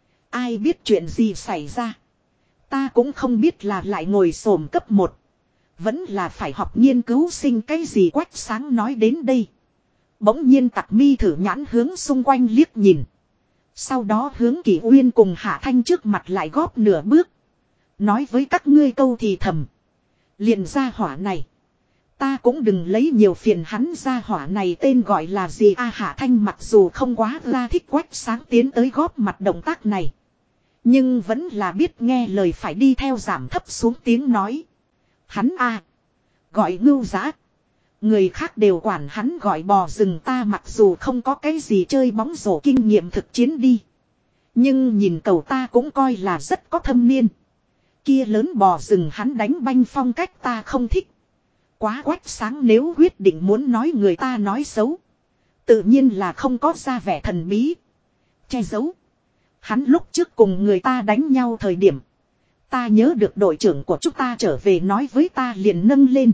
Ai biết chuyện gì xảy ra. Ta cũng không biết là lại ngồi xổm cấp 1. Vẫn là phải học nghiên cứu sinh cái gì. Quách Sáng nói đến đây. Bỗng nhiên Tặc Mi thử nhãn hướng xung quanh liếc nhìn. Sau đó hướng Kỷ Uyên cùng Hạ Thanh trước mặt lại góp nửa bước. Nói với các ngươi câu thì thầm. Liền gia hỏa này. Ta cũng đừng lấy nhiều phiền hắn, gia hỏa này tên gọi là gì a. Hạ Thanh mặc dù không quá ra thích Quách Sáng tiến tới góp mặt động tác này. Nhưng vẫn là biết nghe lời phải đi theo giảm thấp xuống tiếng nói. Hắn a gọi Ngưu Dã. Người khác đều quản hắn gọi bò rừng, ta mặc dù không có cái gì chơi bóng rổ kinh nghiệm thực chiến đi. Nhưng nhìn cầu ta cũng coi là rất có thâm niên. Kia lớn bò rừng hắn đánh banh phong cách ta không thích. Quá Quách Sáng nếu quyết định muốn nói người ta nói xấu. Tự nhiên là không có ra vẻ thần bí. Che giấu. Hắn lúc trước cùng người ta đánh nhau thời điểm. Ta nhớ được đội trưởng của chúng ta trở về nói với ta liền nâng lên.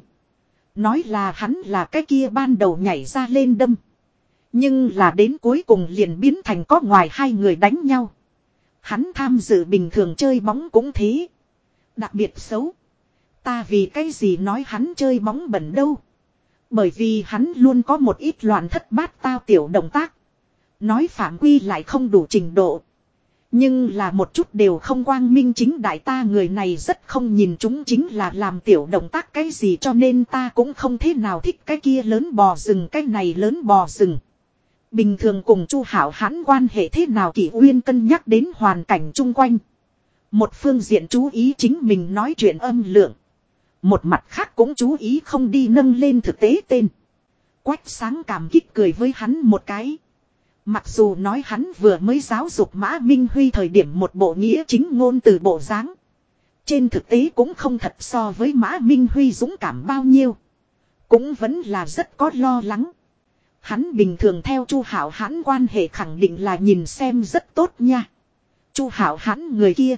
Nói là hắn là cái kia ban đầu nhảy ra lên đâm. Nhưng là đến cuối cùng liền biến thành có ngoài 2 người đánh nhau. Hắn tham dự bình thường chơi bóng cũng thế. Đặc biệt xấu. Ta vì cái gì nói hắn chơi bóng bẩn đâu. Bởi vì hắn luôn có một ít loạn thất bát tao tiểu động tác. Nói phạm quy lại không đủ trình độ. Nhưng là một chút đều không quang minh chính đại, ta người này rất không nhìn chúng chính là làm tiểu động tác cái gì, cho nên ta cũng không thế nào thích cái kia lớn bò rừng, cái này lớn bò rừng. Bình thường cùng Chu Hảo Hãn quan hệ thế nào Kỷ Uyên cân nhắc đến hoàn cảnh chung quanh. Một phương diện chú ý chính mình nói chuyện âm lượng. Một mặt khác cũng chú ý không đi nâng lên thực tế tên. Quách Sáng cảm kích cười với hắn một cái. Mặc dù nói hắn vừa mới giáo dục Mã Minh Huy thời điểm một bộ nghĩa chính ngôn từ bộ dáng. Trên thực tế cũng không thật so với Mã Minh Huy dũng cảm bao nhiêu. Cũng vẫn là rất có lo lắng. Hắn bình thường theo Chu Hảo Hãn quan hệ khẳng định là nhìn xem rất tốt nha. Chu Hảo Hãn người kia.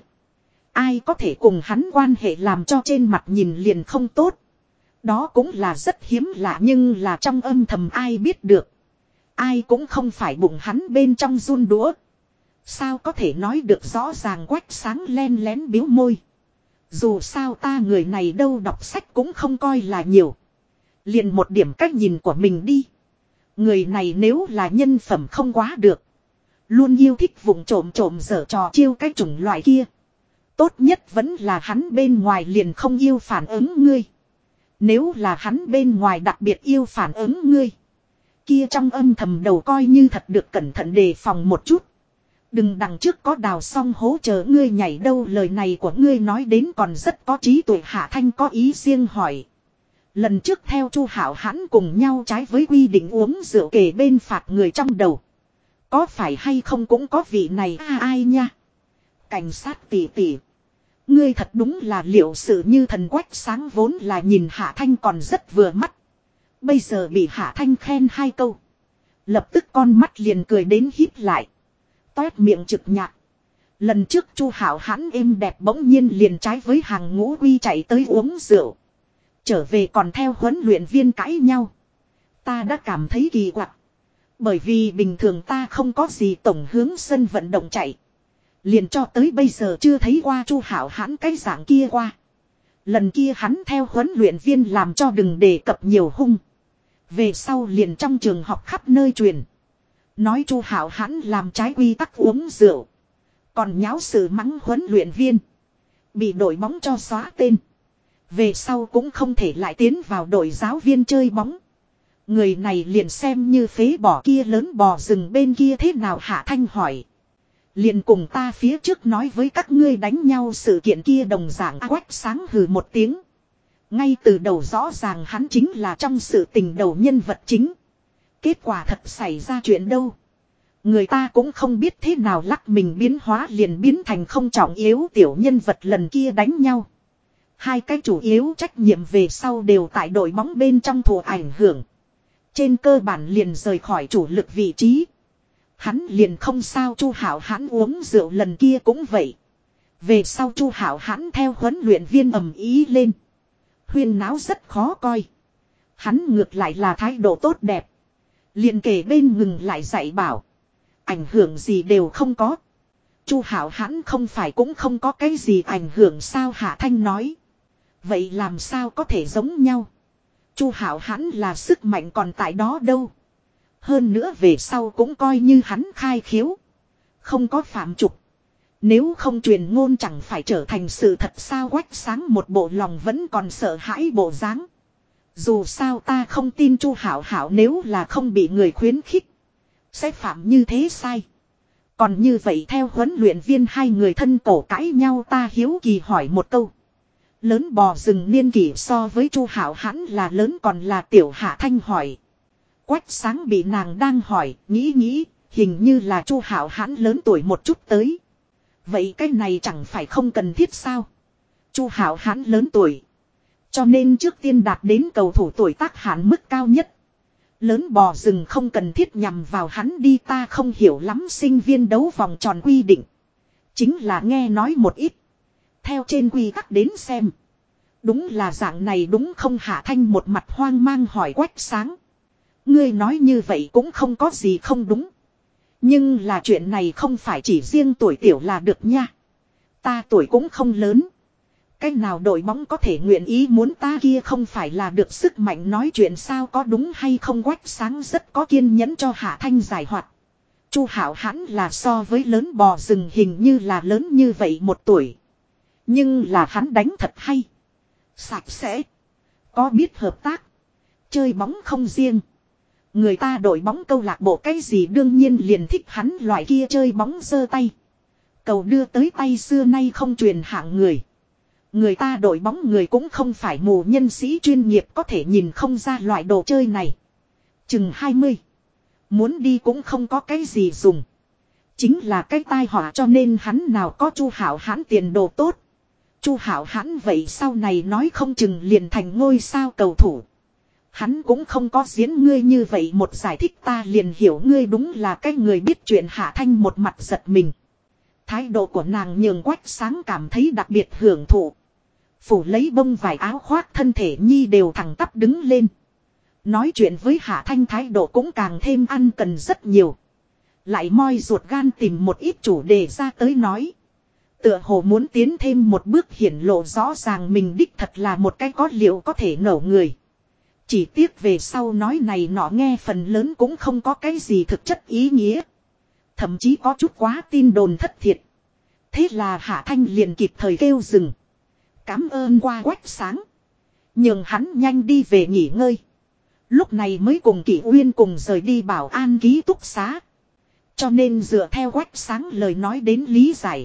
Ai có thể cùng hắn quan hệ làm cho trên mặt nhìn liền không tốt. Đó cũng là rất hiếm lạ, nhưng là trong âm thầm ai biết được. Ai cũng không phải bụng hắn bên trong run đũa. Sao có thể nói được rõ ràng. Quách Sáng len lén biếu môi. Dù sao ta người này đâu đọc sách cũng không coi là nhiều. Liền một điểm cách nhìn của mình đi. Người này nếu là nhân phẩm không quá được. Luôn yêu thích vụng trộm giở trò chiêu cái chủng loại kia. Tốt nhất vẫn là hắn bên ngoài liền không yêu phản ứng ngươi. Nếu là hắn bên ngoài đặc biệt yêu phản ứng ngươi. Kia trong âm thầm đầu coi như thật được cẩn thận đề phòng một chút. Đừng đằng trước có đào xong hố chờ ngươi nhảy đâu. Lời này của ngươi nói đến còn rất có trí tuệ. Hạ Thanh có ý riêng hỏi. Lần trước theo Chu Hảo Hãn cùng nhau trái với quy định uống rượu kề bên phạt người trong đầu. Có phải hay không cũng có vị này ai nha. Cảnh sát tỷ tỷ. Ngươi thật đúng là liệu sự như thần. Quách Sáng vốn là nhìn Hạ Thanh còn rất vừa mắt. Bây giờ bị Hạ Thanh khen 2 câu. Lập tức con mắt liền cười đến híp lại. Toét miệng trực nhạc. Lần trước Chu Hảo Hãn êm đẹp bỗng nhiên liền trái với hàng ngũ quy chạy tới uống rượu. Trở về còn theo huấn luyện viên cãi nhau. Ta đã cảm thấy kỳ quặc. Bởi vì bình thường ta không có gì tổng hướng sân vận động chạy. Liền cho tới bây giờ chưa thấy qua Chu Hảo Hãn cái dạng kia qua. Lần kia hắn theo huấn luyện viên làm cho đừng đề cập nhiều hung. Về sau liền trong trường học khắp nơi truyền. Nói Chu Hảo Hãn làm trái quy tắc uống rượu. Còn nháo sự mắng huấn luyện viên. Bị đội bóng cho xóa tên. Về sau cũng không thể lại tiến vào đội giáo viên chơi bóng. Người này liền xem như phế bỏ. Kia lớn bò rừng bên kia thế nào? Hạ Thanh hỏi. Liền cùng ta phía trước nói với các ngươi đánh nhau sự kiện kia đồng dạng. Quách Sáng hừ một tiếng. Ngay từ đầu rõ ràng hắn chính là trong sự tình đầu nhân vật chính. Kết quả thật xảy ra chuyện đâu. Người ta cũng không biết thế nào lắc mình biến hóa liền biến thành không trọng yếu tiểu nhân vật. Lần kia đánh nhau. 2 cái chủ yếu trách nhiệm về sau đều tại đội bóng bên trong thụ ảnh hưởng. Trên cơ bản liền rời khỏi chủ lực vị trí. Hắn liền không sao. Chu Hảo Hãn uống rượu lần kia cũng vậy. Về sau Chu Hảo Hãn theo huấn luyện viên ầm ý lên. Huyên náo rất khó coi. Hắn ngược lại là thái độ tốt đẹp. Liền kề bên ngừng lại dạy bảo. Ảnh hưởng gì đều không có. Chu Hảo Hãn không phải cũng không có cái gì ảnh hưởng sao, Hạ Thanh nói. Vậy làm sao có thể giống nhau? Chu Hảo Hãn là sức mạnh còn tại đó đâu. Hơn nữa về sau cũng coi như hắn khai khiếu. Không có phạm trục. Nếu không truyền ngôn chẳng phải trở thành sự thật sao, Quách Sáng một bộ lòng vẫn còn sợ hãi bộ dáng. Dù sao ta không tin Chu Hảo Hảo nếu là không bị người khuyến khích sẽ phạm như thế sai. Còn như vậy theo huấn luyện viên hai người thân cổ cãi nhau, ta hiếu kỳ hỏi một câu. Lớn bò rừng niên kỷ so với Chu Hảo Hãn là lớn còn là tiểu? Hạ Thanh hỏi. Quách Sáng bị nàng đang hỏi, nghĩ, hình như là Chu Hảo Hãn lớn tuổi một chút tới. Vậy cái này chẳng phải không cần thiết sao? Chu Hảo Hãn lớn tuổi, cho nên trước tiên đạt đến cầu thủ tuổi tác hạn mức cao nhất. Lớn bò rừng không cần thiết nhằm vào hắn đi, ta không hiểu lắm sinh viên đấu vòng tròn quy định. Chính là nghe nói một ít. Theo trên quy tắc đến xem. Đúng là dạng này đúng không? Hạ Thanh một mặt hoang mang hỏi Quách Sáng. Ngươi nói như vậy cũng không có gì không đúng. Nhưng là chuyện này không phải chỉ riêng tuổi tiểu là được nha. Ta tuổi cũng không lớn. Cách nào đội bóng có thể nguyện ý muốn ta kia không phải là được sức mạnh nói chuyện sao, có đúng hay không? Quách Sáng rất có kiên nhẫn cho Hạ Thanh giải hoạt. Chu Hảo Hãn là so với lớn bò rừng hình như là lớn như vậy một tuổi. Nhưng là hắn đánh thật hay. Sạch sẽ. Có biết hợp tác. Chơi bóng không riêng. Người ta đội bóng câu lạc bộ cái gì đương nhiên liền thích hắn loại kia chơi bóng giơ tay. Cầu đưa tới tay xưa nay không truyền hạng người. Người ta đội bóng người cũng không phải mù nhân sĩ chuyên nghiệp có thể nhìn không ra loại đồ chơi này. Chừng 20. Muốn đi cũng không có cái gì dùng. Chính là cái tai họa, cho nên hắn nào có Chu Hảo Hãn tiền đồ tốt. Chu Hảo Hãn vậy sau này nói không chừng liền thành ngôi sao cầu thủ. Hắn cũng không có diễn ngươi như vậy một giải thích ta liền hiểu ngươi đúng là cái người biết chuyện. Hạ Thanh một mặt giật mình. Thái độ của nàng nhường Quách Sáng cảm thấy đặc biệt hưởng thụ. Phủ lấy bông vải áo khoác thân thể nhi đều thẳng tắp đứng lên. Nói chuyện với Hạ Thanh thái độ cũng càng thêm ăn cần rất nhiều. Lại moi ruột gan tìm một ít chủ đề ra tới nói. Tựa hồ muốn tiến thêm một bước hiển lộ rõ ràng mình đích thật là một cái có liệu có thể nổ người. Chỉ tiếc về sau nói này nọ nghe phần lớn cũng không có cái gì thực chất ý nghĩa. Thậm chí có chút quá tin đồn thất thiệt. Thế là Hạ Thanh liền kịp thời kêu dừng. Cảm ơn qua Quách Sáng. Nhường hắn nhanh đi về nghỉ ngơi. Lúc này mới cùng Kỷ Uyên cùng rời đi bảo an ký túc xá. Cho nên dựa theo Quách Sáng lời nói đến lý giải.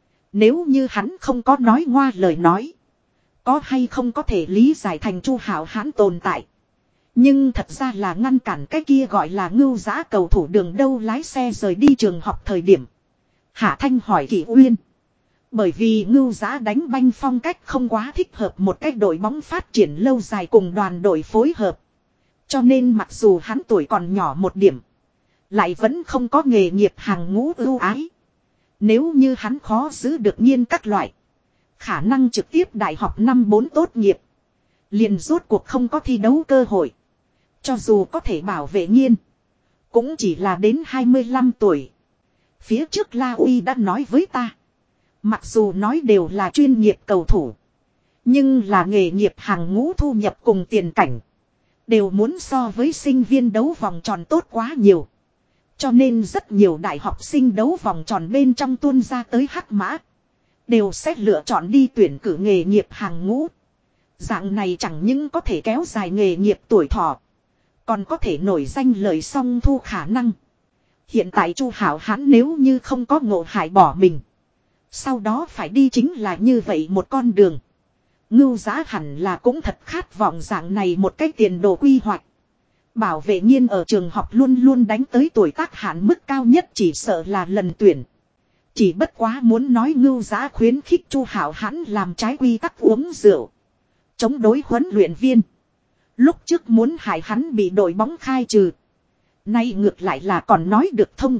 Nếu như hắn không có nói ngoa lời nói. Có hay không có thể lý giải thành Chu Hảo Hãn tồn tại. Nhưng thật ra là ngăn cản cái kia gọi là ngưu dã cầu thủ đường đâu lái xe rời đi trường học thời điểm. Hạ Thanh hỏi Kỷ Uyên. Bởi vì ngưu dã đánh banh phong cách không quá thích hợp một cách đội bóng phát triển lâu dài cùng đoàn đội phối hợp. Cho nên mặc dù hắn tuổi còn nhỏ một điểm. Lại vẫn không có nghề nghiệp hàng ngũ ưu ái. Nếu như hắn khó giữ được nhiên các loại. Khả năng trực tiếp đại học năm 4 tốt nghiệp. Liền rốt cuộc không có thi đấu cơ hội. Cho dù có thể bảo vệ nhiên. Cũng chỉ là đến 25 tuổi. Phía trước La Uy đã nói với ta. Mặc dù nói đều là chuyên nghiệp cầu thủ. Nhưng là nghề nghiệp hàng ngũ thu nhập cùng tiền cảnh. Đều muốn so với sinh viên đấu vòng tròn tốt quá nhiều. Cho nên rất nhiều đại học sinh đấu vòng tròn bên trong tuôn ra tới hắc mã. Đều sẽ lựa chọn đi tuyển cử nghề nghiệp hàng ngũ. Dạng này chẳng những có thể kéo dài nghề nghiệp tuổi thọ. Còn có thể nổi danh lời song thu khả năng. Hiện tại Chu Hảo Hãn nếu như không có ngộ hại bỏ mình. Sau đó phải đi chính là như vậy một con đường. Ngưu Giá hẳn là cũng thật khát vọng dạng này một cái tiền đồ quy hoạch. Bảo vệ nhiên ở trường học luôn luôn đánh tới tuổi tác hạn mức cao nhất chỉ sợ là lần tuyển. Chỉ bất quá muốn nói Ngưu Giá khuyến khích Chu Hảo Hãn làm trái quy tắc uống rượu. Chống đối huấn luyện viên. Lúc trước muốn hại hắn bị đội bóng khai trừ. Nay ngược lại là còn nói được thông.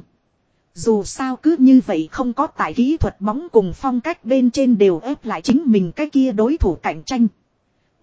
Dù sao cứ như vậy không có tại kỹ thuật bóng cùng phong cách bên trên đều ép lại chính mình cái kia đối thủ cạnh tranh.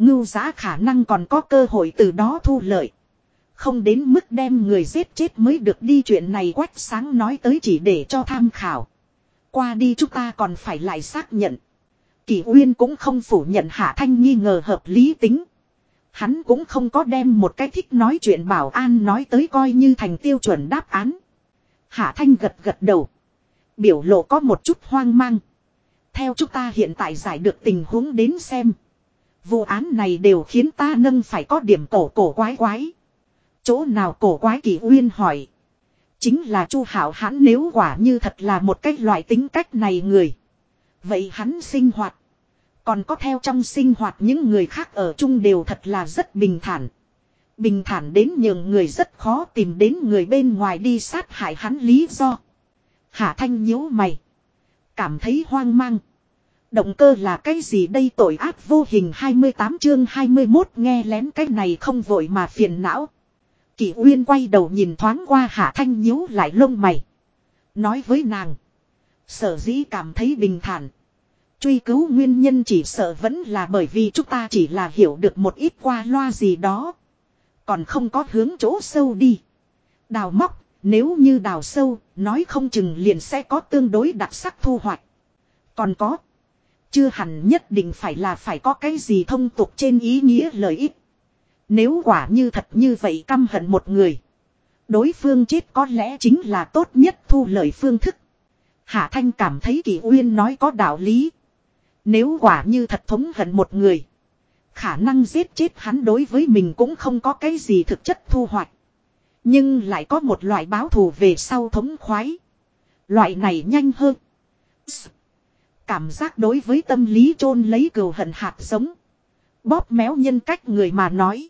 Ngưu Giá khả năng còn có cơ hội từ đó thu lợi. Không đến mức đem người giết chết mới được đi, chuyện này Quách Sáng nói tới chỉ để cho tham khảo. Qua đi chúng ta còn phải lại xác nhận. Kỷ Uyên cũng không phủ nhận Hạ Thanh nghi ngờ hợp lý tính. Hắn cũng không có đem một cái thích nói chuyện bảo an nói tới coi như thành tiêu chuẩn đáp án. Hạ Thanh gật gật đầu. Biểu lộ có một chút hoang mang. Theo chúng ta hiện tại giải được tình huống đến xem. Vụ án này đều khiến ta nâng phải có điểm cổ quái quái. Chỗ nào cổ quái? Kỷ Uyên hỏi. Chính là Chu Hạo hắn nếu quả như thật là một cái loại tính cách này người. Vậy hắn sinh hoạt. Còn có theo trong sinh hoạt những người khác ở chung đều thật là rất bình thản. Bình thản đến nhường người rất khó tìm đến người bên ngoài đi sát hại hắn lý do. Hạ Thanh nhíu mày. Cảm thấy hoang mang. Động cơ là cái gì đây? Tội ác vô hình 28 chương 21 nghe lén cái này không vội mà phiền não. Kỷ Uyên quay đầu nhìn thoáng qua Hạ Thanh nhíu lại lông mày. Nói với nàng. Sở dĩ cảm thấy bình thản. Truy cứu nguyên nhân chỉ sợ vẫn là bởi vì chúng ta chỉ là hiểu được một ít qua loa gì đó. Còn không có hướng chỗ sâu đi. Đào móc, nếu như đào sâu, nói không chừng liền sẽ có tương đối đặc sắc thu hoạch. Còn có. Chưa hẳn nhất định phải có cái gì thông tục trên ý nghĩa lợi ích. Nếu quả như thật như vậy căm hận một người. Đối phương chết có lẽ chính là tốt nhất thu lợi phương thức. Hạ Thanh cảm thấy Kỷ Uyên nói có đạo lý. Nếu quả như thật thống hận một người. Khả năng giết chết hắn đối với mình cũng không có cái gì thực chất thu hoạch. Nhưng lại có một loại báo thù về sau thống khoái. Loại này nhanh hơn. Cảm giác đối với tâm lý chôn lấy cừu hận hạt giống. Bóp méo nhân cách người mà nói.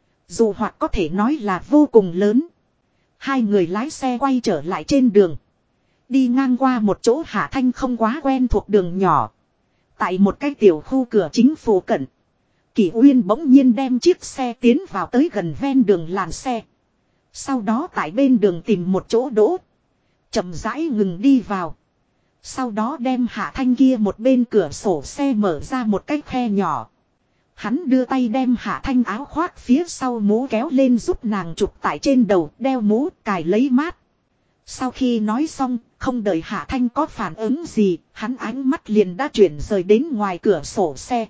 Dù hoặc có thể nói là vô cùng lớn. Hai người lái xe quay trở lại trên đường. Đi ngang qua một chỗ Hạ Thanh không quá quen thuộc đường nhỏ. Tại một cái tiểu khu cửa chính phủ cận. Kỷ Uyên bỗng nhiên đem chiếc xe tiến vào tới gần ven đường làn xe. Sau đó tại bên đường tìm một chỗ đỗ. Chậm rãi ngừng đi vào. Sau đó đem Hạ Thanh kia một bên cửa sổ xe mở ra một cái khe nhỏ. Hắn đưa tay đem Hạ Thanh áo khoác phía sau mũ kéo lên giúp nàng chụp tại trên đầu, đeo mũ cài lấy mát. Sau khi nói xong, không đợi Hạ Thanh có phản ứng gì, hắn ánh mắt liền đã chuyển rời đến ngoài cửa sổ xe.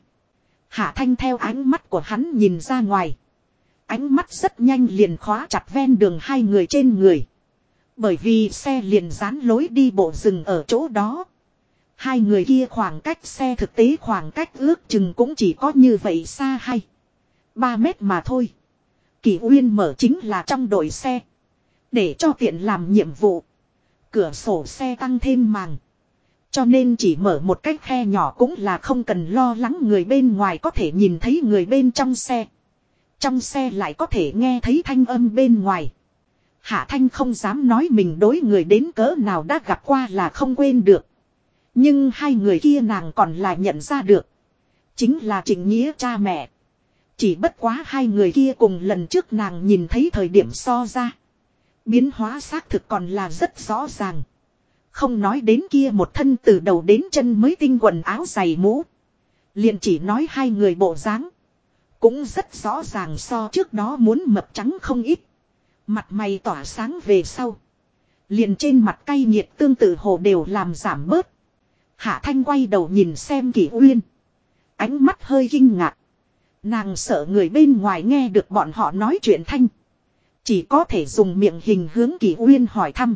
Hạ Thanh theo ánh mắt của hắn nhìn ra ngoài. Ánh mắt rất nhanh liền khóa chặt ven đường hai người trên người. Bởi vì xe liền dán lối đi bộ dừng ở chỗ đó. Hai người kia khoảng cách xe thực tế khoảng cách ước chừng cũng chỉ có như vậy xa 2-3 mét mà thôi. Kỷ Uyên mở chính là trong đội xe. Để cho tiện làm nhiệm vụ. Cửa sổ xe tăng thêm màng. Cho nên chỉ mở một cách khe nhỏ cũng là không cần lo lắng người bên ngoài có thể nhìn thấy người bên trong xe. Trong xe lại có thể nghe thấy thanh âm bên ngoài. Hạ Thanh không dám nói mình đối người đến cỡ nào đã gặp qua là không quên được. Nhưng hai người kia nàng còn là nhận ra được. Chính là Trịnh Nghĩa cha mẹ. Chỉ bất quá hai người kia cùng lần trước nàng nhìn thấy thời điểm so ra. Biến hóa xác thực còn là rất rõ ràng. Không nói đến kia một thân từ đầu đến chân mới tinh quần áo giày mũ. Liền chỉ nói hai người bộ dáng. Cũng rất rõ ràng so trước đó muốn mập trắng không ít. Mặt mày tỏa sáng về sau. Liền trên mặt cay nghiệt tương tự hồ đều làm giảm bớt. Hạ Thanh quay đầu nhìn xem Kỷ Uyên. Ánh mắt hơi kinh ngạc. Nàng sợ người bên ngoài nghe được bọn họ nói chuyện thanh. Chỉ có thể dùng miệng hình hướng Kỷ Uyên hỏi thăm.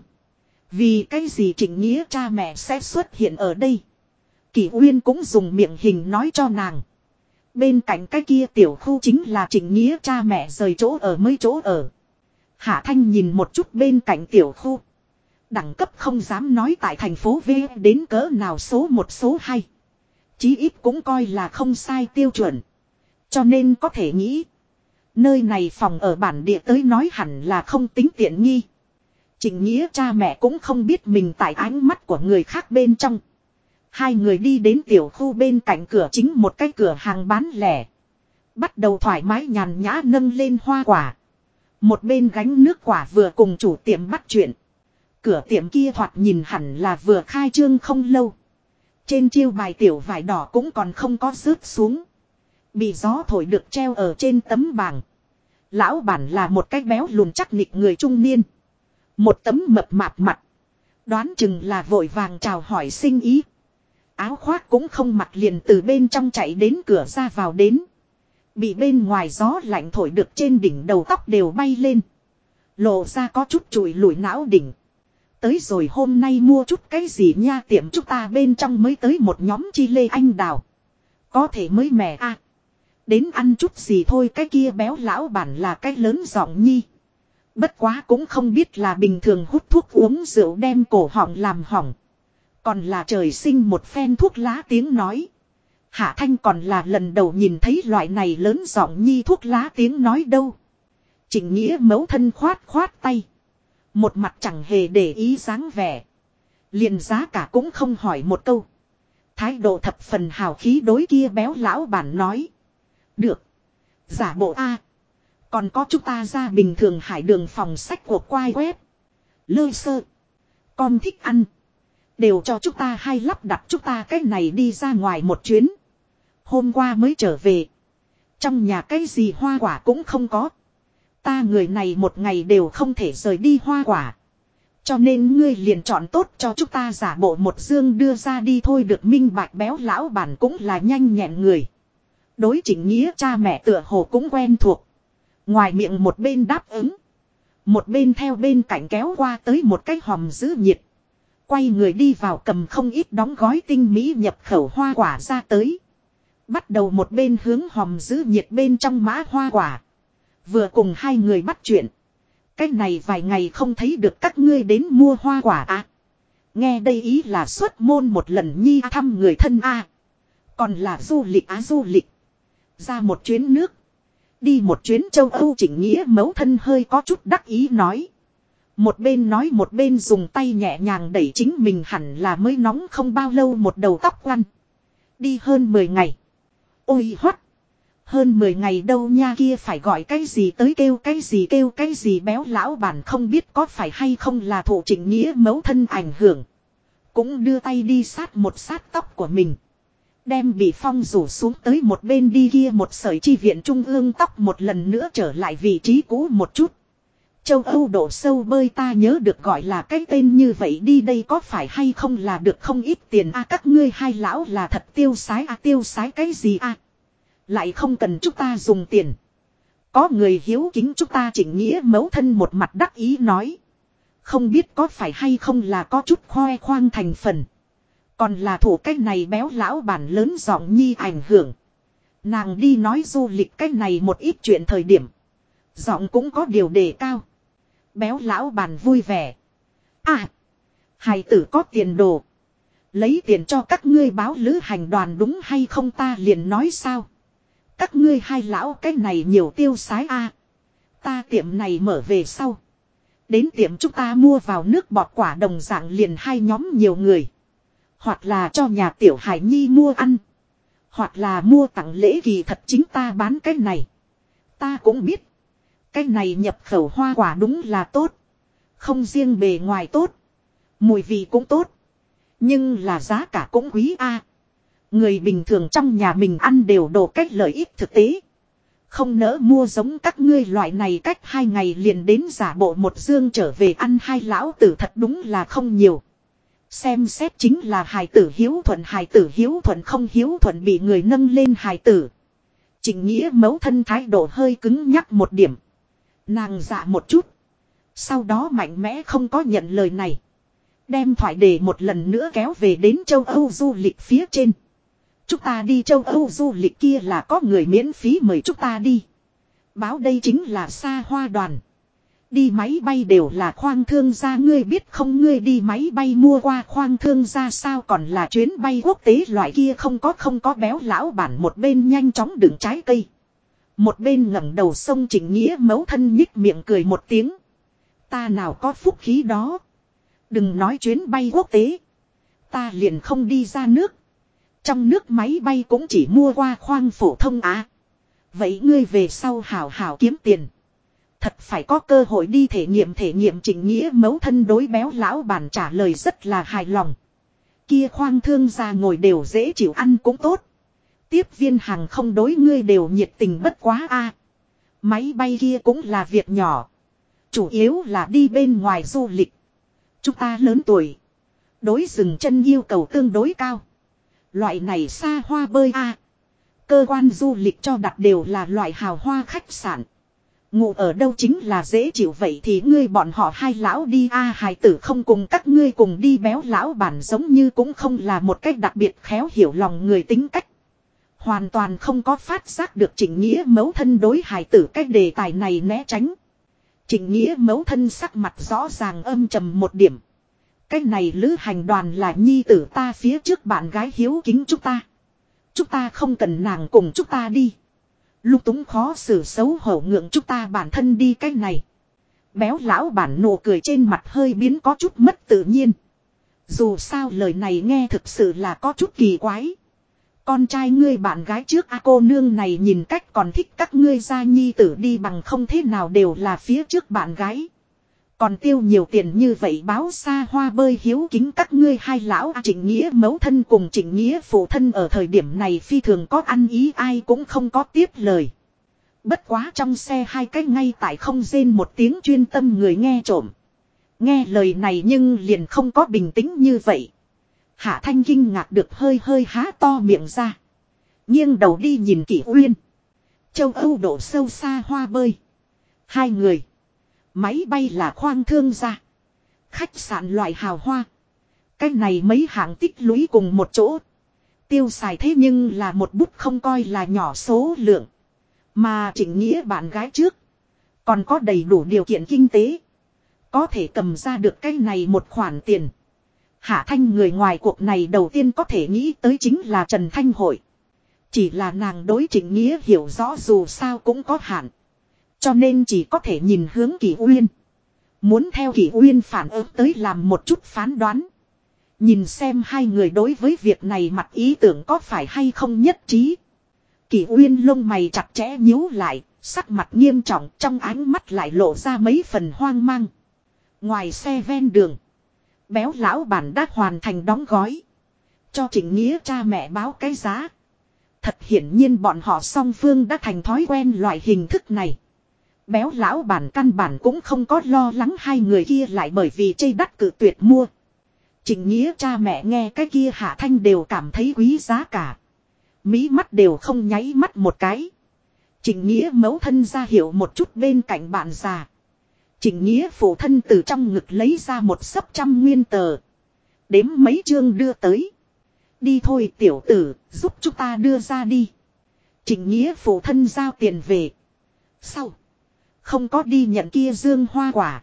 Vì cái gì Trịnh Nghĩa cha mẹ sẽ xuất hiện ở đây? Kỷ Uyên cũng dùng miệng hình nói cho nàng. Bên cạnh cái kia tiểu khu chính là Trịnh Nghĩa cha mẹ rời chỗ ở mới chỗ ở. Hạ Thanh nhìn một chút bên cạnh tiểu khu. Đẳng cấp không dám nói tại thành phố V đến cỡ nào số 1 số 2. Chí ít cũng coi là không sai tiêu chuẩn. Cho nên có thể nghĩ. Nơi này phòng ở bản địa tới nói hẳn là không tính tiện nghi. Trịnh Nghĩa cha mẹ cũng không biết mình tại ánh mắt của người khác bên trong. Hai người đi đến tiểu khu bên cạnh cửa chính một cái cửa hàng bán lẻ. Bắt đầu thoải mái nhàn nhã nâng lên hoa quả. Một bên gánh nước quả vừa cùng chủ tiệm bắt chuyện. Cửa tiệm kia thoạt nhìn hẳn là vừa khai trương không lâu. Trên chiêu bài tiểu vải đỏ cũng còn không có rớt xuống. Bị gió thổi được treo ở trên tấm bảng. Lão bản là một cái béo lùn chắc nịch người trung niên. Một tấm mập mạp mặt. Đoán chừng là vội vàng chào hỏi sinh ý. Áo khoác cũng không mặc liền từ bên trong chạy đến cửa ra vào đến. Bị bên ngoài gió lạnh thổi được trên đỉnh đầu tóc đều bay lên. Lộ ra có chút chùi lủi não đỉnh. Tới rồi hôm nay mua chút cái gì nha, tiệm chúng ta bên trong mới tới một nhóm chi lê anh đào. Có thể mới mẻ à. Đến ăn chút gì thôi, cái kia béo lão bản là cái lớn giọng nhi. Bất quá cũng không biết là bình thường hút thuốc uống rượu đem cổ họng làm hỏng. Còn là trời sinh một phen thuốc lá tiếng nói. Hạ Thanh còn là lần đầu nhìn thấy loại này lớn giọng nhi thuốc lá tiếng nói đâu. Trịnh Nghĩa mấu thân khoát khoát tay. Một mặt chẳng hề để ý dáng vẻ. Liền giá cả cũng không hỏi một câu. Thái độ thập phần hào khí đối kia béo lão bản nói. Được. Giả bộ A. Còn có chúng ta ra bình thường hải đường phòng sách của quai web. Lơ sơ. Con thích ăn. Đều cho chúng ta hay lắp đặt chúng ta cái này đi ra ngoài một chuyến. Hôm qua mới trở về. Trong nhà cái gì hoa quả cũng không có. Ta người này một ngày đều không thể rời đi hoa quả. Cho nên ngươi liền chọn tốt cho chúng ta giả bộ một dương đưa ra đi thôi, được minh bạch. Béo lão bản cũng là nhanh nhẹn người. Đối Trịnh Nghĩa cha mẹ tựa hồ cũng quen thuộc. Ngoài miệng một bên đáp ứng. Một bên theo bên cạnh kéo qua tới một cái hòm giữ nhiệt. Quay người đi vào cầm không ít đóng gói tinh mỹ nhập khẩu hoa quả ra tới. Bắt đầu một bên hướng hòm giữ nhiệt bên trong mã hoa quả. Vừa cùng hai người bắt chuyện. Cái này vài ngày không thấy được các ngươi đến mua hoa quả à. Nghe đây ý là xuất môn một lần nhi thăm người thân à. Còn là du lịch du lịch. Ra một chuyến nước. Đi một chuyến châu Âu. Trịnh Nghĩa mấu thân hơi có chút đắc ý nói. Một bên nói một bên dùng tay nhẹ nhàng đẩy chính mình hẳn là mới nóng không bao lâu một đầu tóc quăn. Đi hơn 10 ngày. Ôi hoắt. Hơn 10 ngày đâu nha, kia phải gọi cái gì tới kêu cái gì béo lão bản không biết có phải hay không là thụ Trịnh Nghĩa mấu thân ảnh hưởng. Cũng đưa tay đi sát một sát tóc của mình. Đem bị phong rủ xuống tới một bên đi, kia một sợi chi viện trung ương tóc một lần nữa trở lại vị trí cũ một chút. Châu Âu độ sâu bơi ta nhớ được gọi là cái tên như vậy đi, đây có phải hay không là được không ít tiền a các ngươi hai lão là thật tiêu sái tiêu sái cái gì a. Lại không cần chúng ta dùng tiền. Có người hiếu kính chúng ta. Trịnh Nghĩa mấu thân một mặt đắc ý nói. Không biết có phải hay không là có chút khoe khoang thành phần. Còn là thủ cách này béo lão bản lớn giọng nhi ảnh hưởng. Nàng đi nói du lịch cách này một ít chuyện thời điểm. Giọng cũng có điều đề cao. Béo lão bản vui vẻ. À. Hài tử có tiền đồ. Lấy tiền cho các ngươi báo lữ hành đoàn đúng hay không, ta liền nói sao. Các ngươi hai lão cái này nhiều tiêu sái a. Ta tiệm này mở về sau. Đến tiệm chúng ta mua vào nước bọt quả đồng dạng liền hai nhóm nhiều người. Hoặc là cho nhà tiểu hải nhi mua ăn. Hoặc là mua tặng lễ, kỳ thật chính ta bán cái này. Ta cũng biết. Cái này nhập khẩu hoa quả đúng là tốt. Không riêng bề ngoài tốt. Mùi vị cũng tốt. Nhưng là giá cả cũng quý a. Người bình thường trong nhà mình ăn đều đồ cách lợi ích thực tế. Không nỡ mua giống các ngươi loại này cách 2 ngày liền đến giả bộ một dương trở về ăn, hai lão tử thật đúng là không nhiều. Xem xét chính là hài tử hiếu thuận không hiếu thuận bị người nâng lên hài tử. Trịnh Nghĩa mấu thân thái độ hơi cứng nhắc một điểm. Nàng dạ một chút. Sau đó mạnh mẽ không có nhận lời này. Đem thoại đề một lần nữa kéo về đến châu Âu du lịch phía trên. Chúng ta đi châu Âu du lịch kia là có người miễn phí mời chúng ta đi. Báo đây chính là xa hoa đoàn. Đi máy bay đều là khoang thương gia, ngươi biết không, ngươi đi máy bay mua qua khoang thương gia sao, còn là chuyến bay quốc tế loại kia không có. Béo lão bản một bên nhanh chóng đựng trái cây. Một bên ngẩng đầu sông Trịnh Nghĩa mấu thân nhích miệng cười một tiếng. Ta nào có phúc khí đó. Đừng nói chuyến bay quốc tế. Ta liền không đi ra nước. Trong nước máy bay cũng chỉ mua qua khoang phổ thông à. Vậy ngươi về sau hảo hảo kiếm tiền. Thật phải có cơ hội đi thể nghiệm. Trịnh Nghĩa mấu thân đối béo lão bản trả lời rất là hài lòng. Kia khoang thương gia ngồi đều dễ chịu, ăn cũng tốt. Tiếp viên hàng không đối ngươi đều nhiệt tình bất quá a. Máy bay kia cũng là việc nhỏ. Chủ yếu là đi bên ngoài du lịch. Chúng ta lớn tuổi. Đối dừng chân yêu cầu tương đối cao. Loại này xa hoa bơi a. Cơ quan du lịch cho đặt đều là loại hào hoa khách sạn. Ngủ ở đâu chính là dễ chịu vậy thì ngươi bọn họ hai lão đi a. Hài tử không cùng các ngươi cùng đi. Béo lão bản giống như cũng không là một cách đặc biệt khéo hiểu lòng người tính cách. Hoàn toàn không có phát giác được Trịnh Nghĩa mẫu thân đối hài tử cái đề tài này né tránh. Trịnh Nghĩa mẫu thân sắc mặt rõ ràng âm trầm một điểm. Cái này lữ hành đoàn là nhi tử ta phía trước bạn gái hiếu kính chúng ta. Chúng ta không cần nàng cùng chúng ta đi. Lung túng khó xử xấu hổ ngượng chúng ta bản thân đi cái này. Béo lão bản nụ cười trên mặt hơi biến có chút mất tự nhiên. Dù sao lời này nghe thực sự là có chút kỳ quái. Con trai ngươi bạn gái trước cô nương này nhìn cách còn thích các ngươi gia nhi tử đi bằng không thế nào đều là phía trước bạn gái. Còn tiêu nhiều tiền như vậy báo xa hoa bơi hiếu kính các ngươi hai lão. Trịnh Nghĩa mẫu thân cùng Trịnh Nghĩa phụ thân ở thời điểm này phi thường có ăn ý ai cũng không có tiếp lời. Bất quá trong xe hai cái ngay tại không rên một tiếng chuyên tâm người nghe trộm. Nghe lời này nhưng liền không có bình tĩnh như vậy. Hạ Thanh kinh ngạc được hơi há to miệng ra. Nghiêng đầu đi nhìn Kỷ Uyên. Châu Âu độ sâu xa hoa bơi. Hai người. Máy bay là khoang thương gia. Khách sạn loại hào hoa. Cái này mấy hạng tích lũy cùng một chỗ. Tiêu xài thế nhưng là một bút không coi là nhỏ số lượng. Mà Trịnh Nghĩa bạn gái trước. Còn có đầy đủ điều kiện kinh tế. Có thể cầm ra được cái này một khoản tiền. Hạ Thanh người ngoài cuộc này đầu tiên có thể nghĩ tới chính là Trần Thanh Hội. Chỉ là nàng đối Trịnh Nghĩa hiểu rõ dù sao cũng có hạn. Cho nên chỉ có thể nhìn hướng Kỷ Uyên. Muốn theo Kỷ Uyên phản ứng tới làm một chút phán đoán. Nhìn xem hai người đối với việc này mặt ý tưởng có phải hay không nhất trí. Kỷ Uyên lông mày chặt chẽ nhíu lại, sắc mặt nghiêm trọng trong ánh mắt lại lộ ra mấy phần hoang mang. Ngoài xe ven đường. Béo lão bản đã hoàn thành đóng gói. Cho Trịnh Nghĩa cha mẹ báo cái giá. Thật hiển nhiên bọn họ song phương đã thành thói quen loại hình thức này. Béo lão bản căn bản cũng không có lo lắng hai người kia lại bởi vì chây đắt cự tuyệt mua. Trịnh Nghĩa cha mẹ nghe cái kia Hạ Thanh đều cảm thấy quý giá cả. Mí mắt đều không nháy mắt một cái. Trịnh Nghĩa mẫu thân ra hiệu một chút bên cạnh bạn già. Trịnh Nghĩa phụ thân từ trong ngực lấy ra một xấp 100 nguyên tờ. Đếm mấy chương đưa tới. Đi thôi tiểu tử, giúp chúng ta đưa ra đi. Trịnh Nghĩa phụ thân giao tiền về. Sau. Không có đi nhận kia dương hoa quả.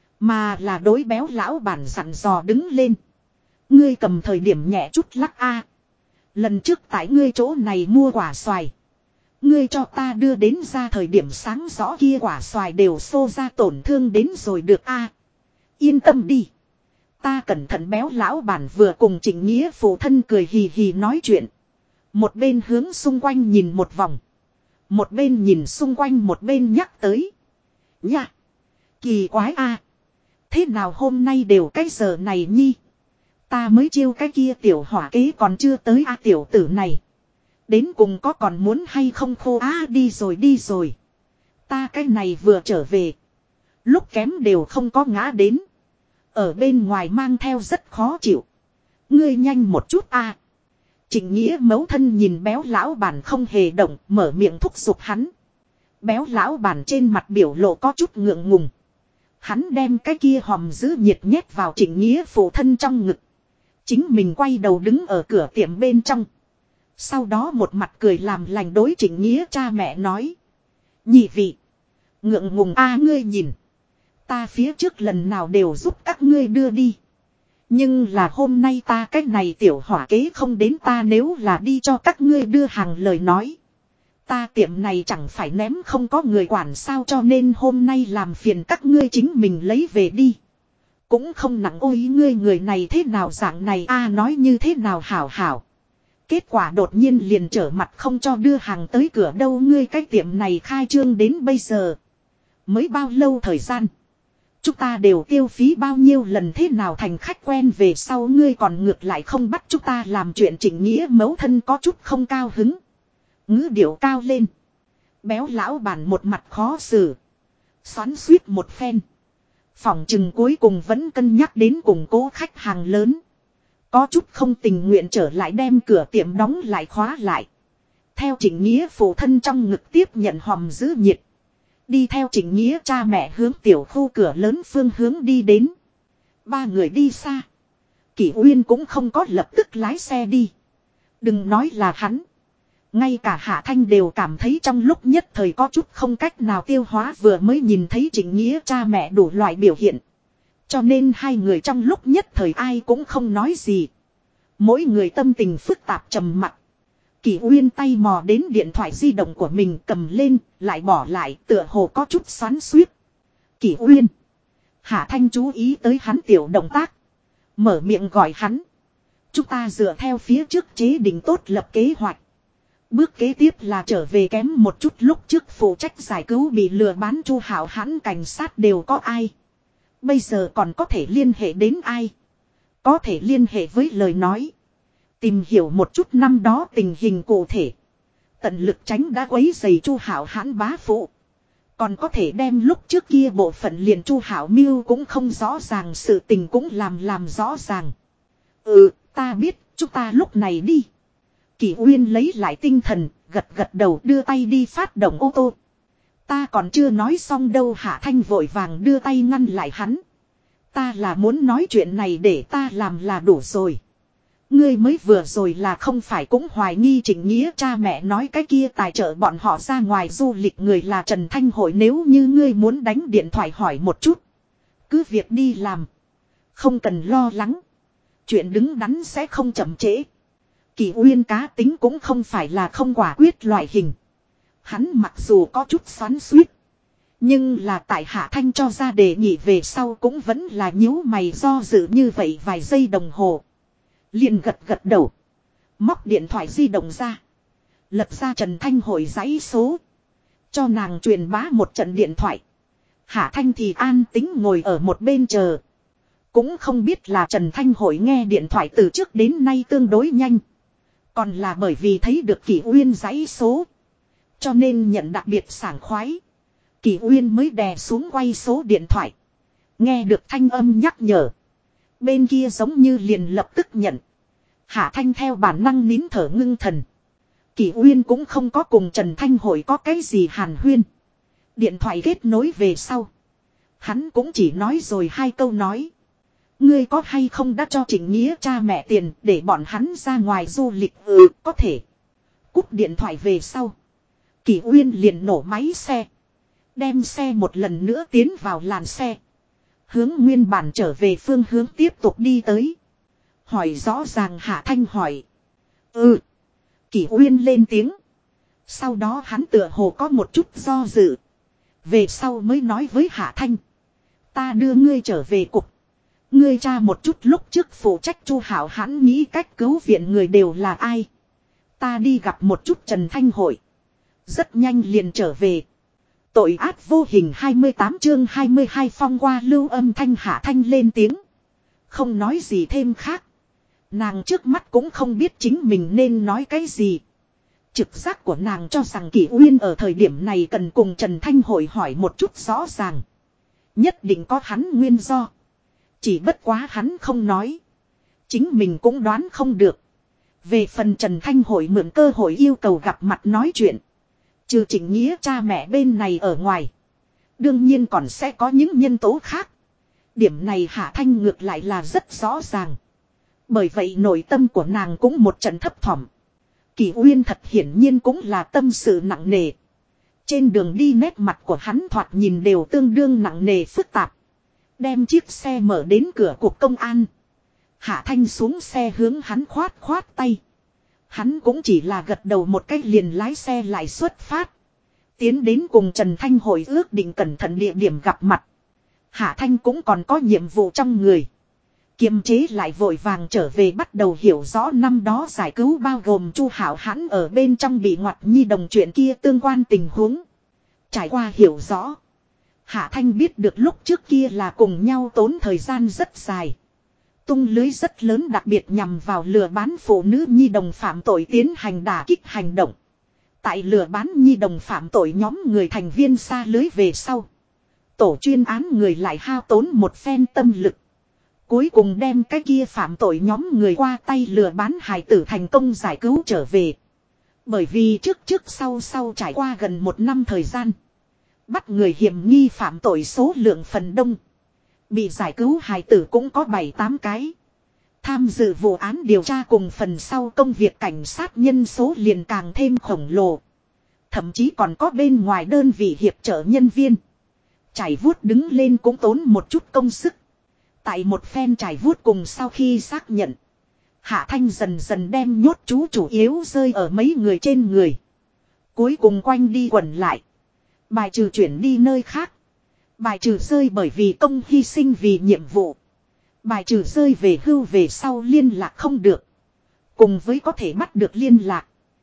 Mà là đối béo lão bản dặn dò đứng lên. Ngươi cầm thời điểm nhẹ chút lắc a. Lần trước tại ngươi chỗ này mua quả xoài. Ngươi cho ta đưa đến ra thời điểm sáng rõ kia quả xoài đều xô ra tổn thương đến rồi được a. Yên tâm đi. Ta cẩn thận béo lão bản vừa cùng Trịnh Nghĩa phụ thân cười hì hì nói chuyện. Một bên hướng xung quanh nhìn một vòng. Một bên nhìn xung quanh một bên nhắc tới. Nha. Kỳ quái a. Thế nào hôm nay đều cái giờ này nhi. Ta mới chiêu cái kia tiểu hỏa kế còn chưa tới a tiểu tử này. Đến cùng có còn muốn hay không khô á đi rồi. Ta cái này vừa trở về. Lúc kém đều không có ngã đến. Ở bên ngoài mang theo rất khó chịu. Ngươi nhanh một chút a. Trịnh Nghĩa mẫu thân nhìn béo lão bản không hề động mở miệng thúc giục hắn. Béo lão bản trên mặt biểu lộ có chút ngượng ngùng. Hắn đem cái kia hòm giữ nhiệt nhét vào Trịnh Nghĩa phụ thân trong ngực. Chính mình quay đầu đứng ở cửa tiệm bên trong. Sau đó một mặt cười làm lành đối Trịnh Nghĩa cha mẹ nói. Nhị vị. Ngượng ngùng a ngươi nhìn. Ta phía trước lần nào đều giúp các ngươi đưa đi. Nhưng là hôm nay ta cái này tiểu hỏa kế không đến ta nếu là đi cho các ngươi đưa hàng lời nói. Ta tiệm này chẳng phải ném không có người quản sao cho nên hôm nay làm phiền các ngươi chính mình lấy về đi. Cũng không nặng ôi ngươi người này thế nào dạng này a nói như thế nào hảo. Kết quả đột nhiên liền trở mặt không cho đưa hàng tới cửa đâu ngươi cái tiệm này khai trương đến bây giờ. Mới bao lâu thời gian. Chúng ta đều tiêu phí bao nhiêu lần thế nào thành khách quen về sau ngươi còn ngược lại không bắt chúng ta làm chuyện Trịnh Nghĩa mẫu thân có chút không cao hứng. Ngữ điệu cao lên. Béo lão bản một mặt khó xử. Xoắn suýt một phen. Phỏng chừng cuối cùng vẫn cân nhắc đến củng cố khách hàng lớn. Có chút không tình nguyện trở lại đem cửa tiệm đóng lại khóa lại. Theo Trịnh Nghĩa phụ thân trong ngực tiếp nhận hòm giữ nhiệt. Đi theo Trịnh Nghĩa cha mẹ hướng tiểu khu cửa lớn phương hướng đi đến. Ba người đi xa. Kỷ Uyên cũng không có lập tức lái xe đi. Đừng nói là hắn. Ngay cả Hạ Thanh đều cảm thấy trong lúc nhất thời có chút không cách nào tiêu hóa vừa mới nhìn thấy Trịnh Nghĩa cha mẹ đủ loại biểu hiện. Cho nên hai người trong lúc nhất thời ai cũng không nói gì. Mỗi người tâm tình phức tạp trầm mặc. Kỷ Uyên tay mò đến điện thoại di động của mình cầm lên, lại bỏ lại tựa hồ có chút xoắn xuýt. Kỷ Uyên. Hạ Thanh chú ý tới hắn tiểu động tác. Mở miệng gọi hắn. Chúng ta dựa theo phía trước chế định tốt lập kế hoạch. Bước kế tiếp là trở về kém một chút lúc trước phụ trách giải cứu bị lừa bán Chu Hạo hãn cảnh sát đều có ai. Bây giờ còn có thể liên hệ đến ai. Có thể liên hệ với lời nói. Tìm hiểu một chút năm đó tình hình cụ thể. Tận lực tránh đã quấy rầy Chu Hạo hãn bá phụ. Còn có thể đem lúc trước kia bộ phận liền Chu Hạo Miêu cũng không rõ ràng sự tình cũng làm rõ ràng. Ừ, ta biết, chúng ta lúc này đi. Kỷ Uyên lấy lại tinh thần, gật đầu đưa tay đi phát động ô tô. Ta còn chưa nói xong đâu Hạ Thanh vội vàng đưa tay ngăn lại hắn. Ta là muốn nói chuyện này để ta làm là đủ rồi. Ngươi mới vừa rồi là không phải cũng hoài nghi Trịnh Nghĩa cha mẹ nói cái kia tài trợ bọn họ ra ngoài du lịch người là Trần Thanh Hội nếu như ngươi muốn đánh điện thoại hỏi một chút. Cứ việc đi làm. Không cần lo lắng. Chuyện đứng đắn sẽ không chậm trễ. Kỷ Uyên cá tính cũng không phải là không quả quyết loại hình. Hắn mặc dù có chút xoắn xuýt. Nhưng là tại Hạ Thanh cho ra đề nghị về sau cũng vẫn là nhíu mày do dự như vậy vài giây đồng hồ. Liền gật đầu. Móc điện thoại di động ra. Lật ra Trần Thanh Hội dãy số. Cho nàng truyền bá một trận điện thoại. Hạ Thanh thì an tính ngồi ở một bên chờ. Cũng không biết là Trần Thanh Hội nghe điện thoại từ trước đến nay tương đối nhanh. Còn là bởi vì thấy được Kỷ Uyên dãy số. Cho nên nhận đặc biệt sảng khoái. Kỷ Uyên mới đè xuống quay số điện thoại. Nghe được thanh âm nhắc nhở. Bên kia giống như liền lập tức nhận. Hạ Thanh theo bản năng nín thở ngưng thần. Kỷ Uyên cũng không có cùng Trần Thanh Hội có cái gì hàn huyên. Điện thoại kết nối về sau. Hắn cũng chỉ nói rồi hai câu nói. Ngươi có hay không đã cho Trịnh Nghĩa cha mẹ tiền để bọn hắn ra ngoài du lịch có thể. Cúp điện thoại về sau. Kỷ Uyên liền nổ máy xe. Đem xe một lần nữa tiến vào làn xe. Hướng nguyên bản trở về phương hướng tiếp tục đi tới. Hỏi rõ ràng Hạ Thanh hỏi. Kỷ Uyên lên tiếng. Sau đó hắn tựa hồ có một chút do dự. Về sau mới nói với Hạ Thanh. Ta đưa ngươi trở về cục. Ngươi tra một chút lúc trước phụ trách Chu Hạo hãn nghĩ cách cứu viện người đều là ai. Ta đi gặp một chút Trần Thanh Hội. Rất nhanh liền trở về. Tội ác vô hình 28 chương 22 phong qua lưu âm thanh Hạ Thanh lên tiếng. Không nói gì thêm khác. Nàng trước mắt cũng không biết chính mình nên nói cái gì. Trực giác của nàng cho rằng Kỷ Uyên ở thời điểm này cần cùng Trần Thanh Hội hỏi một chút rõ ràng. Nhất định có hắn nguyên do. Chỉ bất quá hắn không nói. Chính mình cũng đoán không được. Về phần Trần Thanh Hội mượn cơ hội yêu cầu gặp mặt nói chuyện. Trừ Trịnh Nghĩa cha mẹ bên này ở ngoài. Đương nhiên còn sẽ có những nhân tố khác. Điểm này Hạ Thanh ngược lại là rất rõ ràng. Bởi vậy nội tâm của nàng cũng một trận thấp thỏm. Kỷ Uyên thật hiển nhiên cũng là tâm sự nặng nề. Trên đường đi nét mặt của hắn thoạt nhìn đều tương đương nặng nề phức tạp. Đem chiếc xe mở đến cửa cục công an. Hạ Thanh xuống xe hướng hắn khoát tay. Hắn cũng chỉ là gật đầu một cách liền lái xe lại xuất phát. Tiến đến cùng Trần Thanh Hội ước định cẩn thận địa điểm gặp mặt. Hạ Thanh cũng còn có nhiệm vụ trong người. Kiềm chế lại vội vàng trở về bắt đầu hiểu rõ năm đó giải cứu bao gồm Chu Hạo hãn ở bên trong bị ngoặt nhi đồng chuyện kia tương quan tình huống. Trải qua hiểu rõ. Hạ Thanh biết được lúc trước kia là cùng nhau tốn thời gian rất dài. Tung lưới rất lớn đặc biệt nhằm vào lừa bán phụ nữ nhi đồng phạm tội tiến hành đả kích hành động. Tại lừa bán nhi đồng phạm tội nhóm người thành viên xa lưới về sau. Tổ chuyên án người lại hao tốn một phen tâm lực. Cuối cùng đem cái kia phạm tội nhóm người qua tay lừa bán hài tử thành công giải cứu trở về. Bởi vì trước sau trải qua gần 1 năm thời gian. Bắt người hiểm nghi phạm tội số lượng phần đông. Bị giải cứu hài tử cũng có 7-8 cái. Tham dự vụ án điều tra cùng phần sau công việc cảnh sát nhân số liền càng thêm khổng lồ. Thậm chí còn có bên ngoài đơn vị hiệp trợ nhân viên. Chải vuốt đứng lên cũng tốn một chút công sức. Tại một phen chải vuốt cùng sau khi xác nhận. Hạ Thanh dần dần đem nhốt chú chủ yếu rơi ở mấy người trên người. Cuối cùng quanh đi quẩn lại. Bài trừ chuyển đi nơi khác. Bài trừ rơi bởi vì công hy sinh vì nhiệm vụ. Bài trừ rơi về hưu về sau liên lạc không được. Cùng với có thể bắt được liên lạc.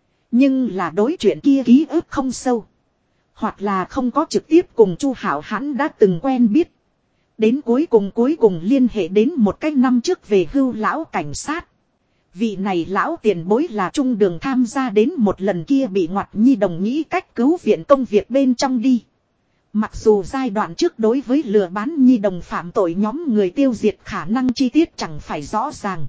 Nhưng là đối chuyện kia ký ức không sâu. Hoặc là không có trực tiếp cùng Chu Hảo hắn đã từng quen biết. Đến cuối cùng liên hệ đến một cái năm trước về hưu lão cảnh sát. Vị này lão tiền bối là trung đường tham gia đến một lần kia bị ngoặt nhi đồng nghĩ cách cứu viện công việc bên trong đi. Mặc dù giai đoạn trước đối với lừa bán nhi đồng phạm tội nhóm người tiêu diệt khả năng chi tiết chẳng phải rõ ràng.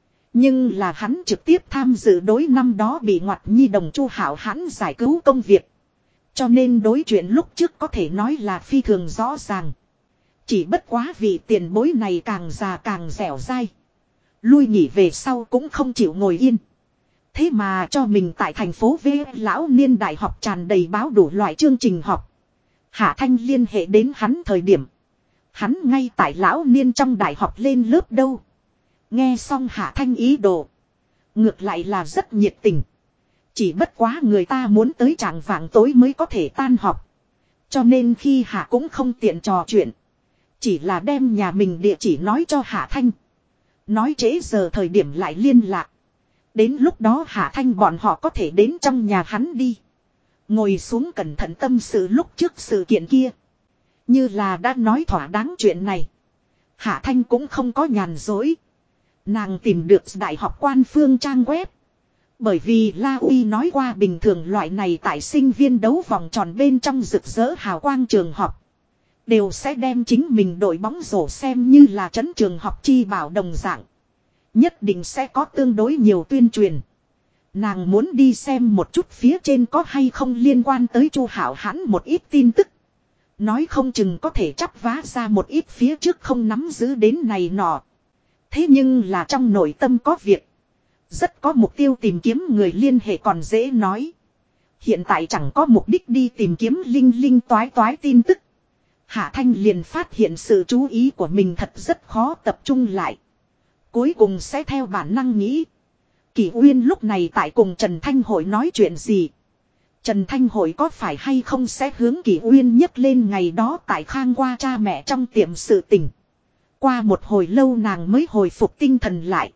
Nhưng là hắn trực tiếp tham dự đối năm đó bị ngoặt nhi đồng Chu Hảo hắn giải cứu công việc. Cho nên đối chuyện lúc trước có thể nói là phi thường rõ ràng. Chỉ bất quá vị tiền bối này càng già càng dẻo dai. Lui nghỉ về sau cũng không chịu ngồi yên. Thế mà cho mình tại thành phố V lão niên đại học tràn đầy báo đủ loại chương trình học. Hạ Thanh liên hệ đến hắn thời điểm. Hắn ngay tại lão niên trong đại học lên lớp đâu. Nghe xong Hạ Thanh ý đồ. Ngược lại là rất nhiệt tình. Chỉ bất quá người ta muốn tới trạng vạng tối mới có thể tan học. Cho nên khi Hạ cũng không tiện trò chuyện. Chỉ là đem nhà mình địa chỉ nói cho Hạ Thanh. Nói trễ giờ thời điểm lại liên lạc. Đến lúc đó Hạ Thanh bọn họ có thể đến trong nhà hắn đi. Ngồi xuống cẩn thận tâm sự lúc trước sự kiện kia. Như là đã nói thỏa đáng chuyện này. Hạ Thanh cũng không có nhàn dối. Nàng tìm được đại học quan phương trang web. Bởi vì La Uy nói qua bình thường loại này tại sinh viên đấu vòng tròn bên trong rực rỡ hào quang trường học. Đều sẽ đem chính mình đội bóng rổ xem như là trấn trường học chi bảo đồng dạng. Nhất định sẽ có tương đối nhiều tuyên truyền. Nàng muốn đi xem một chút phía trên có hay không liên quan tới Chu Hảo hãn một ít tin tức. Nói không chừng có thể chắp vá ra một ít phía trước không nắm giữ đến này nọ. Thế nhưng là trong nội tâm có việc. Rất có mục tiêu tìm kiếm người liên hệ còn dễ nói. Hiện tại chẳng có mục đích đi tìm kiếm linh toái toái tin tức. Hạ Thanh liền phát hiện sự chú ý của mình thật rất khó tập trung lại. Cuối cùng sẽ theo bản năng nghĩ. Kỷ Uyên lúc này tại cùng Trần Thanh Hội nói chuyện gì? Trần Thanh Hội có phải hay không sẽ hướng Kỷ Uyên nhấc lên ngày đó tại Khang qua cha mẹ trong tiệm sự tình. Qua một hồi lâu nàng mới hồi phục tinh thần lại.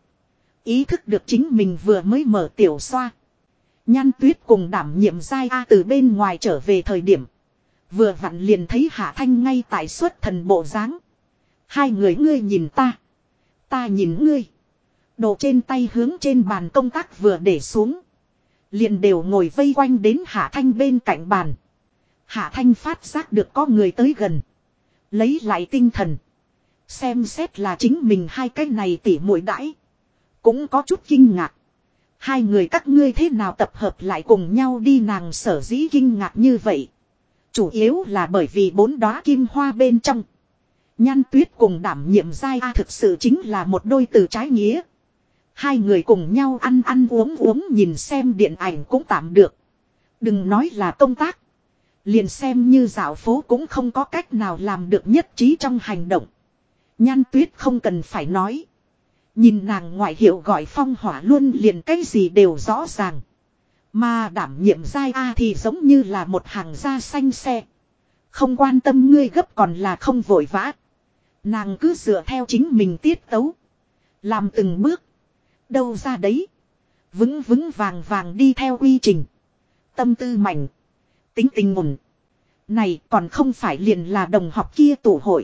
Ý thức được chính mình vừa mới mở tiểu xoa. Nhan Tuyết cùng đảm nhiệm giai A từ bên ngoài trở về thời điểm. Vừa vặn liền thấy Hạ Thanh ngay tại xuất thần bộ dáng. Hai người ngươi nhìn ta. Ta nhìn ngươi. Đồ trên tay hướng trên bàn công tác vừa để xuống. Liền đều ngồi vây quanh đến Hạ Thanh bên cạnh bàn. Hạ Thanh phát giác được có người tới gần. Lấy lại tinh thần. Xem xét là chính mình hai cái này tỉ muội đãi. Cũng có chút kinh ngạc. Hai người các ngươi thế nào tập hợp lại cùng nhau đi nàng sở dĩ kinh ngạc như vậy. Chủ yếu là bởi vì 4 đóa kim hoa bên trong. Nhan Tuyết cùng đảm nhiệm giai A thực sự chính là một đôi từ trái nghĩa. Hai người cùng nhau ăn uống nhìn xem điện ảnh cũng tạm được. Đừng nói là công tác. Liền xem như dạo phố cũng không có cách nào làm được nhất trí trong hành động. Nhan Tuyết không cần phải nói. Nhìn nàng ngoại hiệu gọi phong hỏa luôn liền cái gì đều rõ ràng. Mà đảm nhiệm giai A thì giống như là một hàng da xanh xe. Không quan tâm ngươi gấp còn là không vội vã. Nàng cứ dựa theo chính mình tiết tấu. Làm từng bước. Đâu ra đấy. Vững vững vàng vàng đi theo quy trình. Tâm tư mảnh. Tính tình ổn. Này còn không phải liền là đồng học kia tụ hội.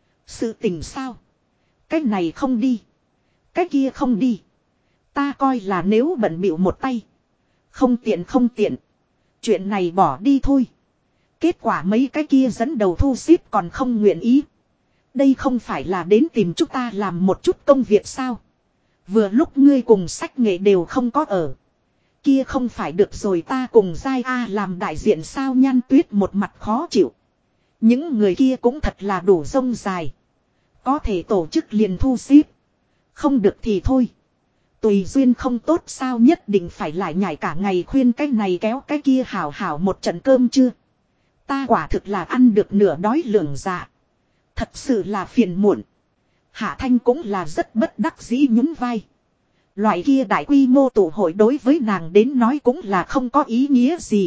Sự tình sao? Cái này không đi. Cái kia không đi. Ta coi là nếu bận bịu một tay. Không tiện. Chuyện này bỏ đi thôi. Kết quả mấy cái kia dẫn đầu thu xếp còn không nguyện ý. Đây không phải là đến tìm chúng ta làm một chút công việc sao? Vừa lúc ngươi cùng sách nghệ đều không có ở. Kia không phải được rồi ta cùng giai A làm đại diện sao? Nhan Tuyết một mặt khó chịu. Những người kia cũng thật là đủ rông dài. Có thể tổ chức liền thu xếp. Không được thì thôi. Tùy duyên không tốt sao nhất định phải lại nhảy cả ngày khuyên cái này kéo cái kia hảo hảo một trận cơm chưa? Ta quả thực là ăn được nửa đói lưỡng dạ. Thật sự là phiền muộn. Hạ Thanh cũng là rất bất đắc dĩ nhún vai. Loại kia đại quy mô tụ hội đối với nàng đến nói cũng là không có ý nghĩa gì.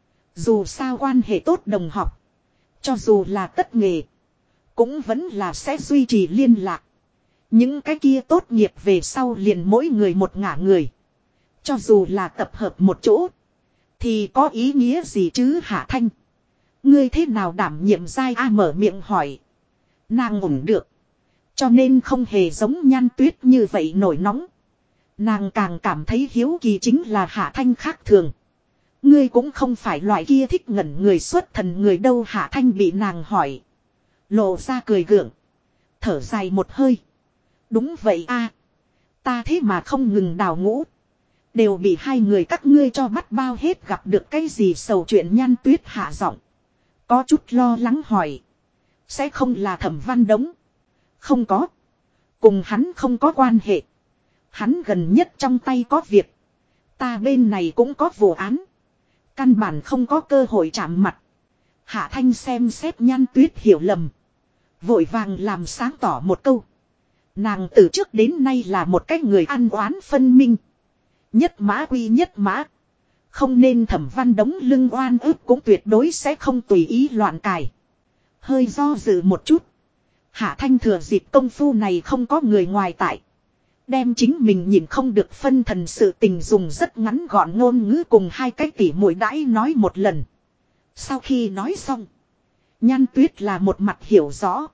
Dù sao quan hệ tốt đồng học. Cho dù là tất nghề. Cũng vẫn là sẽ duy trì liên lạc. Những cái kia tốt nghiệp về sau liền mỗi người một ngả người. Cho dù là tập hợp một chỗ. Thì có ý nghĩa gì chứ Hạ Thanh? Ngươi thế nào đảm nhiệm giai A mở miệng hỏi. Nàng ổn được. Cho nên không hề giống Nhan Tuyết như vậy nổi nóng. Nàng càng cảm thấy hiếu kỳ chính là Hạ Thanh khác thường. Ngươi cũng không phải loại kia thích ngẩn người xuất thần người đâu. Hạ Thanh bị nàng hỏi. Lộ ra cười gượng. Thở dài một hơi. Đúng vậy a, ta thế mà không ngừng đào ngũ. Đều bị hai người các ngươi cho bắt bao hết, gặp được cái gì sầu chuyện? Nhan Tuyết hạ giọng. Có chút lo lắng hỏi. Sẽ không là Thẩm Văn Đống? Không có. Cùng hắn không có quan hệ. Hắn gần nhất trong tay có việc. Ta bên này cũng có vụ án. Căn bản không có cơ hội chạm mặt. Hạ Thanh xem xét Nhan Tuyết hiểu lầm. Vội vàng làm sáng tỏ một câu. Nàng từ trước đến nay là một cái người ăn oán phân minh. Nhất mã quy nhất mã. Không nên Thẩm Văn Đống lưng oan ức cũng tuyệt đối sẽ không tùy ý loạn cài. Hơi do dự một chút. Hạ Thanh thừa dịp công phu này không có người ngoài tại. Đem chính mình nhìn không được phân thần sự tình dùng rất ngắn gọn ngôn ngữ cùng hai cái tỉ muội đãi nói một lần. Sau khi nói xong. Nhan Tuyết là một mặt hiểu rõ.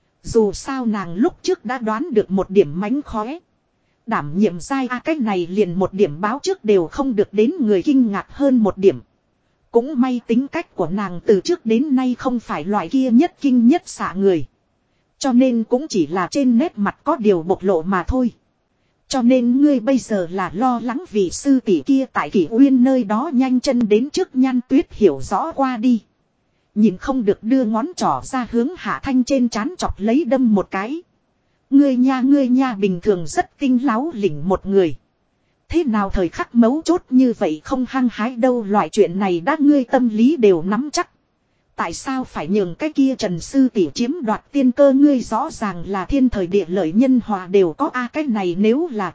Dù sao nàng lúc trước đã đoán được một điểm mánh khóe. Đảm nhiệm giai A cái này liền một điểm báo trước đều không được đến người kinh ngạc hơn một điểm. Cũng may tính cách của nàng từ trước đến nay không phải loại kia nhất kinh nhất xạ người. Cho nên cũng chỉ là trên nét mặt có điều bộc lộ mà thôi. Cho nên ngươi bây giờ là lo lắng vì sư tỷ kia tại Kỷ Uyên nơi đó nhanh chân đến trước. Nhan Tuyết hiểu rõ qua đi. Nhìn không được đưa ngón trỏ ra hướng Hạ Thanh trên trán chọc lấy đâm một cái. Ngươi nha bình thường rất tinh láo lỉnh một người. Thế nào thời khắc mấu chốt như vậy không hăng hái đâu? Loại chuyện này đã ngươi tâm lý đều nắm chắc. Tại sao phải nhường cái kia Trần sư tỷ chiếm đoạt tiên cơ? Ngươi rõ ràng là thiên thời địa lợi nhân hòa đều có a. Cái này nếu là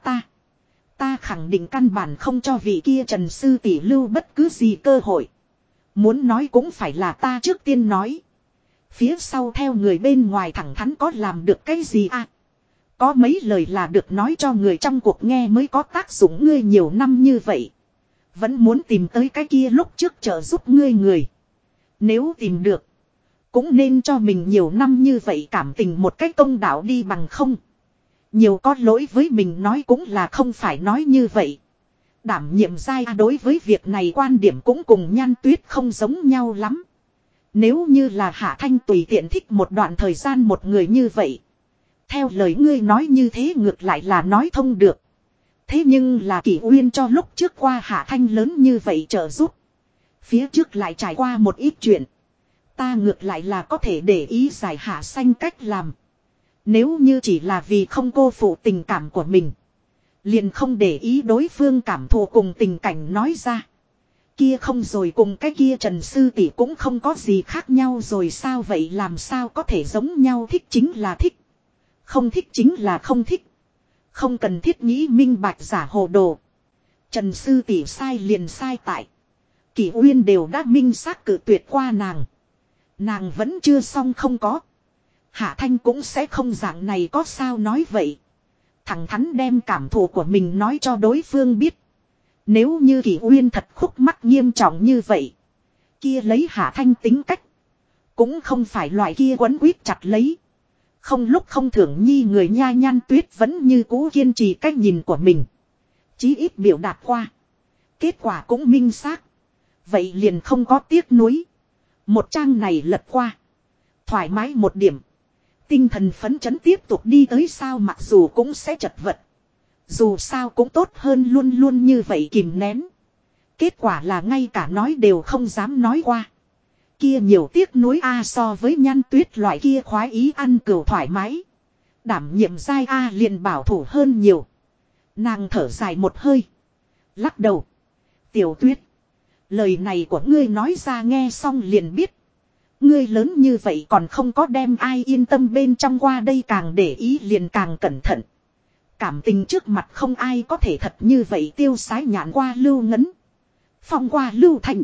ta khẳng định căn bản không cho vị kia Trần sư tỷ lưu bất cứ gì cơ hội. Muốn nói cũng phải là ta trước tiên nói. Phía sau theo người bên ngoài thẳng thắn có làm được cái gì a? Có mấy lời là được nói cho người trong cuộc nghe mới có tác dụng. Ngươi nhiều năm như vậy vẫn muốn tìm tới cái kia lúc trước trợ giúp ngươi người. Nếu tìm được cũng nên cho mình nhiều năm như vậy cảm tình một cách công đạo đi, bằng không nhiều có lỗi với mình nói cũng là không phải nói như vậy. Đảm nhiệm giai đối với việc này quan điểm cũng cùng Nhan Tuyết không giống nhau lắm. Nếu như là Hạ Thanh tùy tiện thích một đoạn thời gian một người như vậy, theo lời ngươi nói như thế ngược lại là nói thông được. Thế nhưng là Kỷ Uyên cho lúc trước qua Hạ Thanh lớn như vậy trợ giúp. Phía trước lại trải qua một ít chuyện. Ta ngược lại là có thể để ý giải Hạ Xanh cách làm. Nếu như chỉ là vì không cô phụ tình cảm của mình, liền không để ý đối phương cảm thụ cùng tình cảnh nói ra. Kia không rồi cùng cái kia Trần sư tỷ cũng không có gì khác nhau rồi sao? Vậy làm sao có thể giống nhau? Thích chính là thích, không thích chính là không thích. Không cần thiết nghĩ minh bạch giả hồ đồ. Trần sư tỷ sai liền sai tại Kỷ Uyên đều đã minh xác cự tuyệt qua nàng. Nàng vẫn chưa xong không có. Hạ Thanh cũng sẽ không dạng này có sao nói vậy. Thẳng thắn đem cảm thụ của mình nói cho đối phương biết. Nếu như Kỷ Uyên thật khúc mắc nghiêm trọng như vậy, kia lấy Hạ Thanh tính cách, cũng không phải loại kia quấn quýt chặt lấy. Không lúc không thưởng nhi người nha. Nhan Tuyết vẫn như cũ kiên trì cách nhìn của mình. Chí ít biểu đạt qua. Kết quả cũng minh xác. Vậy liền không có tiếc nuối. Một trang này lật qua. Thoải mái một điểm. Tinh thần phấn chấn tiếp tục đi tới sao, mặc dù cũng sẽ chật vật. Dù sao cũng tốt hơn luôn luôn như vậy kìm nén. Kết quả là ngay cả nói đều không dám nói qua. Kia nhiều tiếc nuối a, so với Nhan Tuyết loại kia khoái ý ăn cừu thoải mái. Đảm nhiệm giai a liền bảo thủ hơn nhiều. Nàng thở dài một hơi. Lắc đầu. Tiểu Tuyết. Lời này của ngươi nói ra nghe xong liền biết. Ngươi lớn như vậy còn không có đem ai yên tâm bên trong qua, đây càng để ý liền càng cẩn thận. Cảm tình trước mặt không ai có thể thật như vậy tiêu sái nhãn qua lưu ngấn. Phong qua lưu thành.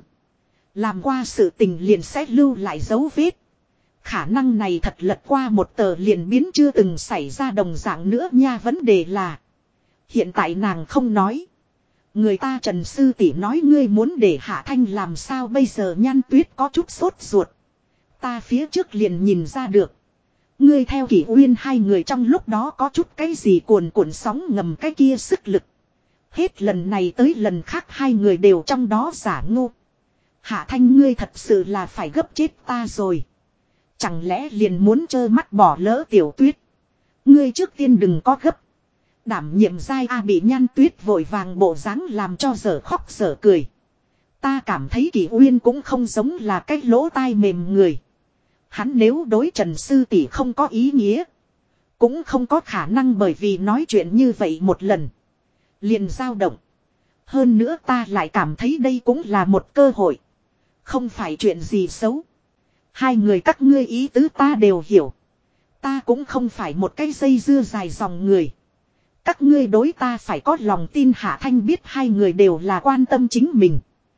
Làm qua sự tình liền sẽ lưu lại dấu vết. Khả năng này thật lật qua một tờ liền biến chưa từng xảy ra đồng dạng nữa nha. Vấn đề là hiện tại nàng không nói. Người ta Trần sư tỷ nói ngươi muốn để Hạ Thanh làm sao bây giờ? Nhan Tuyết có chút sốt ruột. Ta phía trước liền nhìn ra được. Ngươi theo Kỷ Uyên hai người trong lúc đó có chút cái gì cuồn cuộn sóng ngầm cái kia sức lực. Hết lần này tới lần khác hai người đều trong đó giả ngu. Hạ Thanh ngươi thật sự là phải gấp chết ta rồi. Chẳng lẽ liền muốn trơ mắt bỏ lỡ Tiểu Tuyết? Ngươi trước tiên đừng có gấp. Đảm nhiệm giai a bị Nhan Tuyết vội vàng bộ dáng làm cho dở khóc dở cười. Ta cảm thấy Kỷ Uyên cũng không giống là cái lỗ tai mềm người. Hắn nếu đối Trần sư tỷ không có ý nghĩa, cũng không có khả năng bởi vì nói chuyện như vậy một lần liền dao động. Hơn nữa ta lại cảm thấy đây cũng là một cơ hội, không phải chuyện gì xấu. Hai người các ngươi ý tứ ta đều hiểu. Ta cũng không phải một cái dây dưa dài dòng người. Các ngươi đối ta phải có lòng tin. Hạ Thanh biết hai người đều là quan tâm chính mình.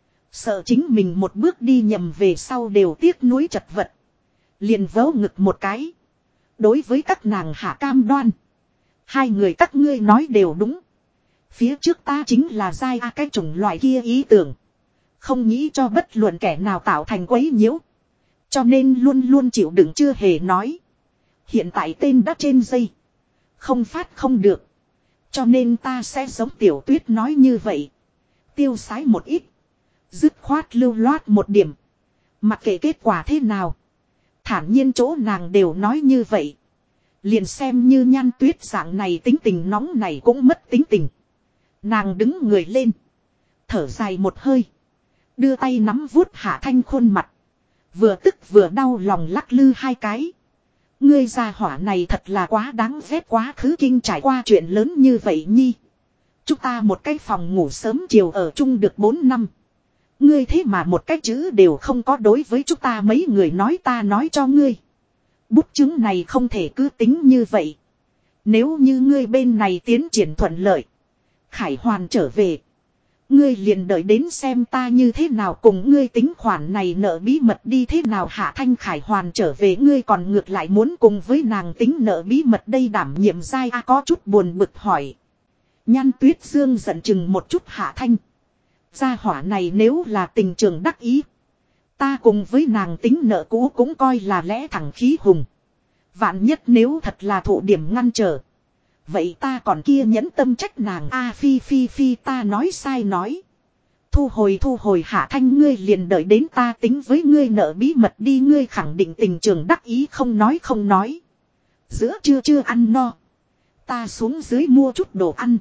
Sợ chính mình một bước đi nhầm về sau đều tiếc nuối chật vật. Liền vớ ngực một cái. Đối với các nàng hạ cam đoan. Hai người các ngươi nói đều đúng. Phía trước ta chính là giai a cái chủng loại kia ý tưởng. Không nghĩ cho bất luận kẻ nào tạo thành quấy nhiễu. Cho nên luôn luôn chịu đựng chưa hề nói. Hiện tại tên đã trên dây. Không phát không được. Cho nên ta sẽ giống Tiểu Tuyết nói như vậy. Tiêu sái một ít. Dứt khoát lưu loát một điểm. Mặc kệ kết quả thế nào. Thản nhiên chỗ nàng đều nói như vậy. Liền xem như Nhan Tuyết dạng này tính tình nóng này cũng mất tính tình. Nàng đứng người lên. Thở dài một hơi. Đưa tay nắm vuốt Hạ Thanh khuôn mặt. Vừa tức vừa đau lòng lắc lư hai cái. Ngươi gia hỏa này thật là quá đáng ghét, quá khứ kinh trải qua chuyện lớn như vậy nhi. Chúng ta một cái phòng ngủ sớm chiều ở chung được 4 năm. Ngươi thế mà một cái chữ đều không có đối với chúng ta mấy người nói, ta nói cho ngươi. Bút chứng này không thể cứ tính như vậy. Nếu như ngươi bên này tiến triển thuận lợi, Khải Hoàn trở về, ngươi liền đợi đến xem ta như thế nào cùng ngươi tính khoản này nợ bí mật đi thế nào. Hạ Thanh Khải Hoàn trở về, ngươi còn ngược lại muốn cùng với nàng tính nợ bí mật đây? Đảm nhiệm giai a có chút buồn bực hỏi. Nhan Tuyết Dương giận chừng một chút Hạ Thanh. Gia hỏa này nếu là tình trường đắc ý, ta cùng với nàng tính nợ cũ cũng coi là lẽ thẳng khí hùng. Vạn nhất nếu thật là thụ điểm ngăn trở, vậy ta còn kia nhẫn tâm trách nàng a. Phi ta nói sai nói. Thu hồi Hạ Thanh, ngươi liền đợi đến ta tính với ngươi nợ bí mật đi. Ngươi khẳng định tình trường đắc ý không nói. Giữa trưa chưa ăn no, ta xuống dưới mua chút đồ ăn.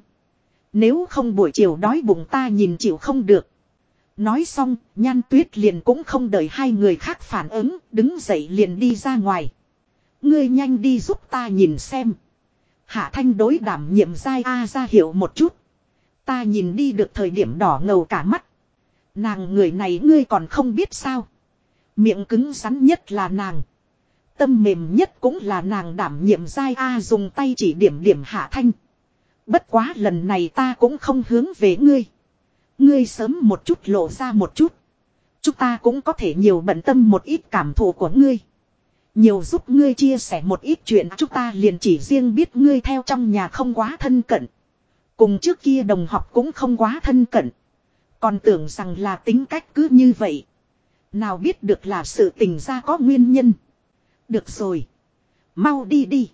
Nếu không buổi chiều đói bụng ta nhìn chịu không được. Nói xong, Nhan Tuyết liền cũng không đợi hai người khác phản ứng, đứng dậy liền đi ra ngoài. Ngươi nhanh đi giúp ta nhìn xem. Hạ Thanh đối đảm nhiệm giai a ra hiệu một chút. Ta nhìn đi được thời điểm đỏ ngầu cả mắt. Nàng người này ngươi còn không biết sao. Miệng cứng rắn nhất là nàng. Tâm mềm nhất cũng là nàng. Đảm nhiệm giai a dùng tay chỉ điểm Hạ Thanh. Bất quá lần này ta cũng không hướng về ngươi. Ngươi sớm một chút lộ ra một chút. Chúng ta cũng có thể nhiều bận tâm một ít cảm thụ của ngươi. Nhiều giúp ngươi chia sẻ một ít chuyện. Chúng ta liền chỉ riêng biết ngươi theo trong nhà không quá thân cận. Cùng trước kia đồng học cũng không quá thân cận. Còn tưởng rằng là tính cách cứ như vậy. Nào biết được là sự tình ra có nguyên nhân. Được rồi. Mau đi đi.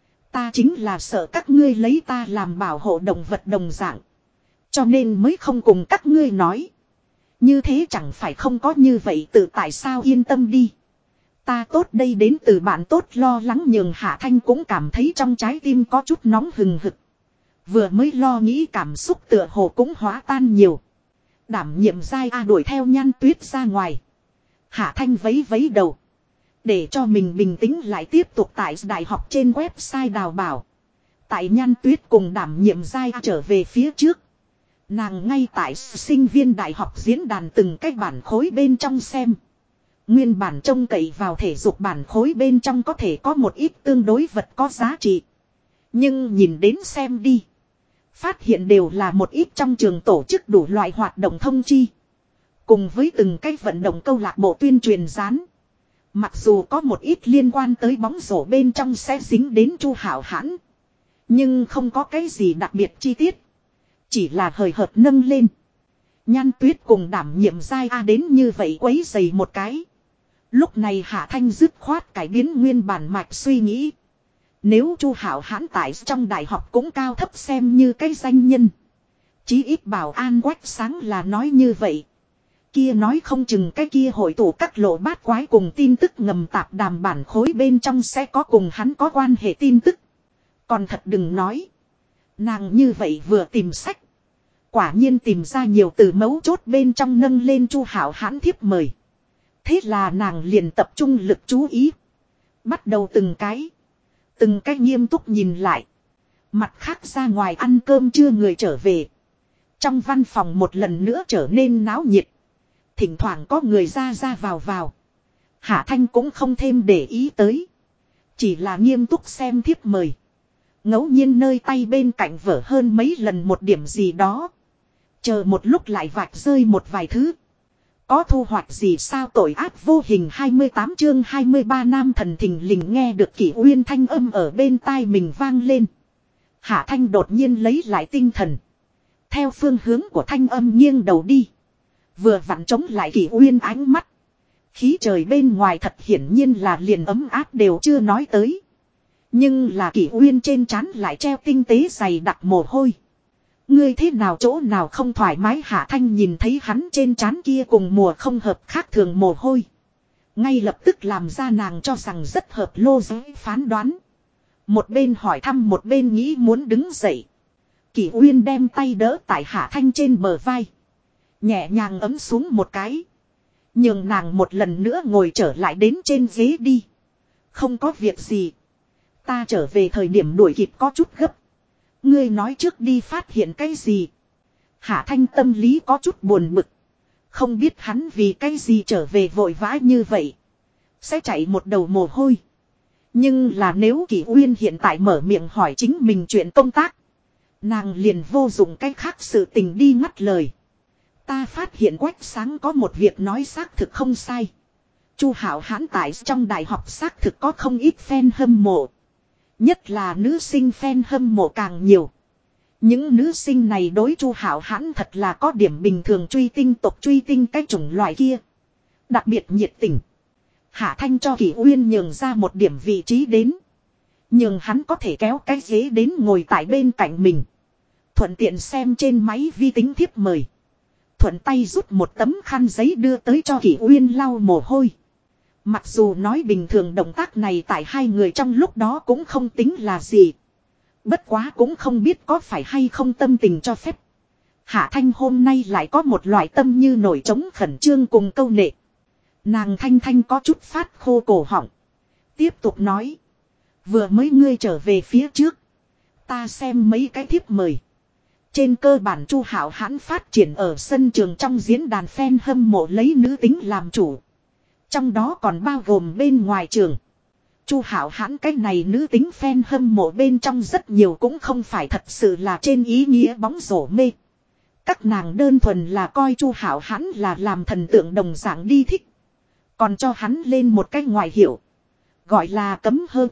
Ta chính là sợ các ngươi lấy ta làm bảo hộ động vật đồng dạng. Cho nên mới không cùng các ngươi nói. Như thế chẳng phải không có như vậy tự tại sao yên tâm đi. Ta tốt đây đến từ bạn tốt lo lắng nhường Hạ Thanh cũng cảm thấy trong trái tim có chút nóng hừng hực. Vừa mới lo nghĩ cảm xúc tựa hồ cũng hóa tan nhiều. Đảm nhiệm giai A đuổi theo Nhan Tuyết ra ngoài. Hạ Thanh vấy vấy đầu. Để cho mình bình tĩnh lại tiếp tục tại đại học trên website đào bảo. Tại Nhan Tuyết cùng đảm nhiệm giai A trở về phía trước. Nàng ngay tại sinh viên đại học diễn đàn từng cái bản khối bên trong xem. Nguyên bản trông cậy vào thể dục bản khối bên trong có thể có một ít tương đối vật có giá trị. Nhưng nhìn đến xem đi. Phát hiện đều là một ít trong trường tổ chức đủ loại hoạt động thông chi. Cùng với từng cái vận động câu lạc bộ tuyên truyền dán. Mặc dù có một ít liên quan tới bóng rổ bên trong sẽ dính đến Chu Hảo Hãn. Nhưng không có cái gì đặc biệt chi tiết. Chỉ là hời hợt nâng lên. Nhan Tuyết cùng đảm nhiệm giai A đến như vậy quấy dày một cái. Lúc này Hạ Thanh dứt khoát cải biến nguyên bản mạch suy nghĩ. Nếu Chu Hảo Hãn tại trong đại học cũng cao thấp xem như cái danh nhân. Chí ít bảo an quách sáng là nói như vậy. Kia nói không chừng cái kia hội tụ các lộ bát quái cùng tin tức ngầm tạp đàm bản khối bên trong sẽ có cùng hắn có quan hệ tin tức. Còn thật đừng nói. Nàng như vậy vừa tìm sách. Quả nhiên tìm ra nhiều từ mấu chốt bên trong nâng lên Chu Hảo Hãn thiếp mời. Thế là nàng liền tập trung lực chú ý. Bắt đầu từng cái nghiêm túc nhìn lại. Mặt khác ra ngoài ăn cơm trưa người trở về. Trong văn phòng một lần nữa trở nên náo nhiệt. Thỉnh thoảng có người ra vào. Hạ Thanh cũng không thêm để ý tới. Chỉ là nghiêm túc xem thiếp mời. Ngẫu nhiên nơi tay bên cạnh vở hơn mấy lần một điểm gì đó. Chờ một lúc lại vạch rơi một vài thứ. Có thu hoạch gì sao tội ác vô hình 28 chương 23 nam thần thình lình nghe được Kỷ Uyên thanh âm ở bên tai mình vang lên. Hạ Thanh đột nhiên lấy lại tinh thần. Theo phương hướng của thanh âm nghiêng đầu đi. Vừa vặn chống lại Kỷ Uyên ánh mắt. Khí trời bên ngoài thật hiển nhiên là liền ấm áp đều chưa nói tới. Nhưng là Kỷ Uyên trên trán lại treo tinh tế dày đặc mồ hôi. Ngươi thế nào chỗ nào không thoải mái Hạ Thanh nhìn thấy hắn trên trán kia cùng mùa không hợp khác thường mồ hôi. Ngay lập tức làm ra nàng cho rằng rất hợp lô giới phán đoán. Một bên hỏi thăm một bên nghĩ muốn đứng dậy. Kỷ Uyên đem tay đỡ tại Hạ Thanh trên bờ vai. Nhẹ nhàng ấm xuống một cái. Nhưng nàng một lần nữa ngồi trở lại đến trên ghế đi. Không có việc gì. Ta trở về thời điểm đuổi kịp có chút gấp. Ngươi nói trước đi phát hiện cái gì. Hạ Thanh tâm lý có chút buồn bực. Không biết hắn vì cái gì trở về vội vã như vậy. Sẽ chạy một đầu mồ hôi. Nhưng là nếu Kỷ Uyên hiện tại mở miệng hỏi chính mình chuyện công tác. Nàng liền vô dụng cách khác sự tình đi ngắt lời. Ta phát hiện Quách Sáng có một việc nói xác thực không sai. Chu Hảo Hãn tại trong đại học xác thực có không ít fan hâm mộ. Nhất là nữ sinh fan hâm mộ càng nhiều. Những nữ sinh này đối Chu Hảo Hãn thật là có điểm bình thường truy tinh tộc truy tinh cái chủng loại kia. Đặc biệt nhiệt tình. Hạ Thanh cho Kỷ Uyên nhường ra một điểm vị trí đến. Nhưng hắn có thể kéo cái ghế đến ngồi tại bên cạnh mình. Thuận tiện xem trên máy vi tính thiếp mời. Thuận tay rút một tấm khăn giấy đưa tới cho Kỷ Uyên lau mồ hôi. Mặc dù nói bình thường động tác này tại hai người trong lúc đó cũng không tính là gì. Bất quá cũng không biết có phải hay không tâm tình cho phép. Hạ Thanh hôm nay lại có một loại tâm như nổi trống khẩn trương cùng câu nệ. Nàng Thanh có chút phát khô cổ họng. Tiếp tục nói. Vừa mới ngươi trở về phía trước. Ta xem mấy cái thiếp mời. Trên cơ bản Chu Hảo Hãn phát triển ở sân trường trong diễn đàn fan hâm mộ lấy nữ tính làm chủ. Trong đó còn bao gồm bên ngoài trường. Chu Hảo Hãn cái này nữ tính fan hâm mộ bên trong rất nhiều cũng không phải thật sự là trên ý nghĩa bóng rổ mê. Các nàng đơn thuần là coi Chu Hảo Hãn là làm thần tượng đồng dạng đi thích. Còn cho hắn lên một cái ngoại hiệu. Gọi là cấm hơn.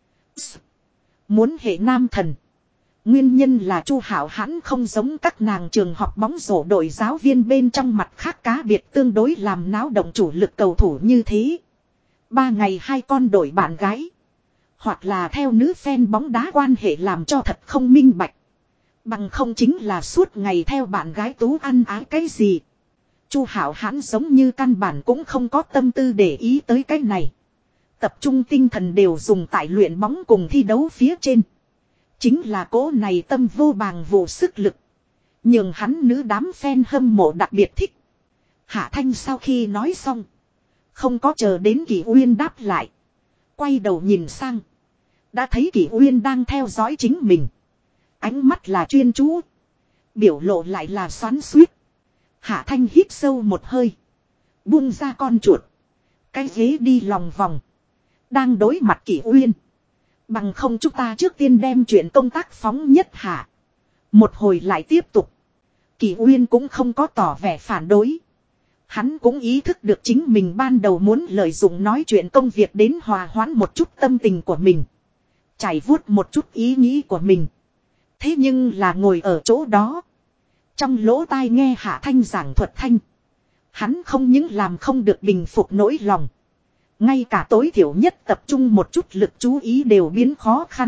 Muốn hệ nam thần. Nguyên nhân là Chu Hảo Hãn không giống các nàng trường học bóng rổ đội giáo viên bên trong mặt khác cá biệt tương đối làm náo động chủ lực cầu thủ như thế. 3 ngày 2 con đổi bạn gái. Hoặc là theo nữ fan bóng đá quan hệ làm cho thật không minh bạch. Bằng không chính là suốt ngày theo bạn gái tú ăn ái cái gì. Chu Hạo Hãn giống như căn bản cũng không có tâm tư để ý tới cái này. Tập trung tinh thần đều dùng tại luyện bóng cùng thi đấu phía trên. Chính là cỗ này tâm vô bàng vụ sức lực. Nhưng hắn nữ đám fan hâm mộ đặc biệt thích. Hạ Thanh sau khi nói xong. Không có chờ đến Kỷ Uyên đáp lại. Quay đầu nhìn sang. Đã thấy Kỷ Uyên đang theo dõi chính mình. Ánh mắt là chuyên chú. Biểu lộ lại là xoắn xuýt. Hạ Thanh hít sâu một hơi. Buông ra con chuột. Cái ghế đi lòng vòng. Đang đối mặt Kỷ Uyên. Bằng không chúng ta trước tiên đem chuyện công tác phóng nhất hạ. Một hồi lại tiếp tục. Kỷ Uyên cũng không có tỏ vẻ phản đối. Hắn cũng ý thức được chính mình ban đầu muốn lợi dụng nói chuyện công việc đến hòa hoãn một chút tâm tình của mình. Chảy vuốt một chút ý nghĩ của mình. Thế nhưng là ngồi ở chỗ đó. Trong lỗ tai nghe Hạ Thanh giảng thuật thanh. Hắn không những làm không được bình phục nỗi lòng. Ngay cả tối thiểu nhất tập trung một chút lực chú ý đều biến khó khăn.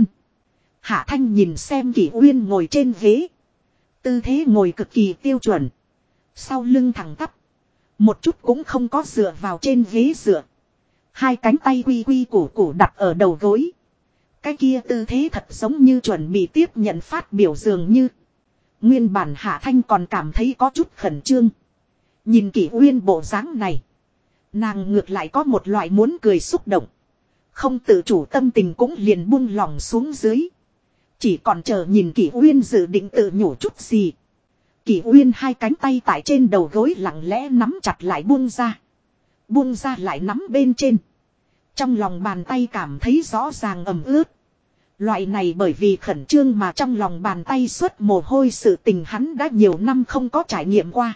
Hạ Thanh nhìn xem Kỷ Uyên ngồi trên ghế. Tư thế ngồi cực kỳ tiêu chuẩn. Sau lưng thẳng tắp. Một chút cũng không có dựa vào trên ghế dựa. Hai cánh tay quy quy củ củ đặt ở đầu gối. Cái kia tư thế thật giống như chuẩn bị tiếp nhận phát biểu dường như. Nguyên bản Hạ Thanh còn cảm thấy có chút khẩn trương. Nhìn Kỷ Uyên bộ dáng này. Nàng ngược lại có một loại muốn cười xúc động. Không tự chủ tâm tình cũng liền buông lỏng xuống dưới. Chỉ còn chờ nhìn Kỷ Uyên dự định tự nhủ chút gì. Kỷ Uyên hai cánh tay tại trên đầu gối lặng lẽ nắm chặt lại buông ra. Buông ra lại nắm bên trên. Trong lòng bàn tay cảm thấy rõ ràng ẩm ướt. Loại này bởi vì khẩn trương mà trong lòng bàn tay xuất mồ hôi sự tình hắn đã nhiều năm không có trải nghiệm qua.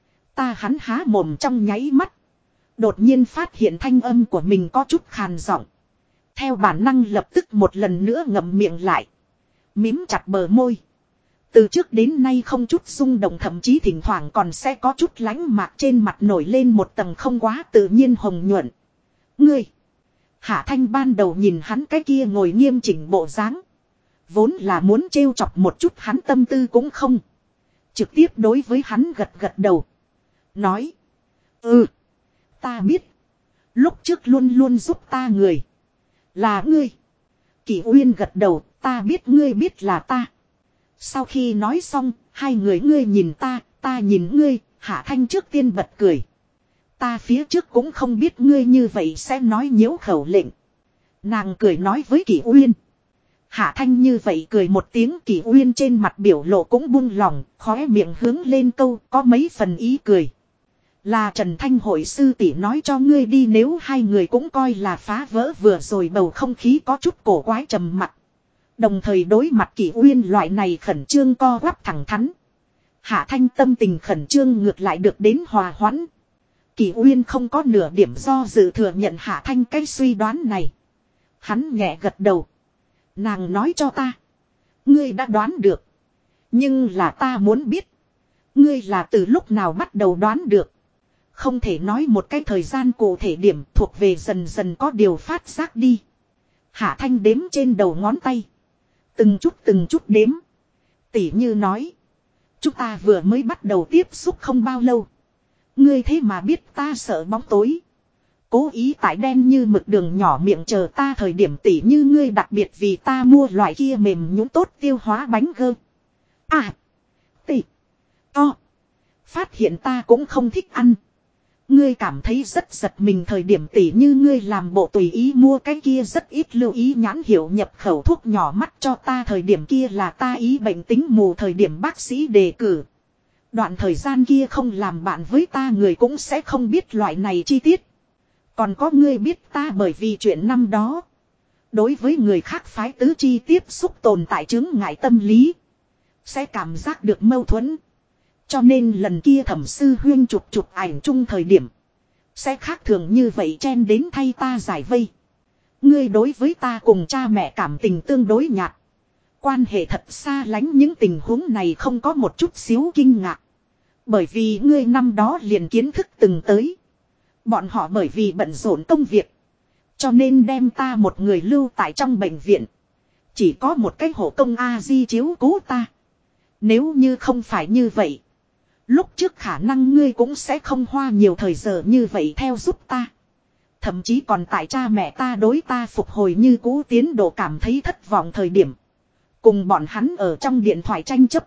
Hắn há mồm trong nháy mắt. Đột nhiên phát hiện thanh âm của mình có chút khàn giọng. Theo bản năng lập tức một lần nữa ngậm miệng lại. Mím chặt bờ môi. Từ trước đến nay không chút rung động, thậm chí thỉnh thoảng còn sẽ có chút lánh mạc trên mặt nổi lên một tầng không quá tự nhiên hồng nhuận. Ngươi! Hạ Thanh ban đầu nhìn hắn cái kia ngồi nghiêm chỉnh bộ dáng. Vốn là muốn trêu chọc một chút hắn tâm tư cũng không. Trực tiếp đối với hắn gật gật đầu. Nói. Ta biết. Lúc trước luôn luôn giúp ta người. Là ngươi. Kỷ Uyên gật đầu. Ta biết ngươi biết là ta. Sau khi nói xong. Hai người ngươi nhìn ta nhìn ngươi. Hạ Thanh trước tiên bật cười. Ta phía trước cũng không biết ngươi như vậy sẽ nói nhiễu khẩu lệnh. Nàng cười nói với Kỷ Uyên. Hạ Thanh như vậy cười một tiếng, Kỷ Uyên trên mặt biểu lộ cũng buông lỏng, khóe miệng hướng lên câu có mấy phần ý cười. Là Trần Thanh hội sư tỷ nói cho ngươi đi, nếu hai người cũng coi là phá vỡ vừa rồi bầu không khí có chút cổ quái trầm mặc. Đồng thời đối mặt Kỷ Uyên loại này khẩn trương co quắp thẳng thắn. Hạ Thanh tâm tình khẩn trương ngược lại được đến hòa hoãn. Kỷ Uyên không có nửa điểm do dự thừa nhận Hạ Thanh cái suy đoán này. Hắn nhẹ gật đầu. Nàng nói cho ta. Ngươi đã đoán được. Nhưng là ta muốn biết. Ngươi là từ lúc nào bắt đầu đoán được. Không thể nói một cái thời gian cụ thể điểm, thuộc về dần dần có điều phát giác đi. Hạ Thanh đếm trên đầu ngón tay. Từng chút đếm. Tỉ như nói. Chúng ta vừa mới bắt đầu tiếp xúc không bao lâu. Ngươi thế mà biết ta sợ bóng tối. Cố ý tại đen như mực đường nhỏ miệng chờ ta thời điểm tỉ như ngươi đặc biệt vì ta mua loại kia mềm nhũn tốt tiêu hóa bánh gơ. Tỉ. To. Phát hiện ta cũng không thích ăn. Ngươi cảm thấy rất giật mình thời điểm tỉ như ngươi làm bộ tùy ý mua cái kia rất ít lưu ý nhãn hiệu nhập khẩu thuốc nhỏ mắt cho ta thời điểm kia là ta ý bệnh tính mù thời điểm bác sĩ đề cử. Đoạn thời gian kia không làm bạn với ta người cũng sẽ không biết loại này chi tiết. Còn có ngươi biết ta bởi vì chuyện năm đó. Đối với người khác phái tứ chi tiếp xúc tồn tại chứng ngại tâm lý. Sẽ cảm giác được mâu thuẫn. Cho nên lần kia Thẩm sư huyên chụp ảnh chung thời điểm. Sẽ khác thường như vậy chen đến thay ta giải vây. Ngươi đối với ta cùng cha mẹ cảm tình tương đối nhạt. Quan hệ thật xa lánh những tình huống này không có một chút xíu kinh ngạc. Bởi vì ngươi năm đó liền kiến thức từng tới. Bọn họ bởi vì bận rộn công việc. Cho nên đem ta một người lưu tại trong bệnh viện. Chỉ có một cái hộ công A-di chiếu cố ta. Nếu như không phải như vậy. Lúc trước khả năng ngươi cũng sẽ không hoa nhiều thời giờ như vậy theo giúp ta. Thậm chí còn tại cha mẹ ta đối ta phục hồi như cũ tiến độ cảm thấy thất vọng thời điểm. Cùng bọn hắn ở trong điện thoại tranh chấp.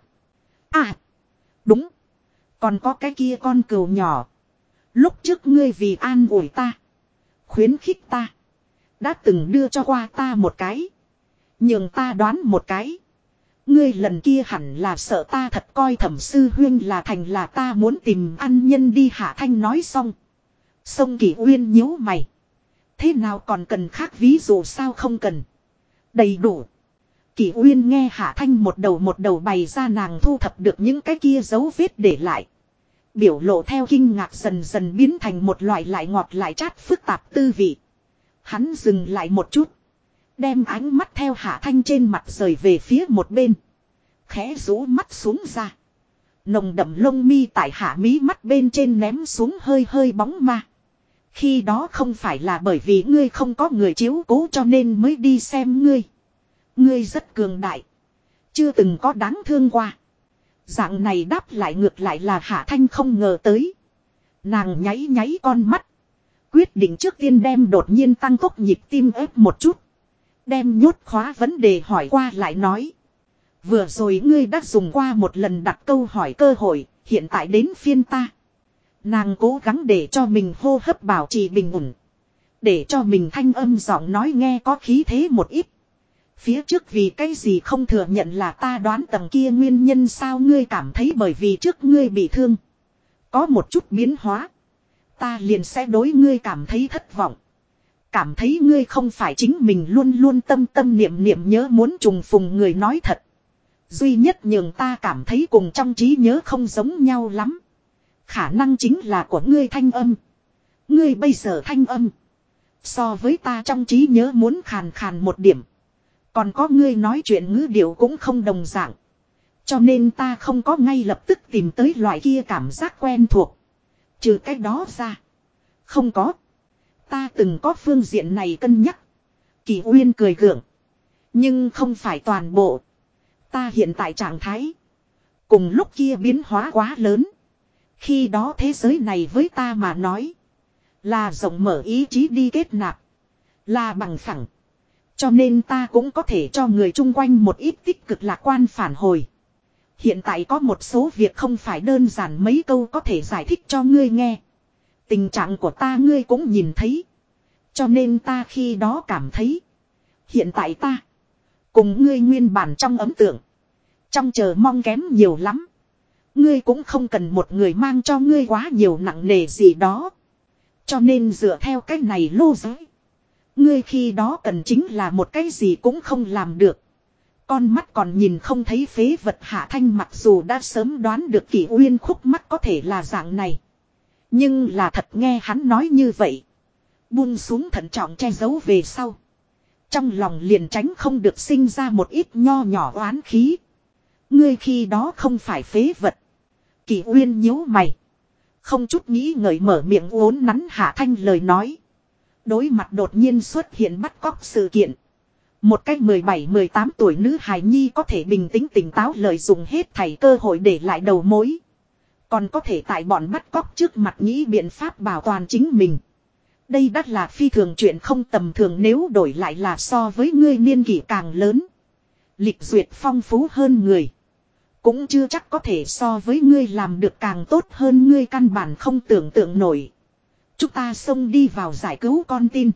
À, đúng. Còn có cái kia con cừu nhỏ. Lúc trước ngươi vì an ủi ta. Khuyến khích ta. Đã từng đưa cho qua ta một cái. Nhưng ta đoán một cái. Ngươi lần kia hẳn là sợ ta thật coi Thẩm sư huyên là thành là ta muốn tìm ăn nhân đi. Hạ Thanh nói xong. Sông Kỷ Uyên nhíu mày. Thế nào còn cần khác ví dụ sao không cần. Đầy đủ. Kỷ Uyên nghe Hạ Thanh một đầu bày ra nàng thu thập được những cái kia dấu vết để lại. Biểu lộ theo kinh ngạc dần dần biến thành một loại lại ngọt lại chát phức tạp tư vị. Hắn dừng lại một chút. Đem ánh mắt theo Hạ Thanh trên mặt rời về phía một bên. Khẽ rũ mắt xuống ra. Nồng đậm lông mi tại hạ mí mắt bên trên ném xuống hơi hơi bóng ma. Khi đó không phải là bởi vì ngươi không có người chiếu cố cho nên mới đi xem ngươi. Ngươi rất cường đại. Chưa từng có đáng thương qua. Dạng này đáp lại ngược lại là Hạ Thanh không ngờ tới. Nàng nháy nháy con mắt. Quyết định trước tiên đem đột nhiên tăng tốc nhịp tim ép một chút. Đem nhốt khóa vấn đề hỏi qua lại nói. Vừa rồi ngươi đã dùng qua một lần đặt câu hỏi cơ hội, hiện tại đến phiên ta. Nàng cố gắng để cho mình hô hấp bảo trì bình ổn. Để cho mình thanh âm giọng nói nghe có khí thế một ít. Phía trước vì cái gì không thừa nhận là ta đoán tầng kia nguyên nhân sao ngươi cảm thấy bởi vì trước ngươi bị thương. Có một chút biến hóa. Ta liền sẽ đối ngươi cảm thấy thất vọng. Cảm thấy ngươi không phải chính mình luôn luôn tâm tâm niệm niệm nhớ muốn trùng phùng người nói thật. Duy nhất nhường ta cảm thấy cùng trong trí nhớ không giống nhau lắm. Khả năng chính là của ngươi thanh âm. Ngươi bây giờ thanh âm. So với ta trong trí nhớ muốn khàn khàn một điểm. Còn có ngươi nói chuyện ngữ điệu cũng không đồng dạng. Cho nên ta không có ngay lập tức tìm tới loại kia cảm giác quen thuộc. Trừ cái đó ra. Không có. Ta từng có phương diện này cân nhắc. Kỳ Uyên cười gượng. Nhưng không phải toàn bộ. Ta hiện tại trạng thái. Cùng lúc kia biến hóa quá lớn. Khi đó thế giới này với ta mà nói. Là rộng mở ý chí đi kết nạp. Là bằng phẳng. Cho nên ta cũng có thể cho người chung quanh một ít tích cực lạc quan phản hồi. Hiện tại có một số việc không phải đơn giản mấy câu có thể giải thích cho ngươi nghe. Tình trạng của ta ngươi cũng nhìn thấy. Cho nên ta khi đó cảm thấy. Hiện tại ta. Cùng ngươi nguyên bản trong ấn tượng. Trong chờ mong kém nhiều lắm. Ngươi cũng không cần một người mang cho ngươi quá nhiều nặng nề gì đó. Cho nên dựa theo cách này lô giới. Ngươi khi đó cần chính là một cái gì cũng không làm được. Con mắt còn nhìn không thấy phế vật. Hạ Thanh mặc dù đã sớm đoán được Kỷ Uyên khúc mắt có thể là dạng này. Nhưng là thật nghe hắn nói như vậy. Buông xuống thận trọng che giấu về sau. Trong lòng liền tránh không được sinh ra một ít nho nhỏ oán khí. Ngươi khi đó không phải phế vật. Kỷ Uyên nhíu mày. Không chút nghĩ ngợi mở miệng uốn nắn Hạ Thanh lời nói. Đối mặt đột nhiên xuất hiện bắt cóc sự kiện. Một cách 17-18 tuổi nữ hài nhi có thể bình tĩnh tỉnh táo lợi dụng hết thảy cơ hội để lại đầu mối. Còn có thể tại bọn bắt cóc trước mặt nghĩ biện pháp bảo toàn chính mình. Đây đắt là phi thường chuyện không tầm thường nếu đổi lại là so với ngươi niên kỷ càng lớn. Lịch duyệt phong phú hơn người. Cũng chưa chắc có thể so với ngươi làm được càng tốt hơn ngươi căn bản không tưởng tượng nổi. Chúng ta xông đi vào giải cứu con tin.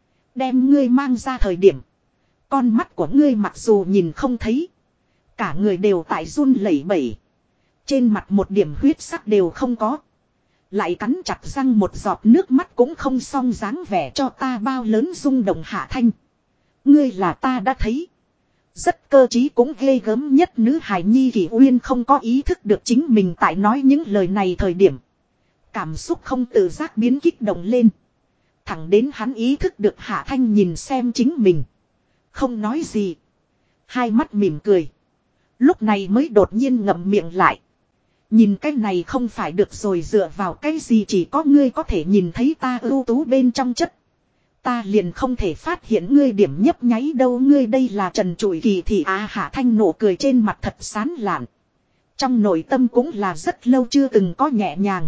Đem ngươi mang ra thời điểm. Con mắt của ngươi mặc dù nhìn không thấy. Cả người đều tại run lẩy bẩy. Trên mặt một điểm huyết sắc đều không có. Lại cắn chặt răng một giọt nước mắt cũng không xong dáng vẻ cho ta bao lớn rung động. Hạ Thanh. Ngươi là ta đã thấy. Rất cơ trí cũng ghê gớm nhất nữ hài nhi. Kỷ Uyên không có ý thức được chính mình tại nói những lời này thời điểm. Cảm xúc không tự giác biến kích động lên. Thẳng đến hắn ý thức được Hạ Thanh nhìn xem chính mình. Không nói gì. Hai mắt mỉm cười. Lúc này mới đột nhiên ngậm miệng lại. Nhìn cái này không phải được rồi dựa vào cái gì chỉ có ngươi có thể nhìn thấy ta ưu tú bên trong chất. Ta liền không thể phát hiện ngươi điểm nhấp nháy đâu ngươi đây là trần trụi kỳ thị Hạ Thanh nụ cười trên mặt thật sán lạn. trong nội tâm cũng là rất lâu chưa từng có nhẹ nhàng.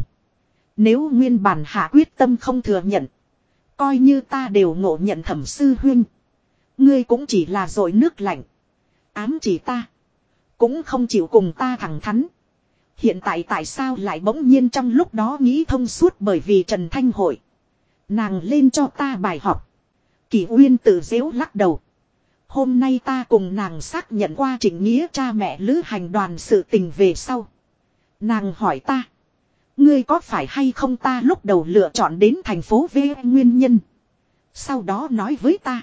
Nếu nguyên bản hạ quyết tâm không thừa nhận. Coi như ta đều ngộ nhận Thẩm sư huynh. Ngươi cũng chỉ là dội nước lạnh. Ám chỉ ta. Cũng không chịu cùng ta thẳng thắn. Hiện tại sao lại bỗng nhiên trong lúc đó nghĩ thông suốt bởi vì Trần Thanh Hội. Nàng lên cho ta bài học. Kỷ Uyên tự dễu lắc đầu. Hôm nay ta cùng nàng xác nhận qua Trịnh Nghĩa cha mẹ lữ hành đoàn sự tình về sau. Nàng hỏi ta. Ngươi có phải hay không ta lúc đầu lựa chọn đến thành phố V nguyên nhân. Sau đó nói với ta.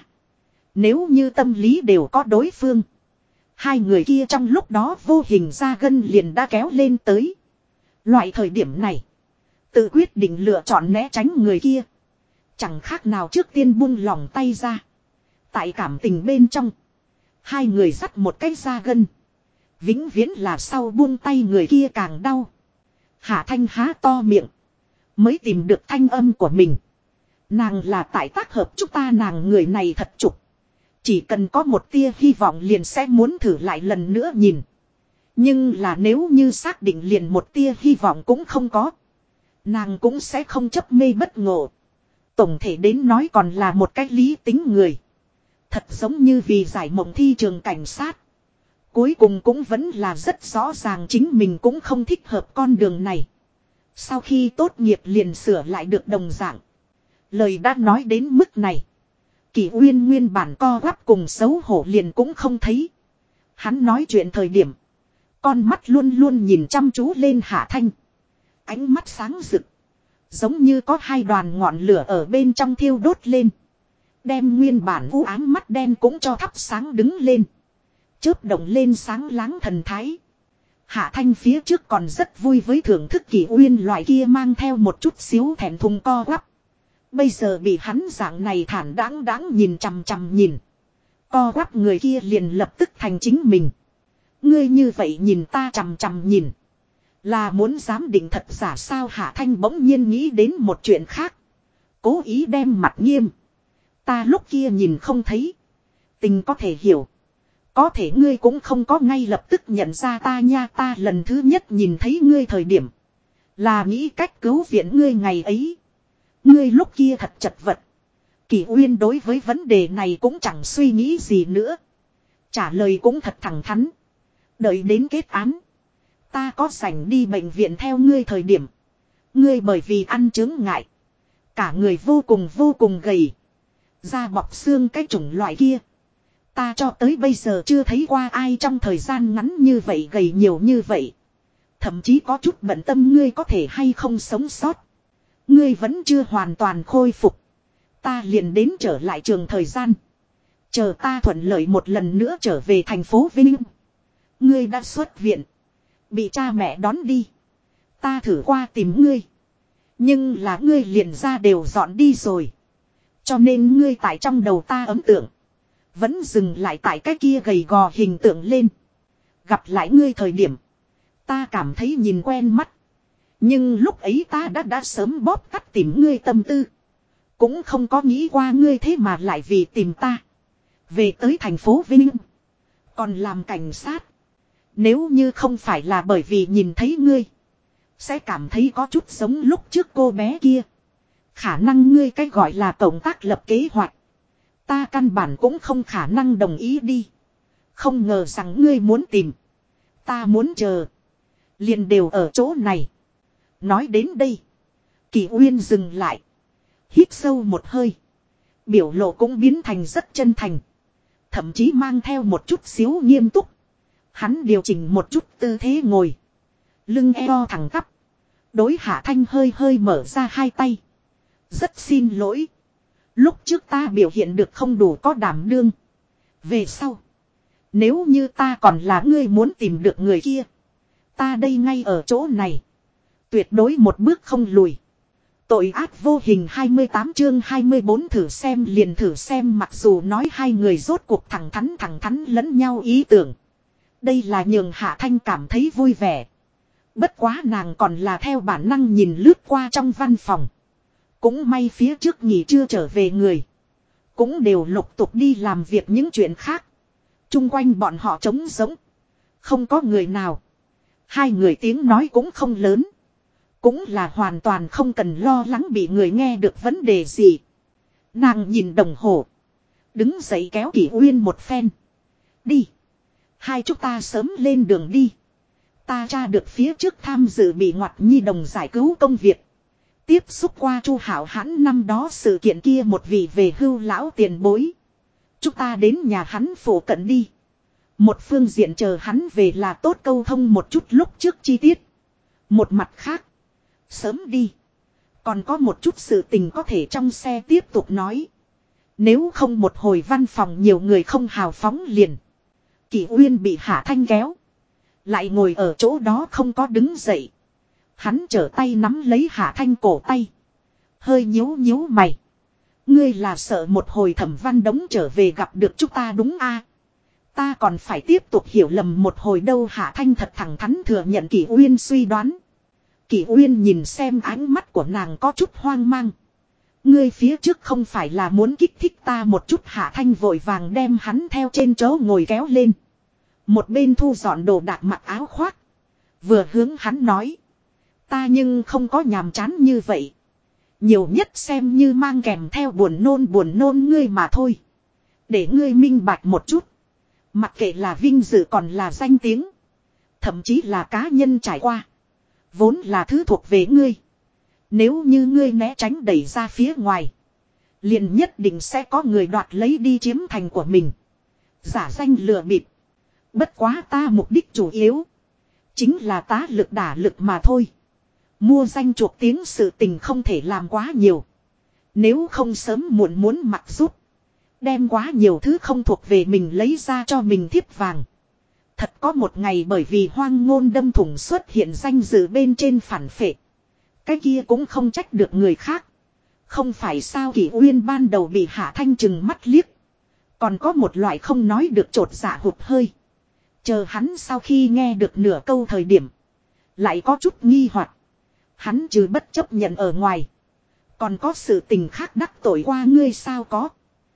Nếu như tâm lý đều có đối phương. Hai người kia trong lúc đó vô hình ra gân liền đã kéo lên tới. Loại thời điểm này. Tự quyết định lựa chọn né tránh người kia. Chẳng khác nào trước tiên buông lòng tay ra. Tại cảm tình bên trong. Hai người dắt một cái ra gân. Vĩnh viễn là sau buông tay người kia càng đau. Hạ Thanh há to miệng. Mới tìm được thanh âm của mình. Nàng là tại tác hợp chúng ta nàng người này thật trục. Chỉ cần có một tia hy vọng liền sẽ muốn thử lại lần nữa nhìn. Nhưng là nếu như xác định liền một tia hy vọng cũng không có. Nàng cũng sẽ không chấp mê bất ngộ. Tổng thể đến nói còn là một cách lý tính người. Thật giống như vì giải mộng thi trường cảnh sát. Cuối cùng cũng vẫn là rất rõ ràng chính mình cũng không thích hợp con đường này. Sau khi tốt nghiệp liền sửa lại được đồng dạng. Lời đã nói đến mức này. Kỷ Uyên nguyên bản co quắp cùng xấu hổ liền cũng không thấy. Hắn nói chuyện thời điểm. Con mắt luôn luôn nhìn chăm chú lên Hạ Thanh. Ánh mắt sáng rực. Giống như có hai đoàn ngọn lửa ở bên trong thiêu đốt lên. Đem nguyên bản u ám mắt đen cũng cho thắp sáng đứng lên. Chớp động lên sáng láng thần thái. Hạ Thanh phía trước còn rất vui với thưởng thức Kỷ Uyên loại kia mang theo một chút xíu thẹn thùng co quắp. Bây giờ bị hắn dạng này thản đáng nhìn chằm chằm nhìn. Co quắp người kia liền lập tức thành chính mình. Ngươi như vậy nhìn ta chằm chằm nhìn. Là muốn dám định thật giả sao Hạ Thanh bỗng nhiên nghĩ đến một chuyện khác. Cố ý đem mặt nghiêm. Ta lúc kia nhìn không thấy. Tình có thể hiểu. Có thể ngươi cũng không có ngay lập tức nhận ra ta nha ta lần thứ nhất nhìn thấy ngươi thời điểm. Là nghĩ cách cứu viện ngươi ngày ấy. Ngươi lúc kia thật chật vật. Kỷ Uyên đối với vấn đề này cũng chẳng suy nghĩ gì nữa. Trả lời cũng thật thẳng thắn. Đợi đến kết án. Ta có rảnh đi bệnh viện theo ngươi thời điểm. Ngươi bởi vì ăn chướng ngại. Cả người vô cùng gầy. Da bọc xương cái chủng loại kia. Ta cho tới bây giờ chưa thấy qua ai trong thời gian ngắn như vậy gầy nhiều như vậy. Thậm chí có chút bận tâm ngươi có thể hay không sống sót. Ngươi vẫn chưa hoàn toàn khôi phục. Ta liền đến trở lại trường thời gian. Chờ ta thuận lợi một lần nữa trở về thành phố Vinh. Ngươi đã xuất viện. Bị cha mẹ đón đi. Ta thử qua tìm ngươi. Nhưng là ngươi liền ra đều dọn đi rồi. Cho nên ngươi tại trong đầu ta ấn tượng. Vẫn dừng lại tại cái kia gầy gò hình tượng lên. Gặp lại ngươi thời điểm. Ta cảm thấy nhìn quen mắt. Nhưng lúc ấy ta đã sớm bóp cắt tìm ngươi tâm tư. Cũng không có nghĩ qua ngươi thế mà lại vì tìm ta. Về tới thành phố Vinh. Còn làm cảnh sát. Nếu như không phải là bởi vì nhìn thấy ngươi. Sẽ cảm thấy có chút giống lúc trước cô bé kia. Khả năng ngươi cái gọi là cộng tác lập kế hoạch. Ta căn bản cũng không khả năng đồng ý đi. Không ngờ rằng ngươi muốn tìm. Ta muốn chờ. Liền đều ở chỗ này. Nói đến đây. Kỷ Uyên dừng lại. Hít sâu một hơi. Biểu lộ cũng biến thành rất chân thành. Thậm chí mang theo một chút xíu nghiêm túc. Hắn điều chỉnh một chút tư thế ngồi. Lưng eo thẳng tắp. Đối Hạ Thanh hơi mở ra hai tay. Rất xin lỗi. Lúc trước ta biểu hiện được không đủ có đảm đương. Về sau. Nếu như ta còn là ngươi muốn tìm được người kia. Ta đây ngay ở chỗ này. Tuyệt đối một bước không lùi. Tội ác vô hình 28 chương 24 thử xem liền thử xem mặc dù nói hai người rốt cuộc thẳng thắn lẫn nhau ý tưởng. Đây là nhường Hạ Thanh cảm thấy vui vẻ. Bất quá nàng còn là theo bản năng nhìn lướt qua trong văn phòng. Cũng may phía trước nghỉ chưa trở về người. Cũng đều lục tục đi làm việc những chuyện khác. Trung quanh bọn họ trống rỗng. Không có người nào. Hai người tiếng nói cũng không lớn. Cũng là hoàn toàn không cần lo lắng bị người nghe được vấn đề gì. Nàng nhìn đồng hồ. Đứng dậy kéo Kỷ Uyên một phen. Đi. Hai chúng ta sớm lên đường đi. Ta tra được phía trước tham dự bị Ngoặt Nhi đồng giải cứu công việc. Tiếp xúc qua Chu Hảo Hãn năm đó sự kiện kia một vị về hưu lão tiền bối. Chúng ta đến nhà hắn phổ cận đi. Một phương diện chờ hắn về là tốt câu thông một chút lúc trước chi tiết. Một mặt khác. Sớm đi. Còn có một chút sự tình có thể trong xe tiếp tục nói. Nếu không một hồi văn phòng nhiều người không hào phóng liền. Kỷ Uyên bị Hạ Thanh kéo. Lại ngồi ở chỗ đó không có đứng dậy. Hắn trở tay nắm lấy Hạ Thanh cổ tay. Hơi nhíu nhíu mày. Ngươi là sợ một hồi Thẩm Văn Đống trở về gặp được chúng ta đúng a? Ta còn phải tiếp tục hiểu lầm một hồi đâu. Hạ Thanh thật thẳng thắn thừa nhận Kỷ Uyên suy đoán. Kỷ Uyên nhìn xem ánh mắt của nàng có chút hoang mang. Ngươi phía trước không phải là muốn kích thích ta một chút. Hạ Thanh vội vàng đem hắn theo trên chỗ ngồi kéo lên. Một bên thu dọn đồ đạc mặc áo khoác. Vừa hướng hắn nói. Ta nhưng không có nhàm chán như vậy. Nhiều nhất xem như mang kèm theo buồn nôn ngươi mà thôi. Để ngươi minh bạch một chút. Mặc kệ là vinh dự còn là danh tiếng. Thậm chí là cá nhân trải qua. Vốn là thứ thuộc về ngươi. Nếu như ngươi né tránh đẩy ra phía ngoài. Liền nhất định sẽ có người đoạt lấy đi chiếm thành của mình. Giả danh lừa bịp. Bất quá ta mục đích chủ yếu. Chính là tá lực đả lực mà thôi. Mua danh chuộc tiếng sự tình không thể làm quá nhiều. Nếu không sớm muộn muốn mặc rút. Đem quá nhiều thứ không thuộc về mình lấy ra cho mình thiếp vàng. Thật có một ngày bởi vì hoang ngôn đâm thủng xuất hiện danh dự bên trên phản phệ. Cái kia cũng không trách được người khác. Không phải sao Kỷ Uyên ban đầu bị Hạ Thanh chừng mắt liếc. Còn có một loại không nói được trột dạ hụt hơi. Chờ hắn sau khi nghe được nửa câu thời điểm. Lại có chút nghi hoặc. Hắn trừ bất chấp nhận ở ngoài. Còn có sự tình khác đắc tội qua ngươi sao có.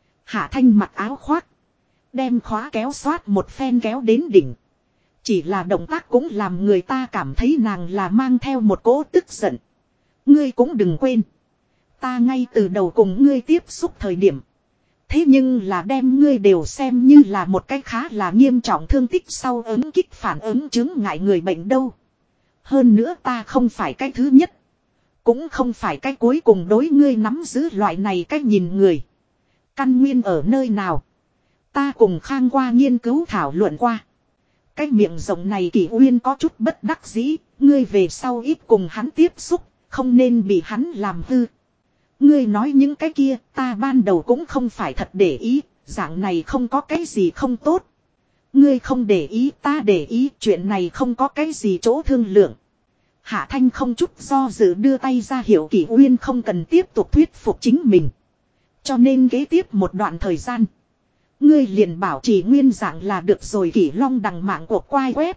Hạ Thanh mặc áo khoác. Đem khóa kéo xoát một phen kéo đến đỉnh. Chỉ là động tác cũng làm người ta cảm thấy nàng là mang theo một cỗ tức giận. Ngươi cũng đừng quên. Ta ngay từ đầu cùng ngươi tiếp xúc thời điểm. Thế nhưng là đem ngươi đều xem như là một cái khá là nghiêm trọng thương tích sau ứng kích phản ứng chứng ngại người bệnh đâu. Hơn nữa ta không phải cái thứ nhất. Cũng không phải cái cuối cùng đối ngươi nắm giữ loại này cách nhìn người. Căn nguyên ở nơi nào. Ta cùng Khang qua nghiên cứu thảo luận qua. Cái miệng rộng này Kỷ Uyên có chút bất đắc dĩ. Ngươi về sau ít cùng hắn tiếp xúc. Không nên bị hắn làm hư. Ngươi nói những cái kia ta ban đầu cũng không phải thật để ý. Dạng này không có cái gì không tốt. Ngươi không để ý ta để ý. Chuyện này không có cái gì chỗ thương lượng. Hạ Thanh không chút do dự đưa tay ra hiệu Kỷ Uyên không cần tiếp tục thuyết phục chính mình. Cho nên kế tiếp một đoạn thời gian. Ngươi liền bảo trì nguyên dạng là được rồi. Kỷ Long đằng mạng của quai web.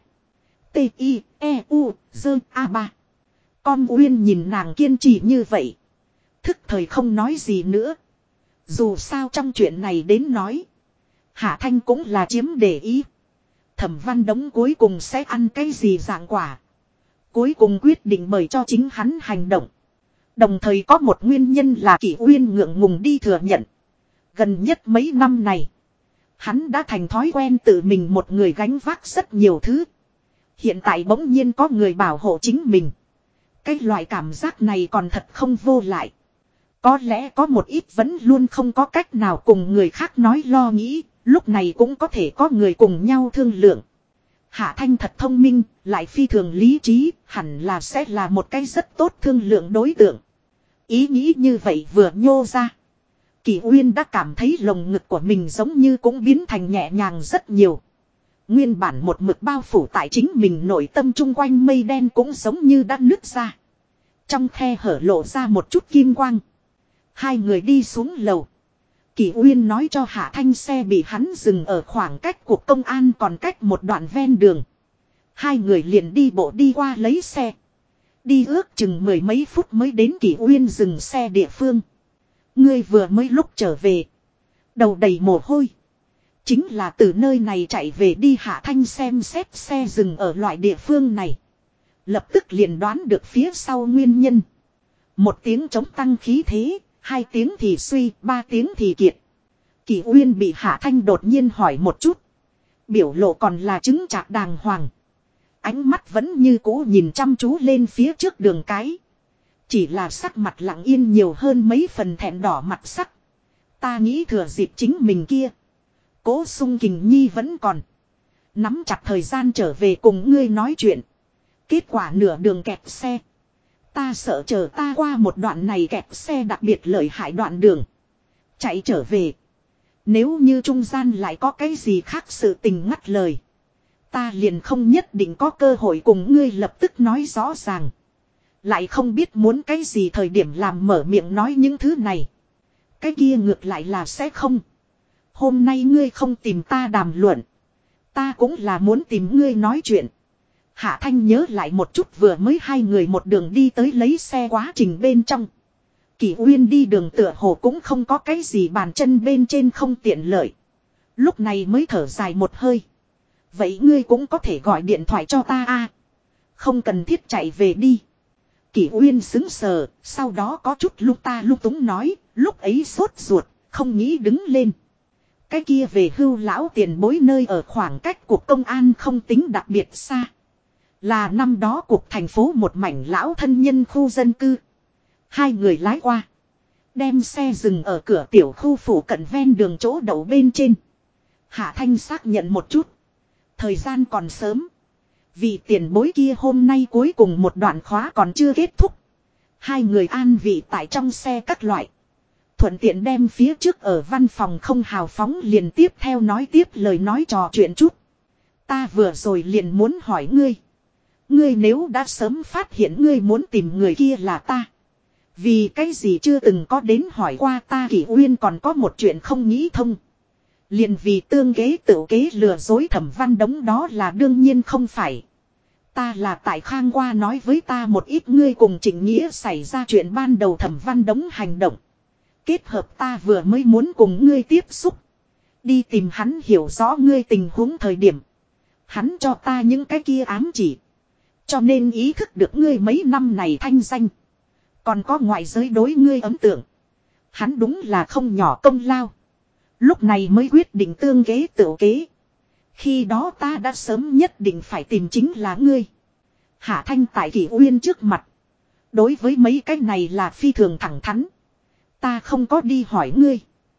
T-I-E-U-Z-A-3. Con Uyên nhìn nàng kiên trì như vậy. Thức thời không nói gì nữa. Dù sao trong chuyện này đến nói. Hạ Thanh cũng là chiếm để ý. Thẩm Văn Đống cuối cùng sẽ ăn cái gì dạng quả. Cuối cùng quyết định bởi cho chính hắn hành động. Đồng thời có một nguyên nhân là Kỷ Uyên ngượng ngùng đi thừa nhận. Gần nhất mấy năm này. Hắn đã thành thói quen tự mình một người gánh vác rất nhiều thứ. Hiện tại bỗng nhiên có người bảo hộ chính mình. Cái loại cảm giác này còn thật không vô lại. Có lẽ có một ít vẫn luôn không có cách nào cùng người khác nói lo nghĩ. Lúc này cũng có thể có người cùng nhau thương lượng. Hạ Thanh thật thông minh, lại phi thường lý trí, hẳn là sẽ là một cái rất tốt thương lượng đối tượng. Ý nghĩ như vậy vừa nhô ra. Kỷ Uyên đã cảm thấy lồng ngực của mình giống như cũng biến thành nhẹ nhàng rất nhiều. Nguyên bản một mực bao phủ tại chính mình nội tâm chung quanh mây đen cũng giống như đã nứt ra. Trong khe hở lộ ra một chút kim quang. Hai người đi xuống lầu. Kỷ Uyên nói cho Hạ Thanh xe bị hắn dừng ở khoảng cách của công an còn cách một đoạn ven đường. Hai người liền đi bộ đi qua lấy xe. Đi ước chừng mười mấy phút mới đến Kỷ Uyên dừng xe địa phương. Ngươi vừa mới lúc trở về. Đầu đầy mồ hôi. Chính là từ nơi này chạy về đi. Hạ Thanh xem xét xe dừng ở loại địa phương này. Lập tức liền đoán được phía sau nguyên nhân. Một tiếng chống tăng khí thế, hai tiếng thì suy, ba tiếng thì kiệt. Kỷ Uyên bị Hạ Thanh đột nhiên hỏi một chút. Biểu lộ còn là chứng chạc đàng hoàng. Ánh mắt vẫn như cũ nhìn chăm chú lên phía trước đường cái. Chỉ là sắc mặt lặng yên nhiều hơn mấy phần thẹn đỏ mặt sắc. Ta nghĩ thừa dịp chính mình kia. Cố Sung Kình Nhi vẫn còn. Nắm chặt thời gian trở về cùng ngươi nói chuyện. Kết quả nửa đường kẹt xe. Ta sợ chờ ta qua một đoạn này kẹt xe đặc biệt lợi hại đoạn đường. Chạy trở về. Nếu như trung gian lại có cái gì khác sự tình ngắt lời. Ta liền không nhất định có cơ hội cùng ngươi lập tức nói rõ ràng. Lại không biết muốn cái gì thời điểm làm mở miệng nói những thứ này. Cái kia ngược lại là sẽ không. Hôm nay ngươi không tìm ta đàm luận. Ta cũng là muốn tìm ngươi nói chuyện. Hạ Thanh nhớ lại một chút vừa mới hai người một đường đi tới lấy xe quá trình bên trong. Kỷ Uyên đi đường tựa hồ cũng không có cái gì bàn chân bên trên không tiện lợi. Lúc này mới thở dài một hơi. Vậy ngươi cũng có thể gọi điện thoại cho ta a, không cần thiết chạy về đi. Kỷ Uyên sững sờ, sau đó có chút lung ta lung túng nói, lúc ấy sốt ruột, không nghĩ đứng lên. Cái kia về hưu lão tiền bối nơi ở khoảng cách cục công an không tính đặc biệt xa. Là năm đó cục thành phố một mảnh lão thân nhân khu dân cư. Hai người lái qua. Đem xe dừng ở cửa tiểu khu phủ cận ven đường chỗ đậu bên trên. Hạ Thanh xác nhận một chút. Thời gian còn sớm. Vì tiền bối kia hôm nay cuối cùng một đoạn khóa còn chưa kết thúc. Hai người an vị tại trong xe các loại. Thuận tiện đem phía trước ở văn phòng không hào phóng liền tiếp theo nói tiếp lời nói trò chuyện chút. Ta vừa rồi liền muốn hỏi ngươi. Ngươi nếu đã sớm phát hiện ngươi muốn tìm người kia là ta. Vì cái gì chưa từng có đến hỏi qua ta. Kỷ Uyên còn có một chuyện không nghĩ thông. Liền vì tương kế tự kế lừa dối Thẩm Văn Đống đó là đương nhiên không phải. Ta là tại Khang qua nói với ta một ít ngươi cùng Trịnh Nghĩa xảy ra chuyện ban đầu Thẩm Văn Đống hành động. Kết hợp ta vừa mới muốn cùng ngươi tiếp xúc. Đi tìm hắn hiểu rõ ngươi tình huống thời điểm. Hắn cho ta những cái kia ám chỉ. Cho nên ý thức được ngươi mấy năm này thanh danh. Còn có ngoại giới đối ngươi ấn tượng. Hắn đúng là không nhỏ công lao. Lúc này mới quyết định tương kế tự kế. Khi đó ta đã sớm nhất định phải tìm chính là ngươi. Hạ Thanh tại Kỷ Uyên trước mặt. Đối với mấy cái này là phi thường thẳng thắn. Ta không có đi hỏi ngươi.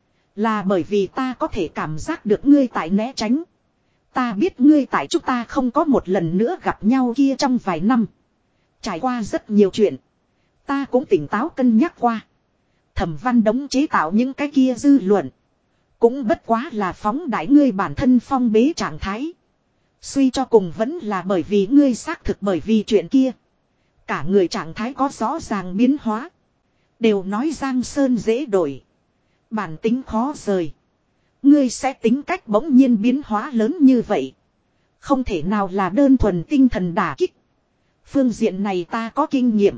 Là bởi vì ta có thể cảm giác được ngươi tại né tránh. Ta biết ngươi tại chúng ta không có một lần nữa gặp nhau kia trong vài năm. Trải qua rất nhiều chuyện. Ta cũng tỉnh táo cân nhắc qua. Thẩm Văn Đống chế tạo những cái kia dư luận. Cũng bất quá là phóng đại ngươi bản thân phong bế trạng thái. Suy cho cùng vẫn là bởi vì ngươi xác thực bởi vì chuyện kia. Cả người trạng thái có rõ ràng biến hóa. Đều nói Giang Sơn dễ đổi. Bản tính khó rời. Ngươi sẽ tính cách bỗng nhiên biến hóa lớn như vậy. Không thể nào là đơn thuần tinh thần đả kích. Phương diện này ta có kinh nghiệm.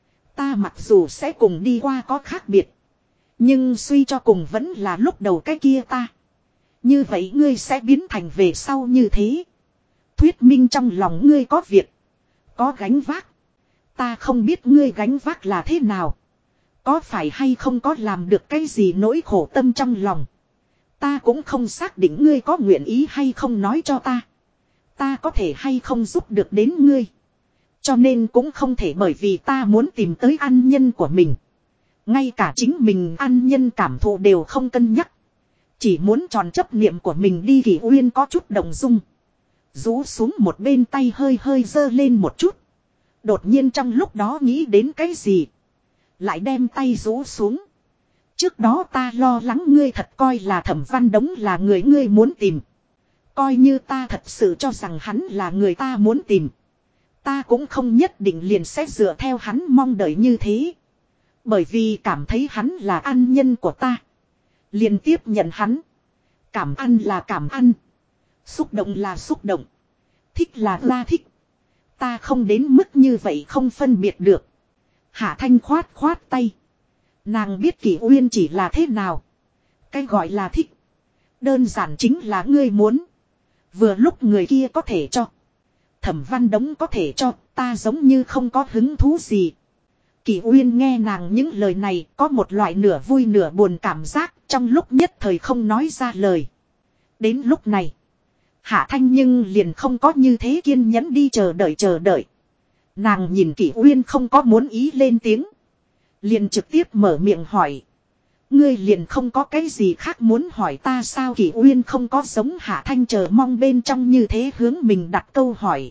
Ta mặc dù sẽ cùng đi qua có khác biệt. Nhưng suy cho cùng vẫn là lúc đầu cái kia ta. Như vậy ngươi sẽ biến thành về sau như thế. Thuyết minh trong lòng ngươi có việc. Có gánh vác. Ta không biết ngươi gánh vác là thế nào. Có phải hay không có làm được cái gì nỗi khổ tâm trong lòng. Ta cũng không xác định ngươi có nguyện ý hay không nói cho ta. Ta có thể hay không giúp được đến ngươi. Cho nên cũng không thể bởi vì ta muốn tìm tới ân nhân của mình. Ngay cả chính mình ân nhân cảm thụ đều không cân nhắc. Chỉ muốn tròn chấp niệm của mình đi. Kỷ Uyên có chút động dung. Rũ xuống một bên tay hơi hơi giơ lên một chút. Đột nhiên trong lúc đó nghĩ đến cái gì. Lại đem tay rũ xuống. Trước đó ta lo lắng ngươi thật coi là Thẩm Văn Đống là người ngươi muốn tìm. Coi như ta thật sự cho rằng hắn là người ta muốn tìm. Ta cũng không nhất định liền sẽ dựa theo hắn mong đợi như thế. Bởi vì cảm thấy hắn là ân nhân của ta. Liền tiếp nhận hắn. Cảm ơn là cảm ơn. Xúc động là xúc động. Thích là ta thích. Ta không đến mức như vậy không phân biệt được. Hạ Thanh khoát khoát tay. Nàng biết Kỷ Uyên chỉ là thế nào. Cái gọi là thích. Đơn giản chính là ngươi muốn. Vừa lúc người kia có thể cho. Thẩm Văn Đống có thể cho, ta giống như không có hứng thú gì. Kỳ Uyên nghe nàng những lời này có một loại nửa vui nửa buồn cảm giác, trong lúc nhất thời không nói ra lời. Đến lúc này, Hạ Thanh nhưng liền không có như thế kiên nhẫn đi chờ đợi. Nàng nhìn Kỳ Uyên không có muốn ý lên tiếng, liền trực tiếp mở miệng hỏi. Ngươi liền không có cái gì khác muốn hỏi ta sao? Kỳ Uyên không có giống Hạ Thanh chờ mong bên trong như thế hướng mình đặt câu hỏi,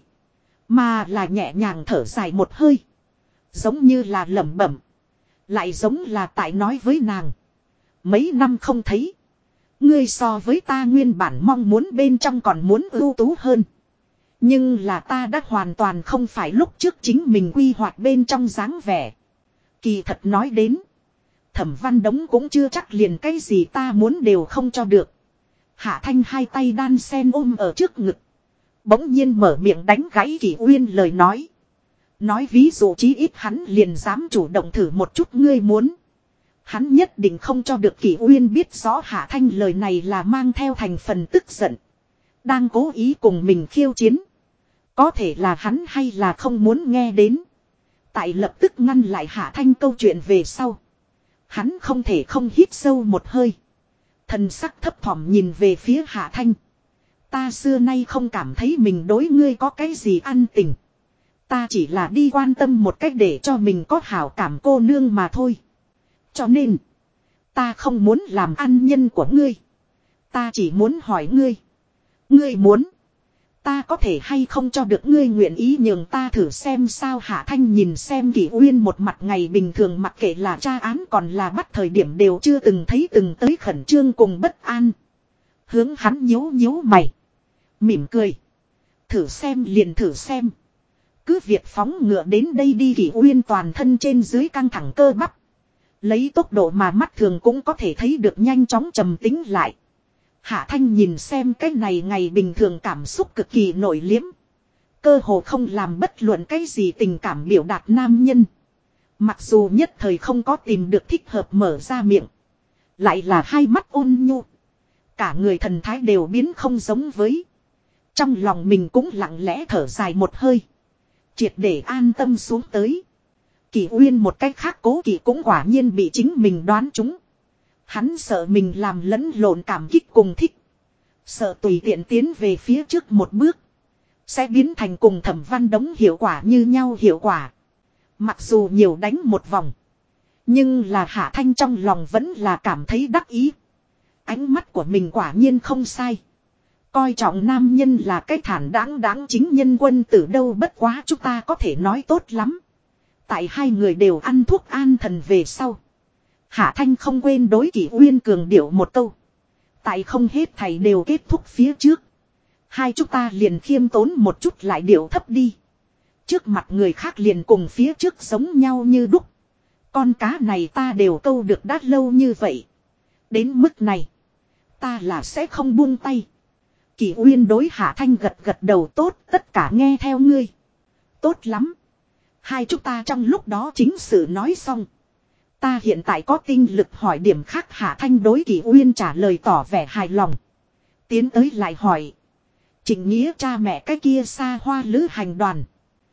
mà là nhẹ nhàng thở dài một hơi. Giống như là lẩm bẩm, lại giống là tại nói với nàng. Mấy năm không thấy, ngươi so với ta nguyên bản mong muốn bên trong còn muốn ưu tú hơn. Nhưng là ta đã hoàn toàn không phải lúc trước chính mình quy hoạch bên trong dáng vẻ. Kỳ thật nói đến, Thẩm Văn Đống cũng chưa chắc liền cái gì ta muốn đều không cho được. Hạ Thanh hai tay đan sen ôm ở trước ngực, bỗng nhiên mở miệng đánh gãy Kỳ Uyên lời nói. Nói ví dụ chí ít hắn liền dám chủ động thử một chút ngươi muốn. Hắn nhất định không cho được. Kỳ Uyên biết rõ Hạ Thanh lời này là mang theo thành phần tức giận, đang cố ý cùng mình khiêu chiến. Có thể là hắn hay là không muốn nghe đến. Tại lập tức ngăn lại Hạ Thanh câu chuyện về sau, hắn không thể không hít sâu một hơi, thần sắc thấp thỏm nhìn về phía Hạ Thanh. Ta xưa nay không cảm thấy mình đối ngươi có cái gì ăn tình. Ta chỉ là đi quan tâm một cách để cho mình có hảo cảm cô nương mà thôi. Cho nên, ta không muốn làm ăn nhân của ngươi. Ta chỉ muốn hỏi ngươi. Ngươi muốn, ta có thể hay không cho được ngươi nguyện ý nhường ta thử xem sao? Hạ Thanh nhìn xem Kỳ Uyên một mặt ngày bình thường mặc kệ là tra án còn là bắt thời điểm đều chưa từng thấy từng tới khẩn trương cùng bất an. Hướng hắn nhíu mày, mỉm cười. Thử xem liền thử xem. Cứ việc phóng ngựa đến đây đi. Kỳ Uyên toàn thân trên dưới căng thẳng cơ bắp, lấy tốc độ mà mắt thường cũng có thể thấy được nhanh chóng trầm tĩnh lại. Hạ Thanh nhìn xem cái này ngày bình thường cảm xúc cực kỳ nội liếm, cơ hồ không làm bất luận cái gì tình cảm biểu đạt nam nhân. Mặc dù nhất thời không có tìm được thích hợp mở ra miệng, lại là hai mắt ôn nhu, cả người thần thái đều biến không giống với. Trong lòng mình cũng lặng lẽ thở dài một hơi, triệt để an tâm xuống tới. Kỳ Uyên một cách khác cố kỵ cũng quả nhiên bị chính mình đoán trúng. Hắn sợ mình làm lẫn lộn cảm kích cùng thích, sợ tùy tiện tiến về phía trước một bước sẽ biến thành cùng Thẩm Văn Đống hiệu quả như nhau hiệu quả. Mặc dù nhiều đánh một vòng, nhưng là Hạ Thanh trong lòng vẫn là cảm thấy đắc ý. Ánh mắt của mình quả nhiên không sai, coi trọng nam nhân là cái thản đáng chính nhân quân tử đâu. Bất quá chúng ta có thể nói tốt lắm. Tại hai người đều ăn thuốc an thần về sau, Hạ Thanh không quên đối Kỳ Uyên cường điệu một câu. Tại không hết thầy đều kết thúc phía trước, hai chúng ta liền khiêm tốn một chút lại điệu thấp đi. Trước mặt người khác liền cùng phía trước giống nhau như đúc. Con cá này ta đều câu được đã lâu như vậy, đến mức này ta là sẽ không buông tay. Kỳ Uyên đối Hạ Thanh gật đầu. Tốt, tất cả nghe theo ngươi. Tốt lắm. Hai chúng ta trong lúc đó chính sự nói xong, ta hiện tại có tinh lực hỏi điểm khác. Hạ Thanh đối Kỳ Uyên trả lời tỏ vẻ hài lòng, tiến tới lại hỏi. Trịnh Nghĩa cha mẹ cái kia xa hoa lữ hành đoàn.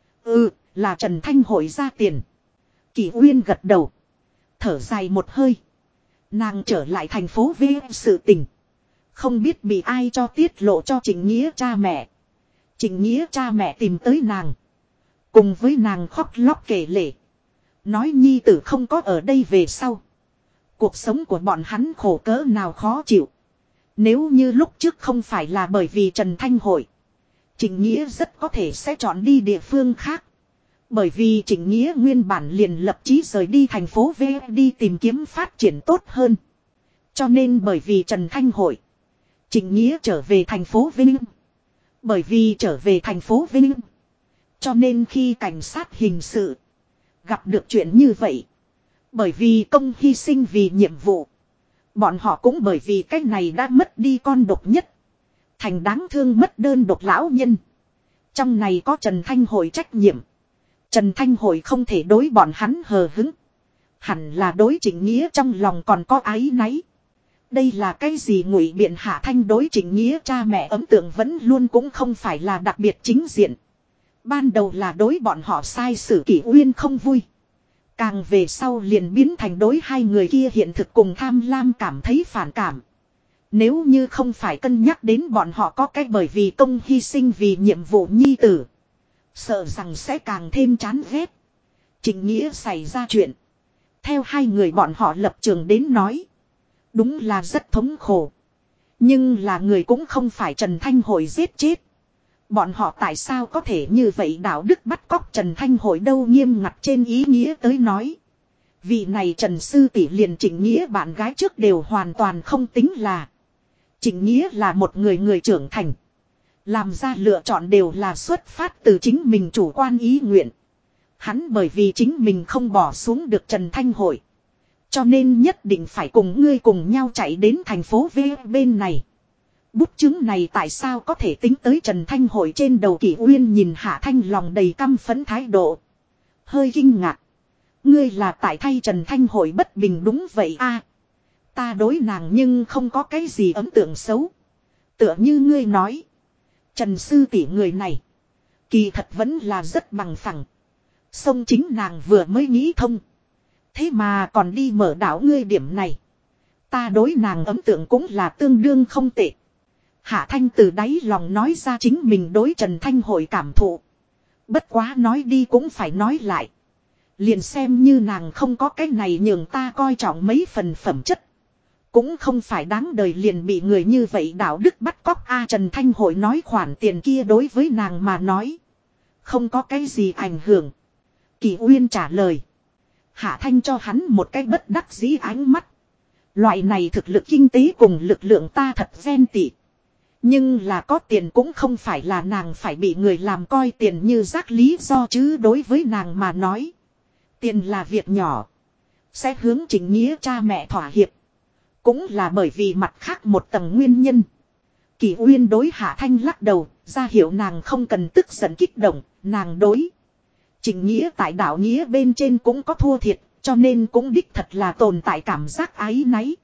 Là Trần Thanh Hội ra tiền. Kỳ Uyên gật đầu, thở dài một hơi. Nàng trở lại thành phố V sự tình, không biết bị ai cho tiết lộ cho Trịnh Nghĩa cha mẹ. Trịnh Nghĩa cha mẹ tìm tới nàng, cùng với nàng khóc lóc kể lể, nói nhi tử không có ở đây về sau, cuộc sống của bọn hắn khổ cỡ nào khó chịu. Nếu như lúc trước không phải là bởi vì Trần Thanh Hội, Trịnh Nghĩa rất có thể sẽ chọn đi địa phương khác. Bởi vì Trịnh Nghĩa nguyên bản liền lập chí rời đi thành phố V đi tìm kiếm phát triển tốt hơn. Cho nên bởi vì Trần Thanh Hội, Trịnh Nghĩa trở về thành phố Vinh. Bởi vì trở về thành phố Vinh, cho nên khi cảnh sát hình sự gặp được chuyện như vậy, bởi vì công hy sinh vì nhiệm vụ, bọn họ cũng bởi vì cái này đã mất đi con độc nhất, thành đáng thương mất đơn độc lão nhân. Trong này có Trần Thanh Hội trách nhiệm. Trần Thanh Hội không thể đối bọn hắn hờ hứng, hẳn là đối Trịnh Nghĩa trong lòng còn có áy náy. Đây là cái gì ngụy biện? Hạ Thanh đối Trịnh Nghĩa cha mẹ ấn tượng vẫn luôn cũng không phải là đặc biệt chính diện. Ban đầu là đối bọn họ sai xử Kỷ Uyên không vui. Càng về sau liền biến thành đối hai người kia hiện thực cùng tham lam cảm thấy phản cảm. Nếu như không phải cân nhắc đến bọn họ có cách bởi vì công hy sinh vì nhiệm vụ nhi tử. Sợ rằng sẽ càng thêm chán ghét. Trịnh Nghĩa xảy ra chuyện. Theo hai người bọn họ lập trường đến nói. Đúng là rất thống khổ. Nhưng là người cũng không phải Trần Thanh Hội giết chết. Bọn họ tại sao có thể như vậy đạo đức bắt cóc Trần Thanh Hội đâu nghiêm ngặt trên ý nghĩa tới nói. Vị này Trần Sư tỷ liền Trịnh Nghĩa bạn gái trước đều hoàn toàn không tính là. Trịnh Nghĩa là một người trưởng thành. Làm ra lựa chọn đều là xuất phát từ chính mình chủ quan ý nguyện. Hắn bởi vì chính mình không bỏ xuống được Trần Thanh Hội. Cho nên nhất định phải cùng ngươi cùng nhau chạy đến thành phố V bên này. Bút chứng này tại sao có thể tính tới Trần Thanh Hội trên đầu Kỷ Uyên nhìn Hạ Thanh lòng đầy căm phẫn thái độ. Hơi kinh ngạc. Ngươi là tại thay Trần Thanh Hội bất bình đúng vậy a? Ta đối nàng nhưng không có cái gì ấn tượng xấu. Tựa như ngươi nói. Trần Sư tỷ người này. Kỳ thật vẫn là rất bằng phẳng. Song chính nàng vừa mới nghĩ thông. Thế mà còn đi mở đảo ngươi điểm này. Ta đối nàng ấn tượng cũng là tương đương không tệ. Hạ Thanh từ đáy lòng nói ra chính mình đối Trần Thanh Hội cảm thụ. Bất quá nói đi cũng phải nói lại. Liền xem như nàng không có cái này nhường ta coi trọng mấy phần phẩm chất. Cũng không phải đáng đời liền bị người như vậy đạo đức bắt cóc a. Trần Thanh Hội nói khoản tiền kia đối với nàng mà nói. Không có cái gì ảnh hưởng. Kỷ Uyên trả lời. Hạ Thanh cho hắn một cái bất đắc dĩ ánh mắt. Loại này thực lực kinh tế cùng lực lượng ta thật ghen tị. Nhưng là có tiền cũng không phải là nàng phải bị người làm coi tiền như rác lý do chứ đối với nàng mà nói. Tiền là việc nhỏ. Sẽ hướng Trịnh Nghĩa cha mẹ thỏa hiệp. Cũng là bởi vì mặt khác một tầng nguyên nhân. Kỷ Uyên đối Hạ Thanh lắc đầu, ra hiệu nàng không cần tức giận kích động, nàng đối. Trịnh Nghĩa tại đạo nghĩa bên trên cũng có thua thiệt, cho nên cũng đích thật là tồn tại cảm giác áy náy.